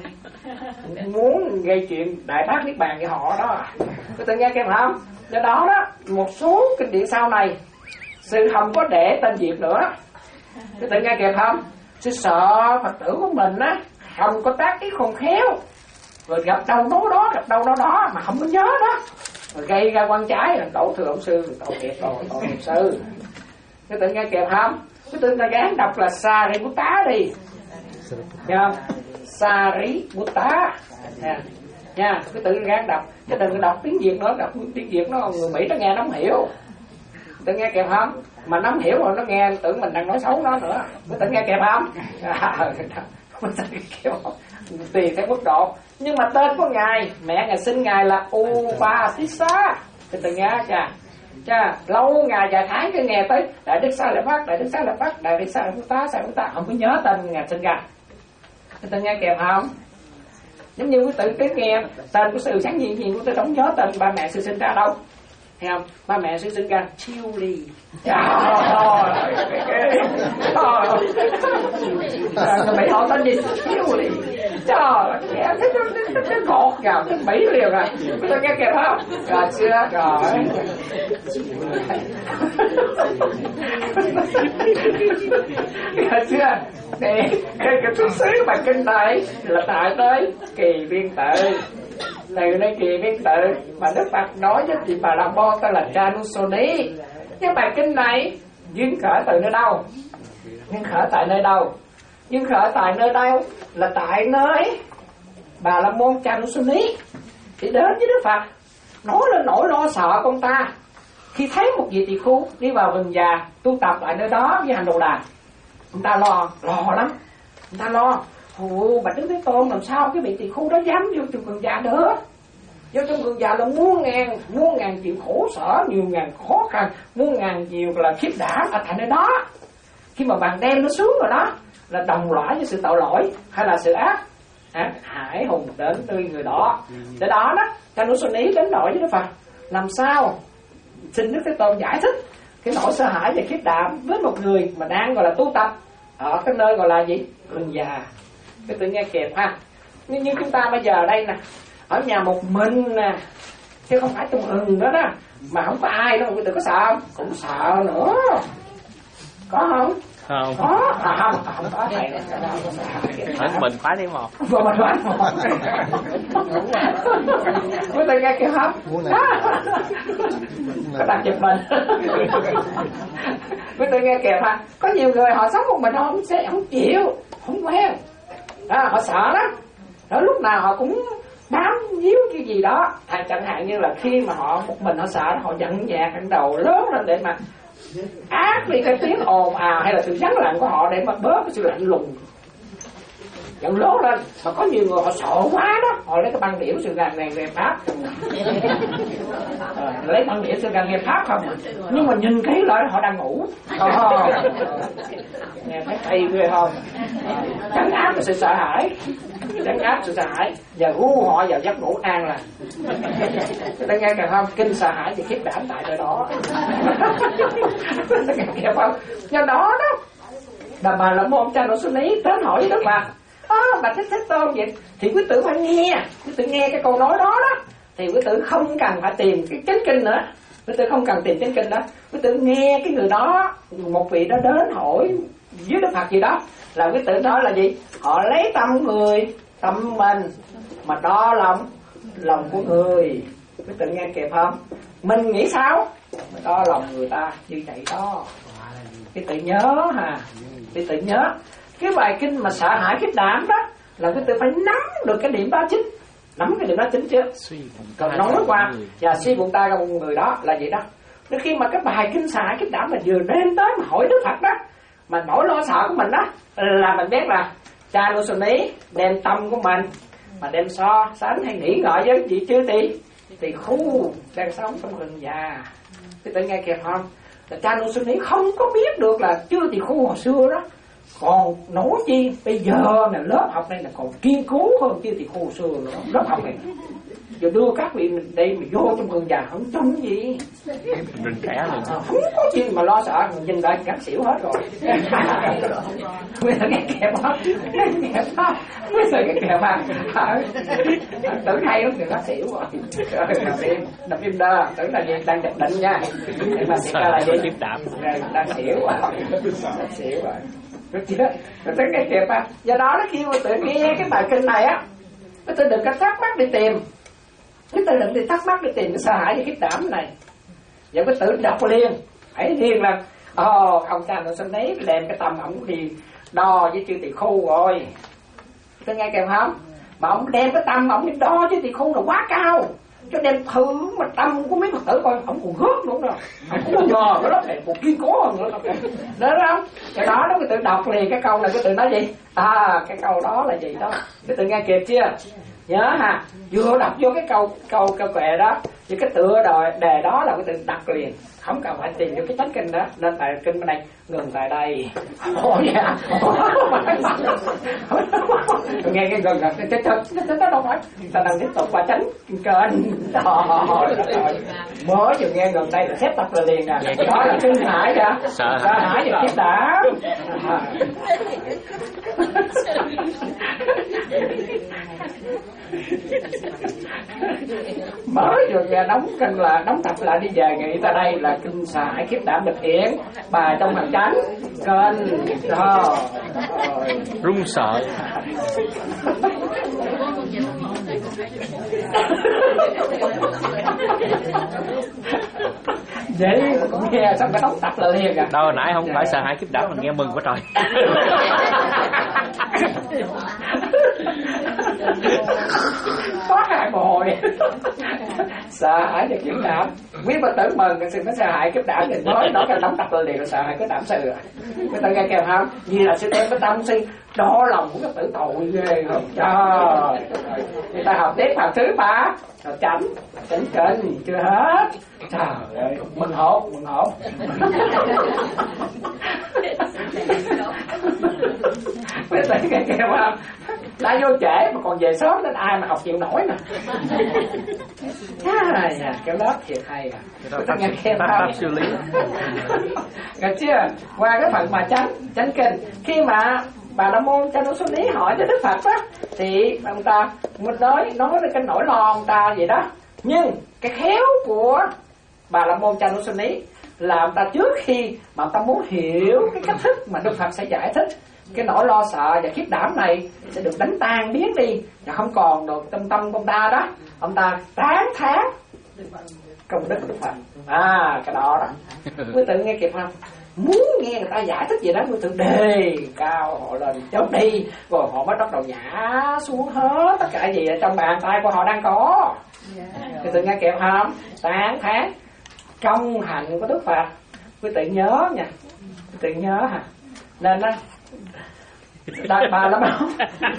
D: muốn gây chuyện đại bác niết bàn với họ đó. Quý tử nghe kịp không? Do đó đó, một số kinh điển sau này sư không có để tên Việt nữa. Quý tử nghe kịp không? Sư sợ Phật tử của mình á không có tác ý khôn khéo, rồi gặp đâu nói đó, gặp đâu đó đó mà không có nhớ đó, rồi gây ra quan trái, rồi tổ thừa ông sư, tổ nghiệp rồi, tổ nghiệp sư. Cái tự nghe kịp không? Cái tự nghe gán đọc là Sariputta đi, nghe không? Sariputta nha, nha. Cái tự gán đọc, chứ đừng đọc tiếng Việt nữa, đọc tiếng Việt nó người Mỹ nó nghe nó không hiểu. Tự nghe kịp không? mà nó không hiểu rồi nó nghe tưởng mình đang nói xấu nó nữa, nó tự nghe kẹp không? Mình tự nghe kẹp không? Tùy theo mức độ. Nhưng mà tên của ngài, mẹ ngài sinh ngài là Upatissa, thì tự nghe cha. Cha lâu ngày vài tháng cứ nghe tới Đại Đức Sa Lợi Phát, Đại Đức Sa Lợi Phát, Đại Đức Sa Lợi Phúc Tá, Sa Lợi Phúc Tá, không có nhớ tên ngài sinh ra. Tự nghe kẹp không? Giống như quý tự cái nghe tên của sự sáng nhiên gì của tôi không nhớ tên ba mẹ sư sinh ra đâu, thấy không? Ba mẹ sư sinh ra Chiêu Ly, trời ơi, trời Mỹ họ tên gì Chiêu Ly, trời nghe thấy nó nó cột gào cái Mỹ liền rồi, tôi nghe kịp không? Rồi chưa rồi. Rồi chưa? Nè, cái xuất xứ bài kinh này là tại tới Kỳ Viên Tự. Từ nơi Kỳ Viên Tự mà Đức Phật nói với chị Bà La Môn tên là Janusoni. Cái bài kinh này duyên khởi từ nơi đâu? Duyên khởi tại nơi đâu? Duyên khởi tại nơi đâu? Là tại nơi Bà La Môn Janusoni thì đến với Đức Phật nói lên nỗi lo sợ con ta khi thấy một vị tỳ khu đi vào rừng già tu tập tại nơi đó với hành đồ đà. Người ta lo, lo lắm. Người ta lo, ồ, Bạch Đức Thế Tôn làm sao cái vị tỳ khu đó dám vô trong rừng già nữa. Vô trong rừng già là muôn ngàn, muôn ngàn chịu khổ sở, nhiều ngàn khó khăn, muôn ngàn nhiều là khiếp đảm ở tại nơi đó. Khi mà bàn đêm nó xuống rồi đó, là đồng loại với sự tội lỗi hay là sự ác. À, hải hùng đến tươi người đó. Để đó đó, Janusoni đến nỗi với Đức Phật. Làm sao? Xin Đức Thế Tôn giải thích cái nỗi sợ hãi và khiếp đảm với một người mà đang gọi là tu tập ở cái nơi gọi là gì? Rừng già. Cái tự nghe kẹp ha. Nhưng như chúng ta bây giờ đây nè, ở nhà một mình nè, chứ không phải trong rừng đó đó, mà không có ai đâu, người tự có sợ không? Cũng sợ nữa. Có không?
B: Không.
D: Có. À, không, không có thầy.
B: Hết mình khóa đi một.
D: Vừa mình khóa một. Mới tự nghe kẹp không? Có đặt chụp mình. Mới tự nghe kẹp ha. Có nhiều người họ sống một mình họ không sẽ không chịu, không quen. Đó, họ sợ đó. Đó lúc nào họ cũng bám víu cái gì đó. À, chẳng hạn như là khi mà họ một mình họ sợ, họ giận dạc cái đầu lớn lên để mà ác đi cái tiếng ồn ào hay là sự vắng lặng của họ để mà bớt cái sự lạnh lùng giận lớn lên. Mà có nhiều người họ sợ quá đó, họ lấy cái băng điểm sự gàn này về pháp à, lấy băng điểm sự gàn về pháp không à. Nhưng mà nhìn kỹ lại họ đang ngủ. Oh, nghe thấy hay ghê không? Trấn áp sự sợ hãi, trấn áp sự sợ hãi và gu họ vào giấc ngủ an là. Ta nghe kìa không? Kinh sợ hãi thì khiếp đảm tại nơi đó. Ta nghe kìa không? Do đó đó là Bà La Môn Janusoni đến hỏi với Đức Phật. À, Bạch Thích Thế Tôn vậy thì quý tử phải nghe, quý tử nghe cái câu nói đó đó thì quý tử không cần phải tìm cái chánh kinh nữa, quý tử không cần tìm chánh kinh đó, quý tử nghe cái người đó, một vị đó đến hỏi với Đức Phật gì đó là quý tử nói là gì? Họ lấy tâm người, tâm mình mà đo lòng lòng của người. Quý tử nghe kịp không? Mình nghĩ sao mà đo lòng người ta như vậy đó. Quý tử nhớ hà, quý tử nhớ cái bài kinh mà sợ hãi khiếp đảm đó là cái tự phải nắm được cái điểm đó chính, nắm cái điểm đó chính chứ. Còn nói qua và suy bụng ta ra một người đó là gì đó. Đến khi mà cái bài kinh sợ hãi khiếp đảm mình vừa đem tới mà hỏi Đức Phật đó, mà nỗi lo sợ của mình đó là mình biết là Janusoni đem tâm của mình mà đem so sánh hay nghĩ ngợi với vị chư tỳ tỳ khu đang sống trong rừng già. Cái tự nghe kịp không? Là Janusoni không có biết được là chư tỳ khu hồi xưa đó còn nói chi bây giờ là lớp học này là còn kiên cố hơn chứ thì khô xưa nữa. Lớp học này giờ đưa các vị mình đây mà vô trong rừng già không trông gì,
B: rừng trẻ rồi
D: à, không có gì mà lo sợ, mình nhìn lại cắn xỉu hết rồi. Bây giờ cái kẹp hết, kẹp hết, bây giờ cái kẹp hết, tưởng hay lắm thì cắn xỉu rồi. Đập im, đập im đơ, tưởng là đang đập định nha, nhưng mà thiệt ra là gì? Đang xỉu rồi, đang xỉu rồi. Rồi chưa? Rồi tới cái kịp à. Do đó nó khi mà tự nghe cái bài kinh này á, cái tôi đừng có thắc mắc đi tìm, cái tôi đừng đi thắc mắc đi tìm cái sợ hãi và khiếp đảm này. Vậy cái tự đọc liền, hãy liền là ồ oh, ông cha nó sẽ lấy đem cái tâm ông đi đo với chư tỳ khu rồi. Tôi nghe kịp không? Mà ông đem cái tâm ông đi đo với tỳ khu là quá cao, cho đem thử mà tâm của mấy Phật tử coi không còn gớt nữa đâu, không có ngờ cái đó này còn kiên cố hơn nữa đó không? Cái đó đó cái tự đọc liền cái câu này, cái tự nói gì? À cái câu đó là gì đó, cái tự nghe kịp chưa? Nhớ ha, vừa đọc vô cái câu câu câu kệ đó, thì cái tựa đề đề đó là cái tự đặt liền, không cần phải tìm vô cái chánh kinh đó. Nên tại kinh bên đây ngừng tại đây. Ôi dạ, nghe cái gần gần cái cái cái cái đâu phải, ta đang tiếp tục qua chánh kênh. Trời, mới vừa nghe gần đây là xếp tập là liền à. Đó là kinh hải kìa, sợ hãi và khiếp đảm. Mới vừa nghe đóng kinh là đóng tập lại đi về nghĩ ta đây là kinh sợ hãi khiếp đảm thực hiện bài trong hành chánh kênh đó.
B: Run sợ.
D: Vậy nghe xong cái đóng tập là liền à.
B: Đâu nãy không phải sợ hãi khiếp đảm mà nghe mừng quá trời.
D: Có hai mồ hôi. Sợ hãi và khiếp đảm. Quý Phật tử mừng cái sự nó sợ hãi khiếp đảm thì nói đó cái đóng tập là liền là sợ hãi khiếp đảm sự à. Người ta nghe kèm không? Vì là sự đem cái tâm si đo lòng của các tử tội ghê không? Trời. Người ta học tiếp học thứ ba, học chánh, chánh kênh chưa hết. Trời ơi, mừng hộp, mừng hộp. Mấy tử nghe kêu không? Đã vô trễ mà còn về sớm nên ai mà học chịu nổi nè. À, dạ, cái lớp thiệt hay à. Tôi nghe kêu không? Nghe chưa? Qua cái phần mà chánh, chánh kinh. Khi mà Bà La Môn Cha Nô Xô Ní hỏi tới Đức Phật á, thì ông ta muốn nói nói lên cái nỗi lo ông ta vậy đó. Nhưng cái khéo của Bà La Môn Cha Nô Xô Ní là ông ta trước khi mà ông ta muốn hiểu cái cách thức mà Đức Phật sẽ giải thích cái nỗi lo sợ và khiếp đảm này sẽ được đánh tan biến đi và không còn được tâm tâm của ông ta đó, ông ta tán thán công đức Đức Phật. À cái đó đó quý tự nghe kịp không? Muốn nghe người ta giải thích gì đó quý tự đề cao họ lên chớp đi, rồi họ mới bắt đầu nhả xuống hết tất cả gì ở trong bàn tay của họ đang có. Quý tự nghe kịp không? Tán thán công hạnh của Đức Phật. Quý tự nhớ nha, quý tự nhớ hả? Nên á đại bà lắm không?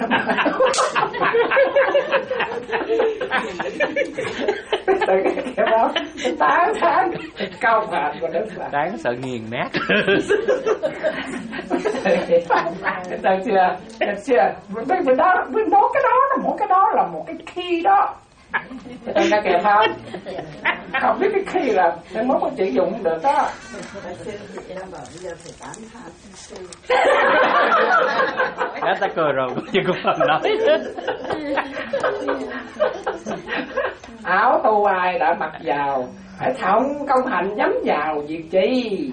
D: Tự cái đó tán thán cao phạt của Đức Phật.
B: Đáng sợ nghiền nát.
D: Được chưa? Được chưa? Bên đó, bên đó cái đó là một cái đó là một cái khi đó. Người ta kèm không? Không biết cái khi là cái mốt có sử dụng được đó.
B: Đã ta cười rồi, chứ cũng không nói.
D: Áo tu ai đã mặc vào, phải thông công hạnh nhắm vào việc chi.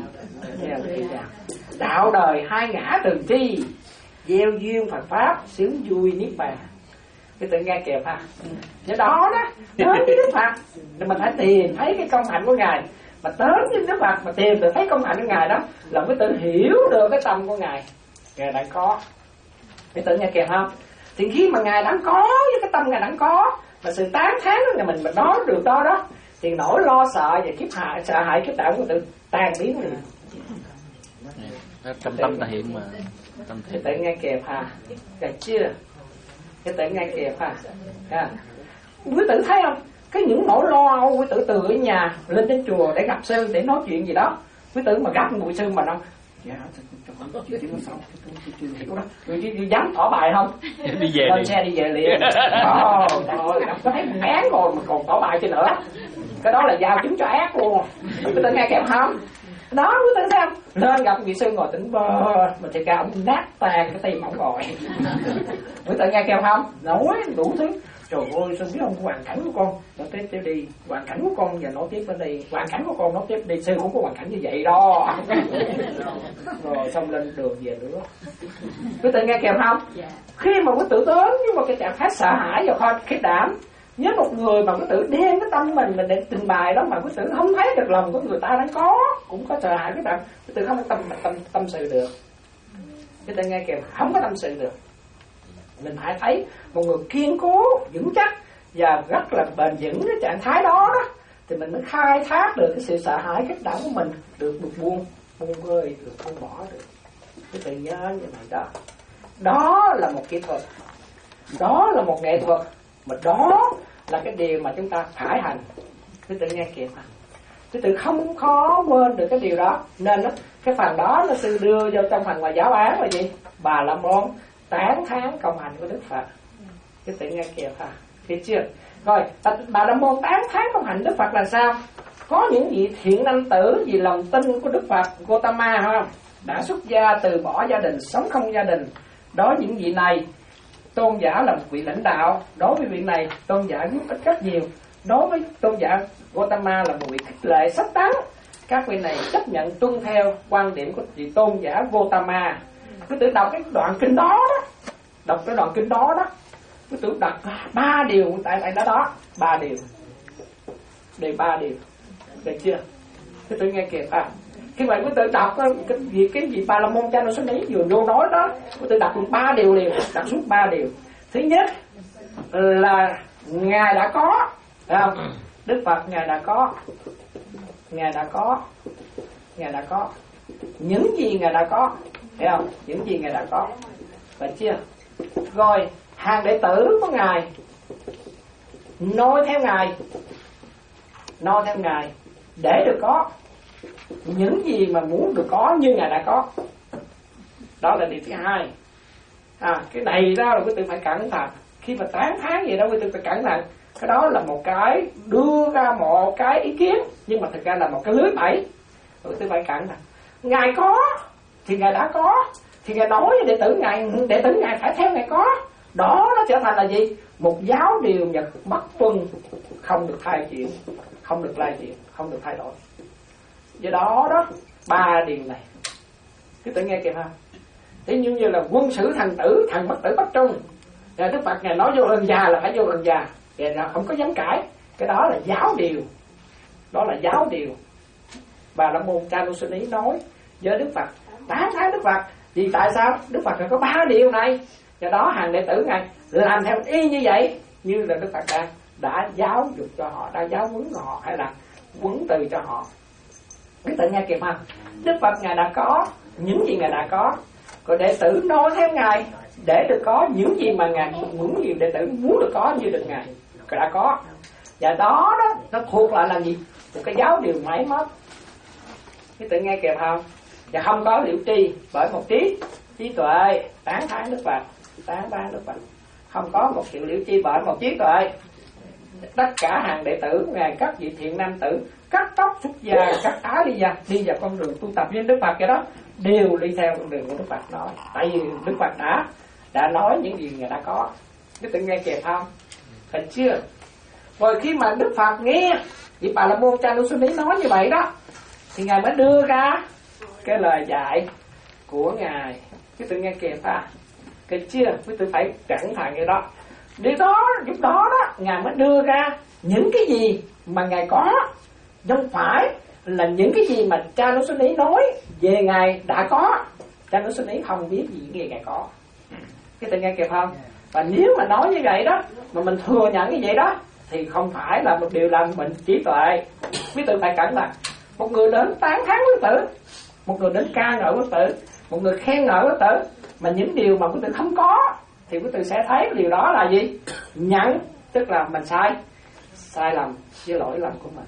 D: Đạo đời hai ngã từng chi, gieo duyên Phật Pháp, sướng vui Niết Bàn. Cái tự nghe kịp ha. Do đó đó, đến với Đức Phật thì mình phải tìm thấy cái công hạnh của Ngài. Mà tới với Đức Phật mà tìm được thấy công hạnh của Ngài đó là mới tự hiểu được cái tâm của Ngài. Ngài đã có. Cái tự nghe kịp không? Thì khi mà Ngài đã có với cái tâm Ngài đã có, mà sự tán thán của Ngài mình mình nói được đó đó, thì nỗi lo sợ và kiếp hại, sợ hãi kiếp đạo của tự tan biến liền.
B: Trong tâm ta hiện mà.
D: Cái tự nghe kịp ha. Được chưa? Cái tự nghe kịp ha. À. Quý tử thấy không? Cái những nỗi lo quý tử từ ở nhà lên đến chùa để gặp sư để nói chuyện gì đó. Quý tử mà gặp người sư mà nó dạ chuyện nó xong chưa hiểu đó. Rồi dám tỏ bài không?
B: Đi về
D: lên xe đi về liền. Ồ trời ơi, có thấy ngán rồi mà còn tỏ bài chứ nữa. Cái đó là giao chứng cho ác luôn. Quý tử nghe kịp không? Đó quý tử thấy không? Lên gặp vị sư ngồi tỉnh bơ mà thì cả ông nát tan cái tim ổng rồi. Quý tử nghe kịp không? Nói đủ thứ. Trời ơi, sư biết không, hoàn cảnh của con nói tiếp tiếp đi, hoàn cảnh của con và nói tiếp bên đây, hoàn cảnh của con nói tiếp đi, sư cũng có hoàn cảnh như vậy đó. Rồi xong lên đường về nữa. Quý tử nghe kèm không? Khi mà quý tử đến nhưng mà cái trạng thái sợ hãi và kho khiếp đảm, nhớ một người mà quý tử đem cái tâm mình mình để trình bày đó mà quý tử không thấy được lòng của người ta đang có, cũng có sợ hãi cái tâm, quý tử không có tâm tâm tâm sự được. Quý tử nghe kèm không có tâm sự được. Mình phải thấy một người kiên cố, vững chắc và rất là bền vững cái trạng thái đó đó, thì mình mới khai thác được cái sự sợ hãi kích động của mình, được được buông buông vơi, được buông bỏ được. Cái tự nhớ như vậy đó. Đó là một kỹ thuật, đó là một nghệ thuật, mà đó là cái điều mà chúng ta phải hành. Cái tự nghe kịp à. Cái tự không khó quên được cái điều đó. Nên đó, cái phần đó nó sư đưa vô trong phần ngoài giáo án là gì? Bà La Môn tán thán công hành của Đức Phật. Cái tự nghe kịp à. Hiểu chưa? Rồi Bà La Môn tán thán công hành Đức Phật là sao? Có những vị thiện nam tử vì lòng tin của Đức Phật Gotama không? Đã xuất gia từ bỏ gia đình, sống không gia đình. Đó, những vị này tôn giả là một vị lãnh đạo. Đối với vị này tôn giả giúp ích rất nhiều. Đối với tôn giả Gotama là một vị khích lệ sách tán. Các vị này chấp nhận tuân theo quan điểm của vị tôn giả Gotama. Cứ tự đọc cái đoạn kinh đó đó, đọc cái đoạn kinh đó đó, cứ tự đọc ba điều tại tại đó đó, ba điều, đề ba điều, được chưa? Cứ tự nghe kịp à. Khi mà cứ tự đọc cái gì cái gì Bà La Môn Cha Nô Xá Ní vừa vô nói đó, cứ tự đọc ba điều liền, đọc suốt ba điều. Thứ nhất là Ngài đã có, phải không? Đức Phật Ngài đã có, Ngài đã có, Ngài đã có những gì Ngài đã có, thấy không? Những gì Ngài đã có, phải chưa? Rồi hàng đệ tử của Ngài noi theo Ngài, noi theo Ngài để được có những gì mà muốn được có như Ngài đã có. Đó là điều thứ hai. À, cái này đó là quý vị phải cẩn thận. Khi mà tán thán gì đó quý vị phải cẩn thận. Cái đó là một cái đưa ra một cái ý kiến, nhưng mà thực ra là một cái lưới bẫy. Quý vị phải cẩn thận. Ngài có thì Ngài đã có, thì Ngài nói với đệ tử Ngài, đệ tử Ngài phải theo Ngài có. Đó nó trở thành là gì? Một giáo điều Nhật bất tuân, không được thay chuyển, không được lai chuyển, không được thay đổi. Do đó đó, ba điều này cứ tự nghe kịp không? Thế nhưng như là quân sử thần tử, thần bất tử bất trung. Rồi Đức Phật Ngài nói vô lần già là phải vô lần già, thì không có dám cãi. Cái đó là giáo điều, đó là giáo điều. Bà La Môn Cha Nô Xá Ní nói với Đức Phật, tán thán Đức Phật. Vì tại sao? Đức Phật có ba điều này. Do đó hàng đệ tử Ngài làm theo y như vậy, như là Đức Phật đã, đã giáo dục cho họ, đã giáo huấn cho họ, hay là huấn từ cho họ. Cái tự nghe kịp không? Đức Phật Ngài đã có những gì Ngài đã có, rồi đệ tử nói theo Ngài để được có những gì mà Ngài, những gì đệ tử muốn được có như được Ngài đã có. Và đó đó nó thuộc lại là gì? Một cái giáo điều máy móc. Cái tự nghe kịp không? Và không có liễu tri bởi một trí trí tuệ tán thán Đức Phật, tán thán Đức Phật. Không có một sự liễu tri bởi một trí tuệ. Tất cả hàng đệ tử Ngài, các vị thiện nam tử cắt tóc xuất gia, cắt áo đi ra, đi vào con đường tu tập với Đức Phật, cái đó đều đi theo con đường của Đức Phật nói. Tại vì Đức Phật đã đã nói những gì Ngài đã có. Đức tự nghe kịp không? Phải chưa? Rồi khi mà Đức Phật nghe vị Bà La Môn Cha Nô Xá Ní nói như vậy đó, thì Ngài mới đưa ra cái lời dạy của Ngài. Cái tự nghe kịp ha? Cái chưa? Quý tự phải cẩn thận cái đó. Điều đó, lúc đó đó Ngài mới đưa ra những cái gì mà Ngài có, không phải là những cái gì mà Cha Nô Xá Ní nói về Ngài đã có. Cha Nô Xá Ní không biết gì về Ngài có. Cái tự nghe kịp không? Và nếu mà nói như vậy đó, mà mình thừa nhận như vậy đó, thì không phải là một điều làm mình trí tuệ. Quý tử phải cẩn thận. Một người đến tán thán quý tử, một người đến ca ngợi quý tử, một người khen ngợi quý tử, mà những điều mà quý tử không có, thì quý tử sẽ thấy điều đó là gì? Nhận, tức là mình sai, sai lầm với lỗi lầm của mình.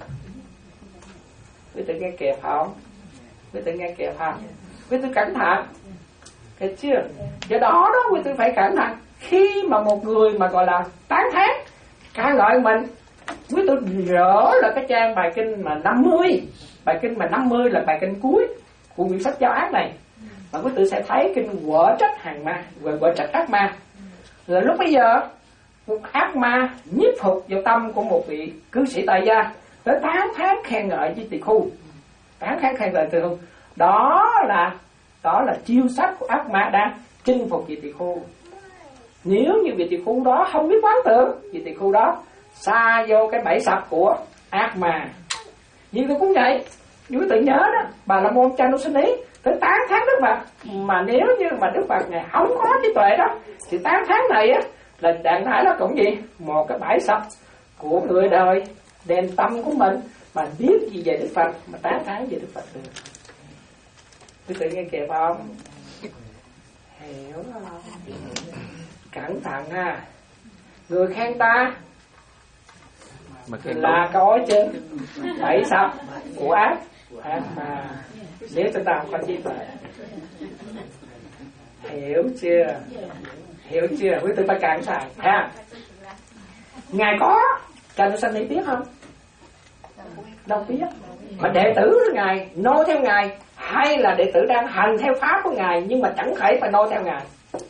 D: Quý tử nghe kịp không? Quý tử nghe kịp không? Quý tử cẩn thận. Thấy chưa? Do đó đó quý tử phải cẩn thận. Khi mà một người mà gọi là tán thán, ca ngợi mình, quý tử rỡ là cái trang bài kinh mà năm mươi. Bài kinh mà năm mươi là bài kinh cuối của quyển sách giáo án này. Mà quý tử sẽ thấy kinh quở trách hàng ma, quở trách ác ma. Rồi lúc bây giờ một ác ma nhiếp phục vào tâm của một vị cư sĩ tại gia, tới tán thán khen ngợi với tỳ khu, tán thán khen ngợi tỳ khu. Đó là đó là chiêu sách của ác ma đang chinh phục vị tỳ khu. Nếu như vị tỳ khu đó không biết quán tưởng, vị tỳ khu đó xa vô cái bẫy sập của ác ma. Nhưng tôi cũng vậy, quý tự nhớ đó, Bà La Môn Cha Nô Xá Ní tới tán thán Đức Phật, mà nếu như mà Đức Phật này không có trí tuệ đó, thì tán thán này á là trạng thái đó cũng gì? Một cái bãi sập của người đời đem tâm của mình mà biết gì về Đức Phật, mà tán thán về Đức Phật được. Quý vị nghe kịp không? Hiểu không? Cẩn thận ha. Người khen ta
B: mà khen
D: là có trên bảy sập của ác. ác mà nếu chúng ta không có trí tuệ, hiểu chưa? Hiểu chưa? Quý vị phải cẩn thận ha. Ngài có cho nó sanh lý biết không? Đâu biết. Mà đệ tử của Ngài nô theo Ngài, hay là đệ tử đang hành theo pháp của Ngài nhưng mà chẳng thể phải nô theo Ngài?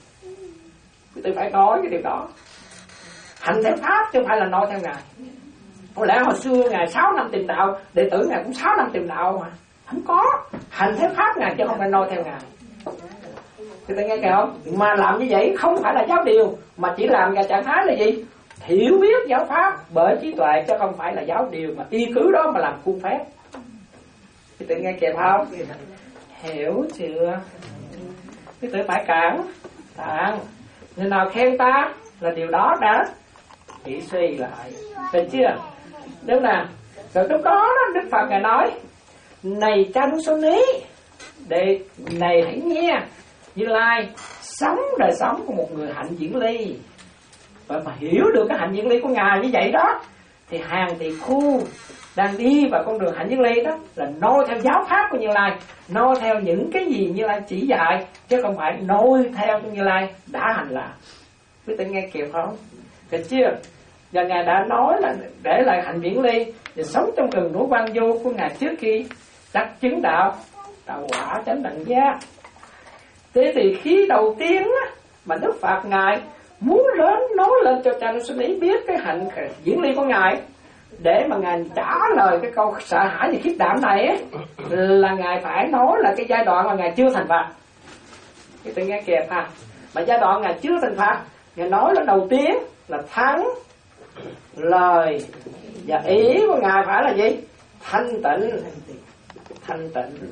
D: Quý vị phải nói cái điều đó. Hành theo pháp chứ không phải là nô theo Ngài. Có lẽ hồi xưa Ngài sáu năm tìm đạo, đệ tử Ngài cũng sáu năm tìm đạo mà. Không có. Hành theo pháp Ngài chứ không phải nô theo Ngài. Quý vị nghe kìa không? Mà làm như vậy không phải là giáo điều, mà chỉ làm ra trạng thái là gì? Hiểu biết giáo pháp bởi trí tuệ, chứ không phải là giáo điều mà y cứ đó mà làm khuôn phép. Quý vị nghe kịp không? Hiểu chưa? Quý vị phải cản thẳng. Người nào khen ta là điều đó đã nghĩ suy lại, được chưa? Đúng nè. Rồi lúc đó Đức Phật Ngài nói: này cha đu số ní, để này hãy nghe, Như Lai sống đời sống của một người hạnh diễn ly, và mà hiểu được cái hạnh diễn ly của Ngài như vậy đó, thì hàng tỳ khu đang đi vào con đường hạnh diễn ly đó là nôi theo giáo pháp của Như Lai, nôi theo những cái gì Như Lai chỉ dạy, chứ không phải nôi theo Như Lai đã hành làm. Quý vị nghe kịp không? Được chưa? Và Ngài đã nói là để lại hạnh viễn ly và sống trong rừng núi Quan Du của Ngài trước khi đắc chứng đạo đạo quả chánh đẳng giác. Thế thì khi đầu tiên á, mà Đức Phật Ngài muốn lớn nói lên cho cha Sư Ní biết cái hạnh diễn ly của Ngài, để mà Ngài trả lời cái câu sợ hãi và khiếp đảm này ấy, là Ngài phải nói là cái giai đoạn mà Ngài chưa thành Phật. Cái tự nghe kịp ha. Mà giai đoạn Ngài chưa thành Phật, Ngài nói là đầu tiên là thắng lời và ý của Ngài phải là gì? Thanh tịnh. Thanh tịnh.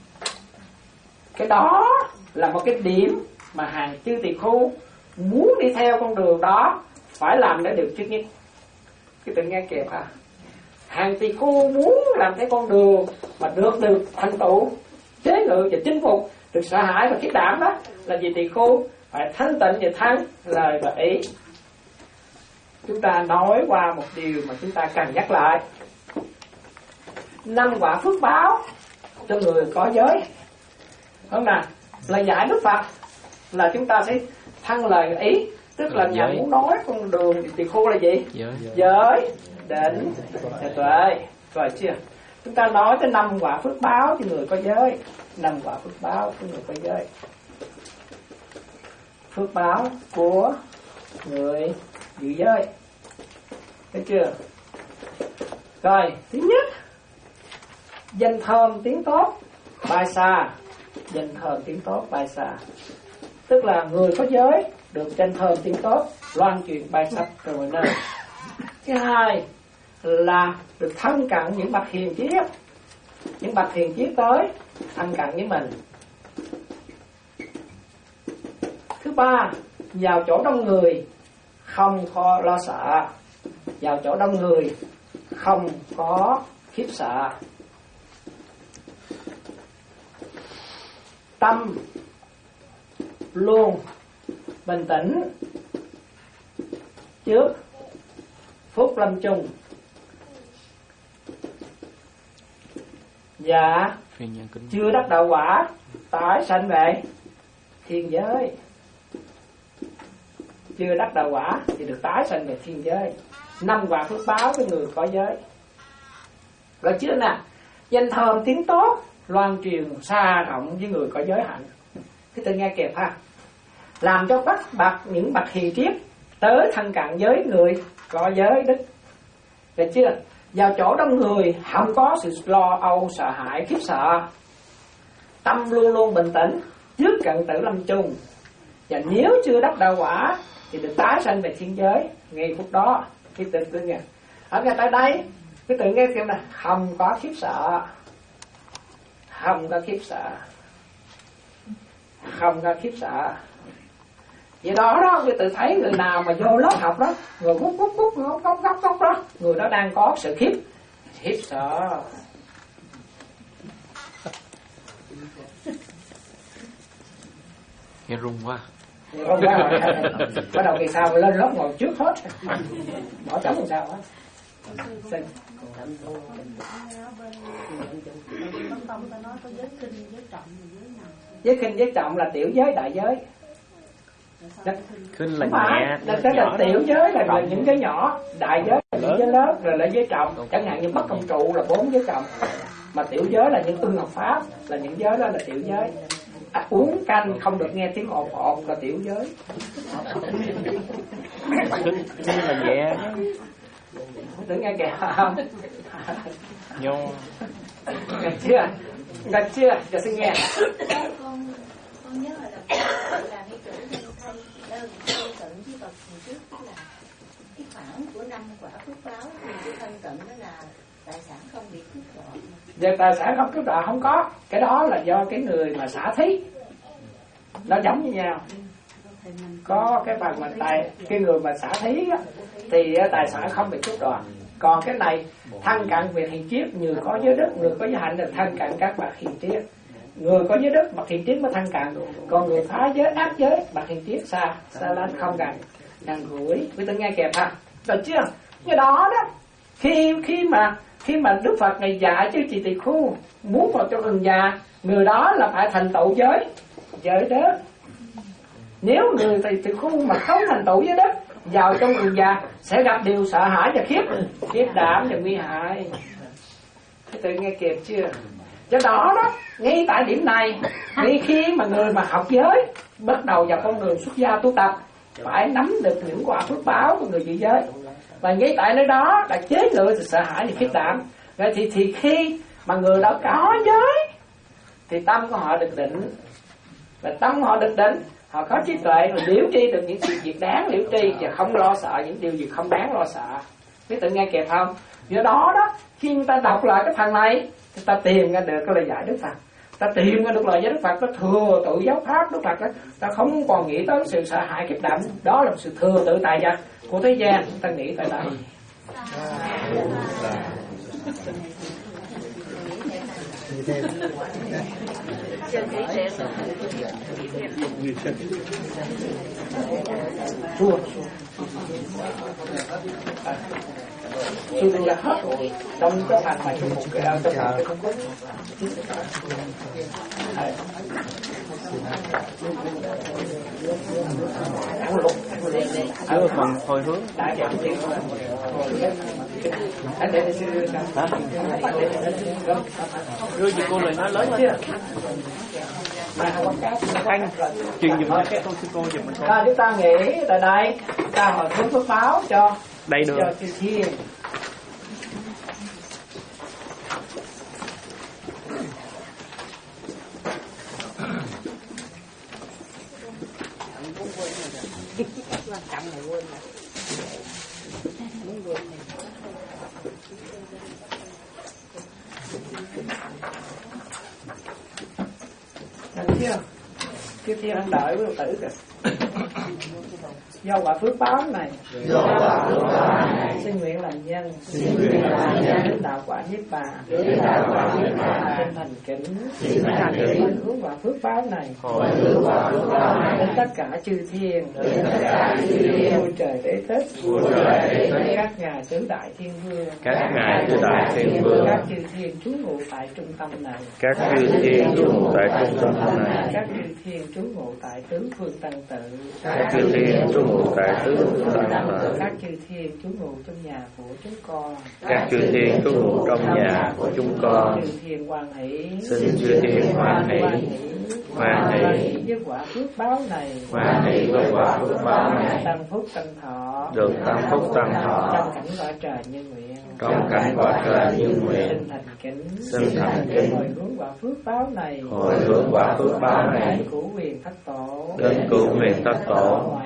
D: Cái đó là một cái điểm mà hàng chư tỳ khu muốn đi theo con đường đó phải làm để được trước nhất. Cái tự nghe kịp ha. Hàng tỳ khu muốn làm theo con đường mà được được thành tựu chế ngự và chinh phục được sợ hãi và khiếp đảm đó là gì? Tỳ khu phải thanh tịnh và thắng lời và ý. Chúng ta nói qua một điều mà chúng ta cần nhắc lại. Năm quả phước báo cho người có giới, không nào? Là giải Đức Phật là chúng ta sẽ thăng lời ý, tức là Ngài muốn nói con đường tỳ khu là gì? Giới, giới định và tuệ. Rồi chưa? Chúng ta nói tới năm quả phước báo cho người có giới. Năm quả phước báo cho người có giới. Phước báo của người giữ giới. Thấy chưa? Rồi, thứ nhất, danh thơm tiếng tốt bài xa. Danh thơm tiếng tốt bài xa, tức là người có giới được danh thơm tiếng tốt loan truyền bài sách rồi mọi nơi. Thứ hai là được thân cận những bậc hiền triết, những bậc hiền triết tới thân cận với mình. Thứ ba, vào chỗ đông người không có lo sợ, vào chỗ đông người không có khiếp sợ. Tâm luôn bình tĩnh trước phút lâm chung, và chưa đắc đạo quả tái sanh về thiên giới. Chưa đắc đạo quả thì được tái sanh về thiên giới. Năm quả phước báo với người có giới. Rồi chưa nè, danh thơm tiếng tốt loan truyền xa rộng với người có giới hạnh. Cái tự nghe kịp ha. Làm cho bắt bậc những bậc hiền triết tới thân cận với người có giới đức. Được chưa? Vào chỗ đông người không có sự lo âu sợ hãi khiếp sợ. Tâm luôn luôn bình tĩnh trước cận tử lâm chung. Và nếu chưa đắc đạo quả thì được tái sanh về thiên giới ngay phút đó. Cái tự tự nghe. Ở ngay tại đây, cái tự nghe kêu là không có khiếp sợ. Không có khiếp sợ. Không có khiếp sợ. Vậy đó đó, người tự thấy người nào mà vô lớp học đó, người gúc gúc gúc góc góc góc góc đó, người đó đang có sự khiếp, khiếp sợ.
B: Nghe rung quá.
D: Rung quá rồi. Bắt đầu kỳ sau lên lớp ngồi trước hết, bỏ trống làm sao hết. Xin. Giới khinh giới trọng là tiểu giới đại giới.
B: Khinh là
D: nhẹ,
B: là
D: là tiểu giới là, là những cái nhỏ, đại giới là những giới lớn, rồi là giới trọng. Chẳng hạn như bất công trụ là bốn giới trọng, mà tiểu giới là những ưng học pháp, là những giới đó là tiểu giới. À, uống canh không được nghe tiếng ồn ồn là tiểu giới.
B: Khinh là nhẹ.
D: Đừng nghe kìa không?
B: Nhô.
D: Nghe chưa? Nghe chưa? Giờ xin nghe.
E: Con con nhớ là là cái chỗ nhân thay đơn thân cận với bậc trước, tức là cái khoảng của năm quả phước báo thì cái thân cận đó là tài sản không bị cướp đoạt.
D: Về tài sản không cướp đoạt không có, cái đó là do cái người mà xả thí, nó giống như nhau. Có cái phần mà tài cái người mà xả thí á, thì tài sản không bị cướp đoạt. Còn cái này thân cận việc hiền triết, người có giới đức, người có giới hạnh là thân cận các bậc hiền triết. Người có giới đức bậc hiền triết mới thân cận, còn người phá giới ác giới bậc hiền triết xa xa lánh, không gần gần gũi. Quý tôi nghe kịp ha, được chưa? Cái đó đó, khi khi mà khi mà Đức Phật ngày dạy chứ chị tỳ khu muốn vào cho gần già, người đó là phải thành tựu giới giới đức. Nếu người tỳ tỳ khu mà không thành tựu giới đức, vào trong rừng già sẽ gặp điều sợ hãi và khiếp khiếp đảm và nguy hại. Tự nghe kịp chưa? Do đó đó, ngay tại điểm này, ngay khi mà người mà học giới bắt đầu vào con đường xuất gia tu tập, phải nắm được những quả phước báo của người giữ giới, và ngay tại nơi đó là chế ngự sự sợ hãi và khiếp đảm. Vậy thì thì khi mà người đó có giới thì tâm của họ được định, và tâm họ được định, họ có trí tuệ rồi liễu tri được những sự việc đáng liễu tri và không lo sợ những điều gì không đáng lo sợ. Biết tự nghe kịp không? Do đó đó, khi người ta đọc lại cái phần này, người ta tìm ra được cái lời dạy Đức Phật, ta tìm ra được lời dạy Đức Phật, nó thừa tự giáo pháp Đức Phật đó, ta không còn nghĩ tới sự sợ hãi kiếp đậm. Đó là một sự thừa tự tài vật của thế gian, ta nghĩ tại đây. Chua Chua là hết rồi. Trong cái phần mà trong một cái trong một cái không có
B: Ở phần hồi hướng.
D: đã giảm tiền anh để sư hả?
B: Đưa cho cô lời nói lớn chưa? Anh truyền dùm cho cô sư cô dùm mình con.
D: À, chúng ta nghĩ tại đây ta hồi hướng phước báo cho
B: đây được.
D: Cho chư thiên.
E: Quan trọng là quên rồi. Muốn quên này.
D: Thấy chưa? Chư thiên đang đợi quý tử kìa. Do quả phước báo này,
A: do quả phước báo này,
D: xin nguyện làm nhân,
A: xin nguyện làm nhân,
D: đến đạo quả niết bàn,
A: đến đạo quả niết bàn,
D: xin thành kính,
A: xin thành kính,
D: hồi hướng quả phước báo này,
A: hồi hướng quả phước báo này,
D: đến tất cả chư thiên,
A: đến tất cả chư thiên,
D: vua trời đế thích,
A: vua trời đế thích,
D: các ngài tứ đại thiên vương,
B: Các ngài tứ đại thiên vương,
D: các chư thiên trú ngụ tại trung tâm này,
B: các chư thiên trú ngụ tại trung tâm này,
D: các chư thiên trú ngụ tại tứ phương tăng tự,
B: các chư thiên trú ngụ tại tứ phương tăng tự,
D: các chư thiên trú ngụ trong nhà của chúng con,
B: các chư thiên trú ngụ trong nhà của chúng con.
D: chư thiên hoan hỷ,
B: Xin chư thiên hoan hỷ, hoan hỷ
D: với quả phước báo này,
B: hoan hỷ với quả phước báo này,
D: tăng phúc tăng thọ,
B: được tăng phúc tăng thọ,
D: trong cảnh cõi trời như nguyện,
B: trong cảnh cõi trời như nguyện.
D: xin thành kính,
B: Xin thành kính,
D: hồi hướng quả phước báo này,
B: hồi hướng quả phước báo này,
D: đến cửu quyền thất tổ,
B: đến cửu huyền thất tổ,
D: ngoại hai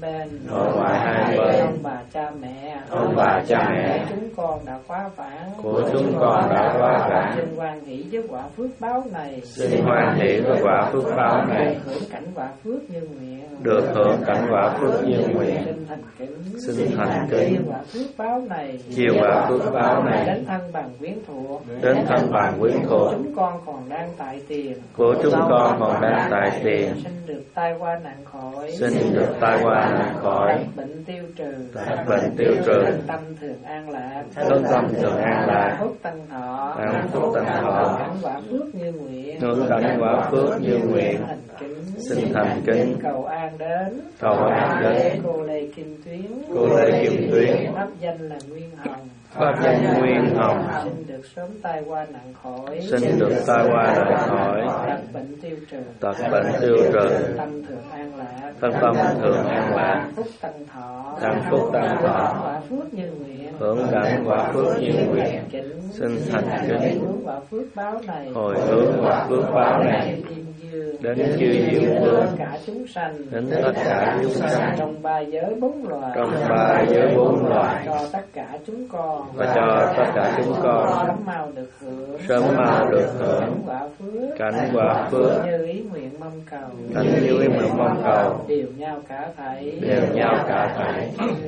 C: bên,
B: nội ngoại hai bên,
C: ông bà cha mẹ,
B: ông bà cha mẹ,
C: chúng con đã quá vãng,
B: của chúng con đã quá vãng.
C: xin hoan hỷ với quả phước báo này,
B: Xin hoan hỷ với quả phước báo này,
C: được hưởng cảnh quả phước như nguyện,
B: được hưởng cảnh quả phước như nguyện.
C: xin thành kính,
B: Xin thành kính,
C: chia quả phước báo này,
B: chia quả phước báo này
C: đến thân bằng quyến thuộc,
B: đến thân bằng quyến thuộc.
C: chúng con còn đang tại tiền,
B: Của chúng con còn đang tại tiền,
C: xin được tai qua nạn khỏi,
B: xin được tai qua nạn khỏi,
C: tật bệnh tiêu trừ,
B: tật bệnh tiêu trừ,
C: tâm thường an lạc,
B: thân tâm thường an lạc,
C: phúc tăng thọ,
B: an phúc tăng thọ,
C: cảnh quả phước như nguyện,
B: hướng cảnh quả phước như nguyện.
C: thành kính,
B: Xin thành kính,
C: cầu an đến,
B: cầu an đến
C: cô Lê Kim Tuyến,
B: cô Lê Kim Tuyến,
C: pháp danh là Nguyên Hồng,
B: pháp danh Nguyên Hồng,
C: xin được sớm tai qua nạn khỏi,
B: xin được tai qua nạn khỏi,
C: tật bệnh tiêu trừ,
B: tật bệnh tiêu trừ,
C: tâm thường an lạc,
B: thân tâm thường an lạc,
C: phúc tăng thọ,
B: an phúc tăng thọ,
C: quả phước như nguyện,
B: hưởng cảnh quả phước như nguyện.
C: kính,
B: Xin thành kính,
C: hướng quả phước báo này,
B: hồi hướng quả phước báo này
C: Kim Dương,
B: đến chư Diệu Vương,
C: tất cả chúng sanh,
B: đến tất cả chúng sanh
C: trong ba giới bốn loài,
B: trong ba giới bốn loài,
C: cho tất cả chúng con,
B: và cho tất cả chúng con
C: sớm mau được hưởng,
B: sớm mau được hưởng
C: cảnh quả phước,
B: cảnh quả phước,
C: như ý nguyện mong cầu,
B: cảnh như ý nguyện mong cầu,
C: đều nhau cả thảy,
B: đều nhau cả thảy.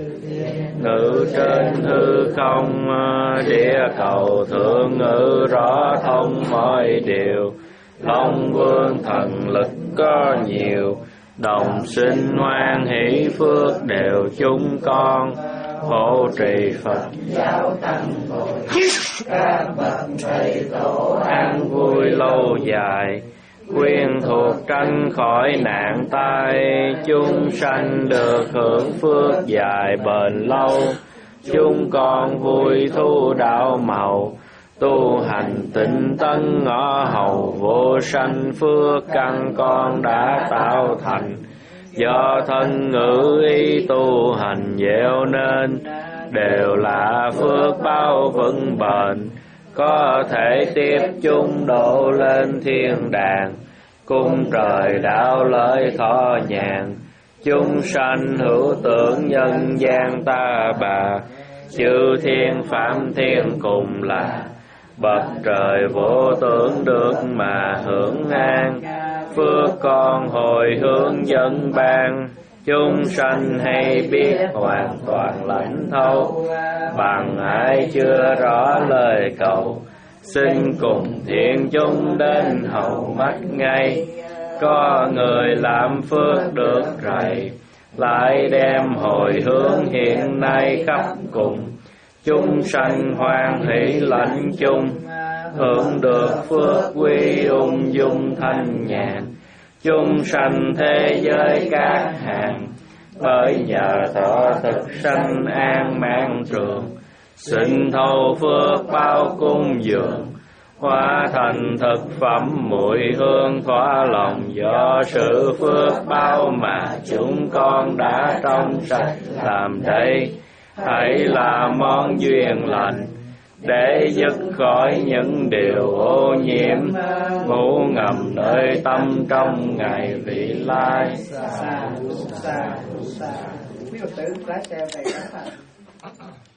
B: Ngự trên hư không, địa cầu thượng ngự rõ thông mọi điều. Long vương thần lực có nhiều, đồng sinh hoan hỷ phước đều chúng con. Hộ trì Phật
A: giáo tăng bồi các bậc thầy tổ
B: an vui lâu dài, quyên thuộc tránh khỏi nạn tai. Chúng sanh được hưởng phước dài bền lâu, chúng con vui thu đạo màu. Tu hành tịnh tấn ngõ hầu, vô sanh phước căn con đã tạo thành. Do thân ngữ ý tu hành gieo nên, đều là phước báo vững bền. Có thể tiếp chúng độ lên thiên đàng, cung trời đạo lợi thọ nhàn. Chúng sanh hữu tưởng nhân gian ta bà, chư thiên phạm thiên cùng là. Bậc trời vô tưởng được mà hưởng an, phước con hồi hướng dân ban. Chúng sanh hay biết hoàn toàn lãnh thấu, bằng ai chưa rõ lời cầu. Xin cùng thiện chúng đến hầu mắt ngay, có người làm phước được rày. Lại đem hồi hướng hiện nay khắp cùng, chúng sanh hoan hỷ lãnh chung. Hưởng được phước quy ung dung thanh nhàn, chúng sanh thế giới các hàng. Bởi nhờ thọ thực sanh an mang trường, xin thâu phước bao cung dường. Hóa thành thực phẩm mùi hương thỏa lòng, do sự phước bao mà chúng con đã trong sạch làm đây. Hãy là món duyên lành, để dứt khỏi những điều ô nhiễm, ngủ ngầm nơi tâm trong ngày vị lai.
C: Sa sa sa. Quý Phật tử lái xe về đó.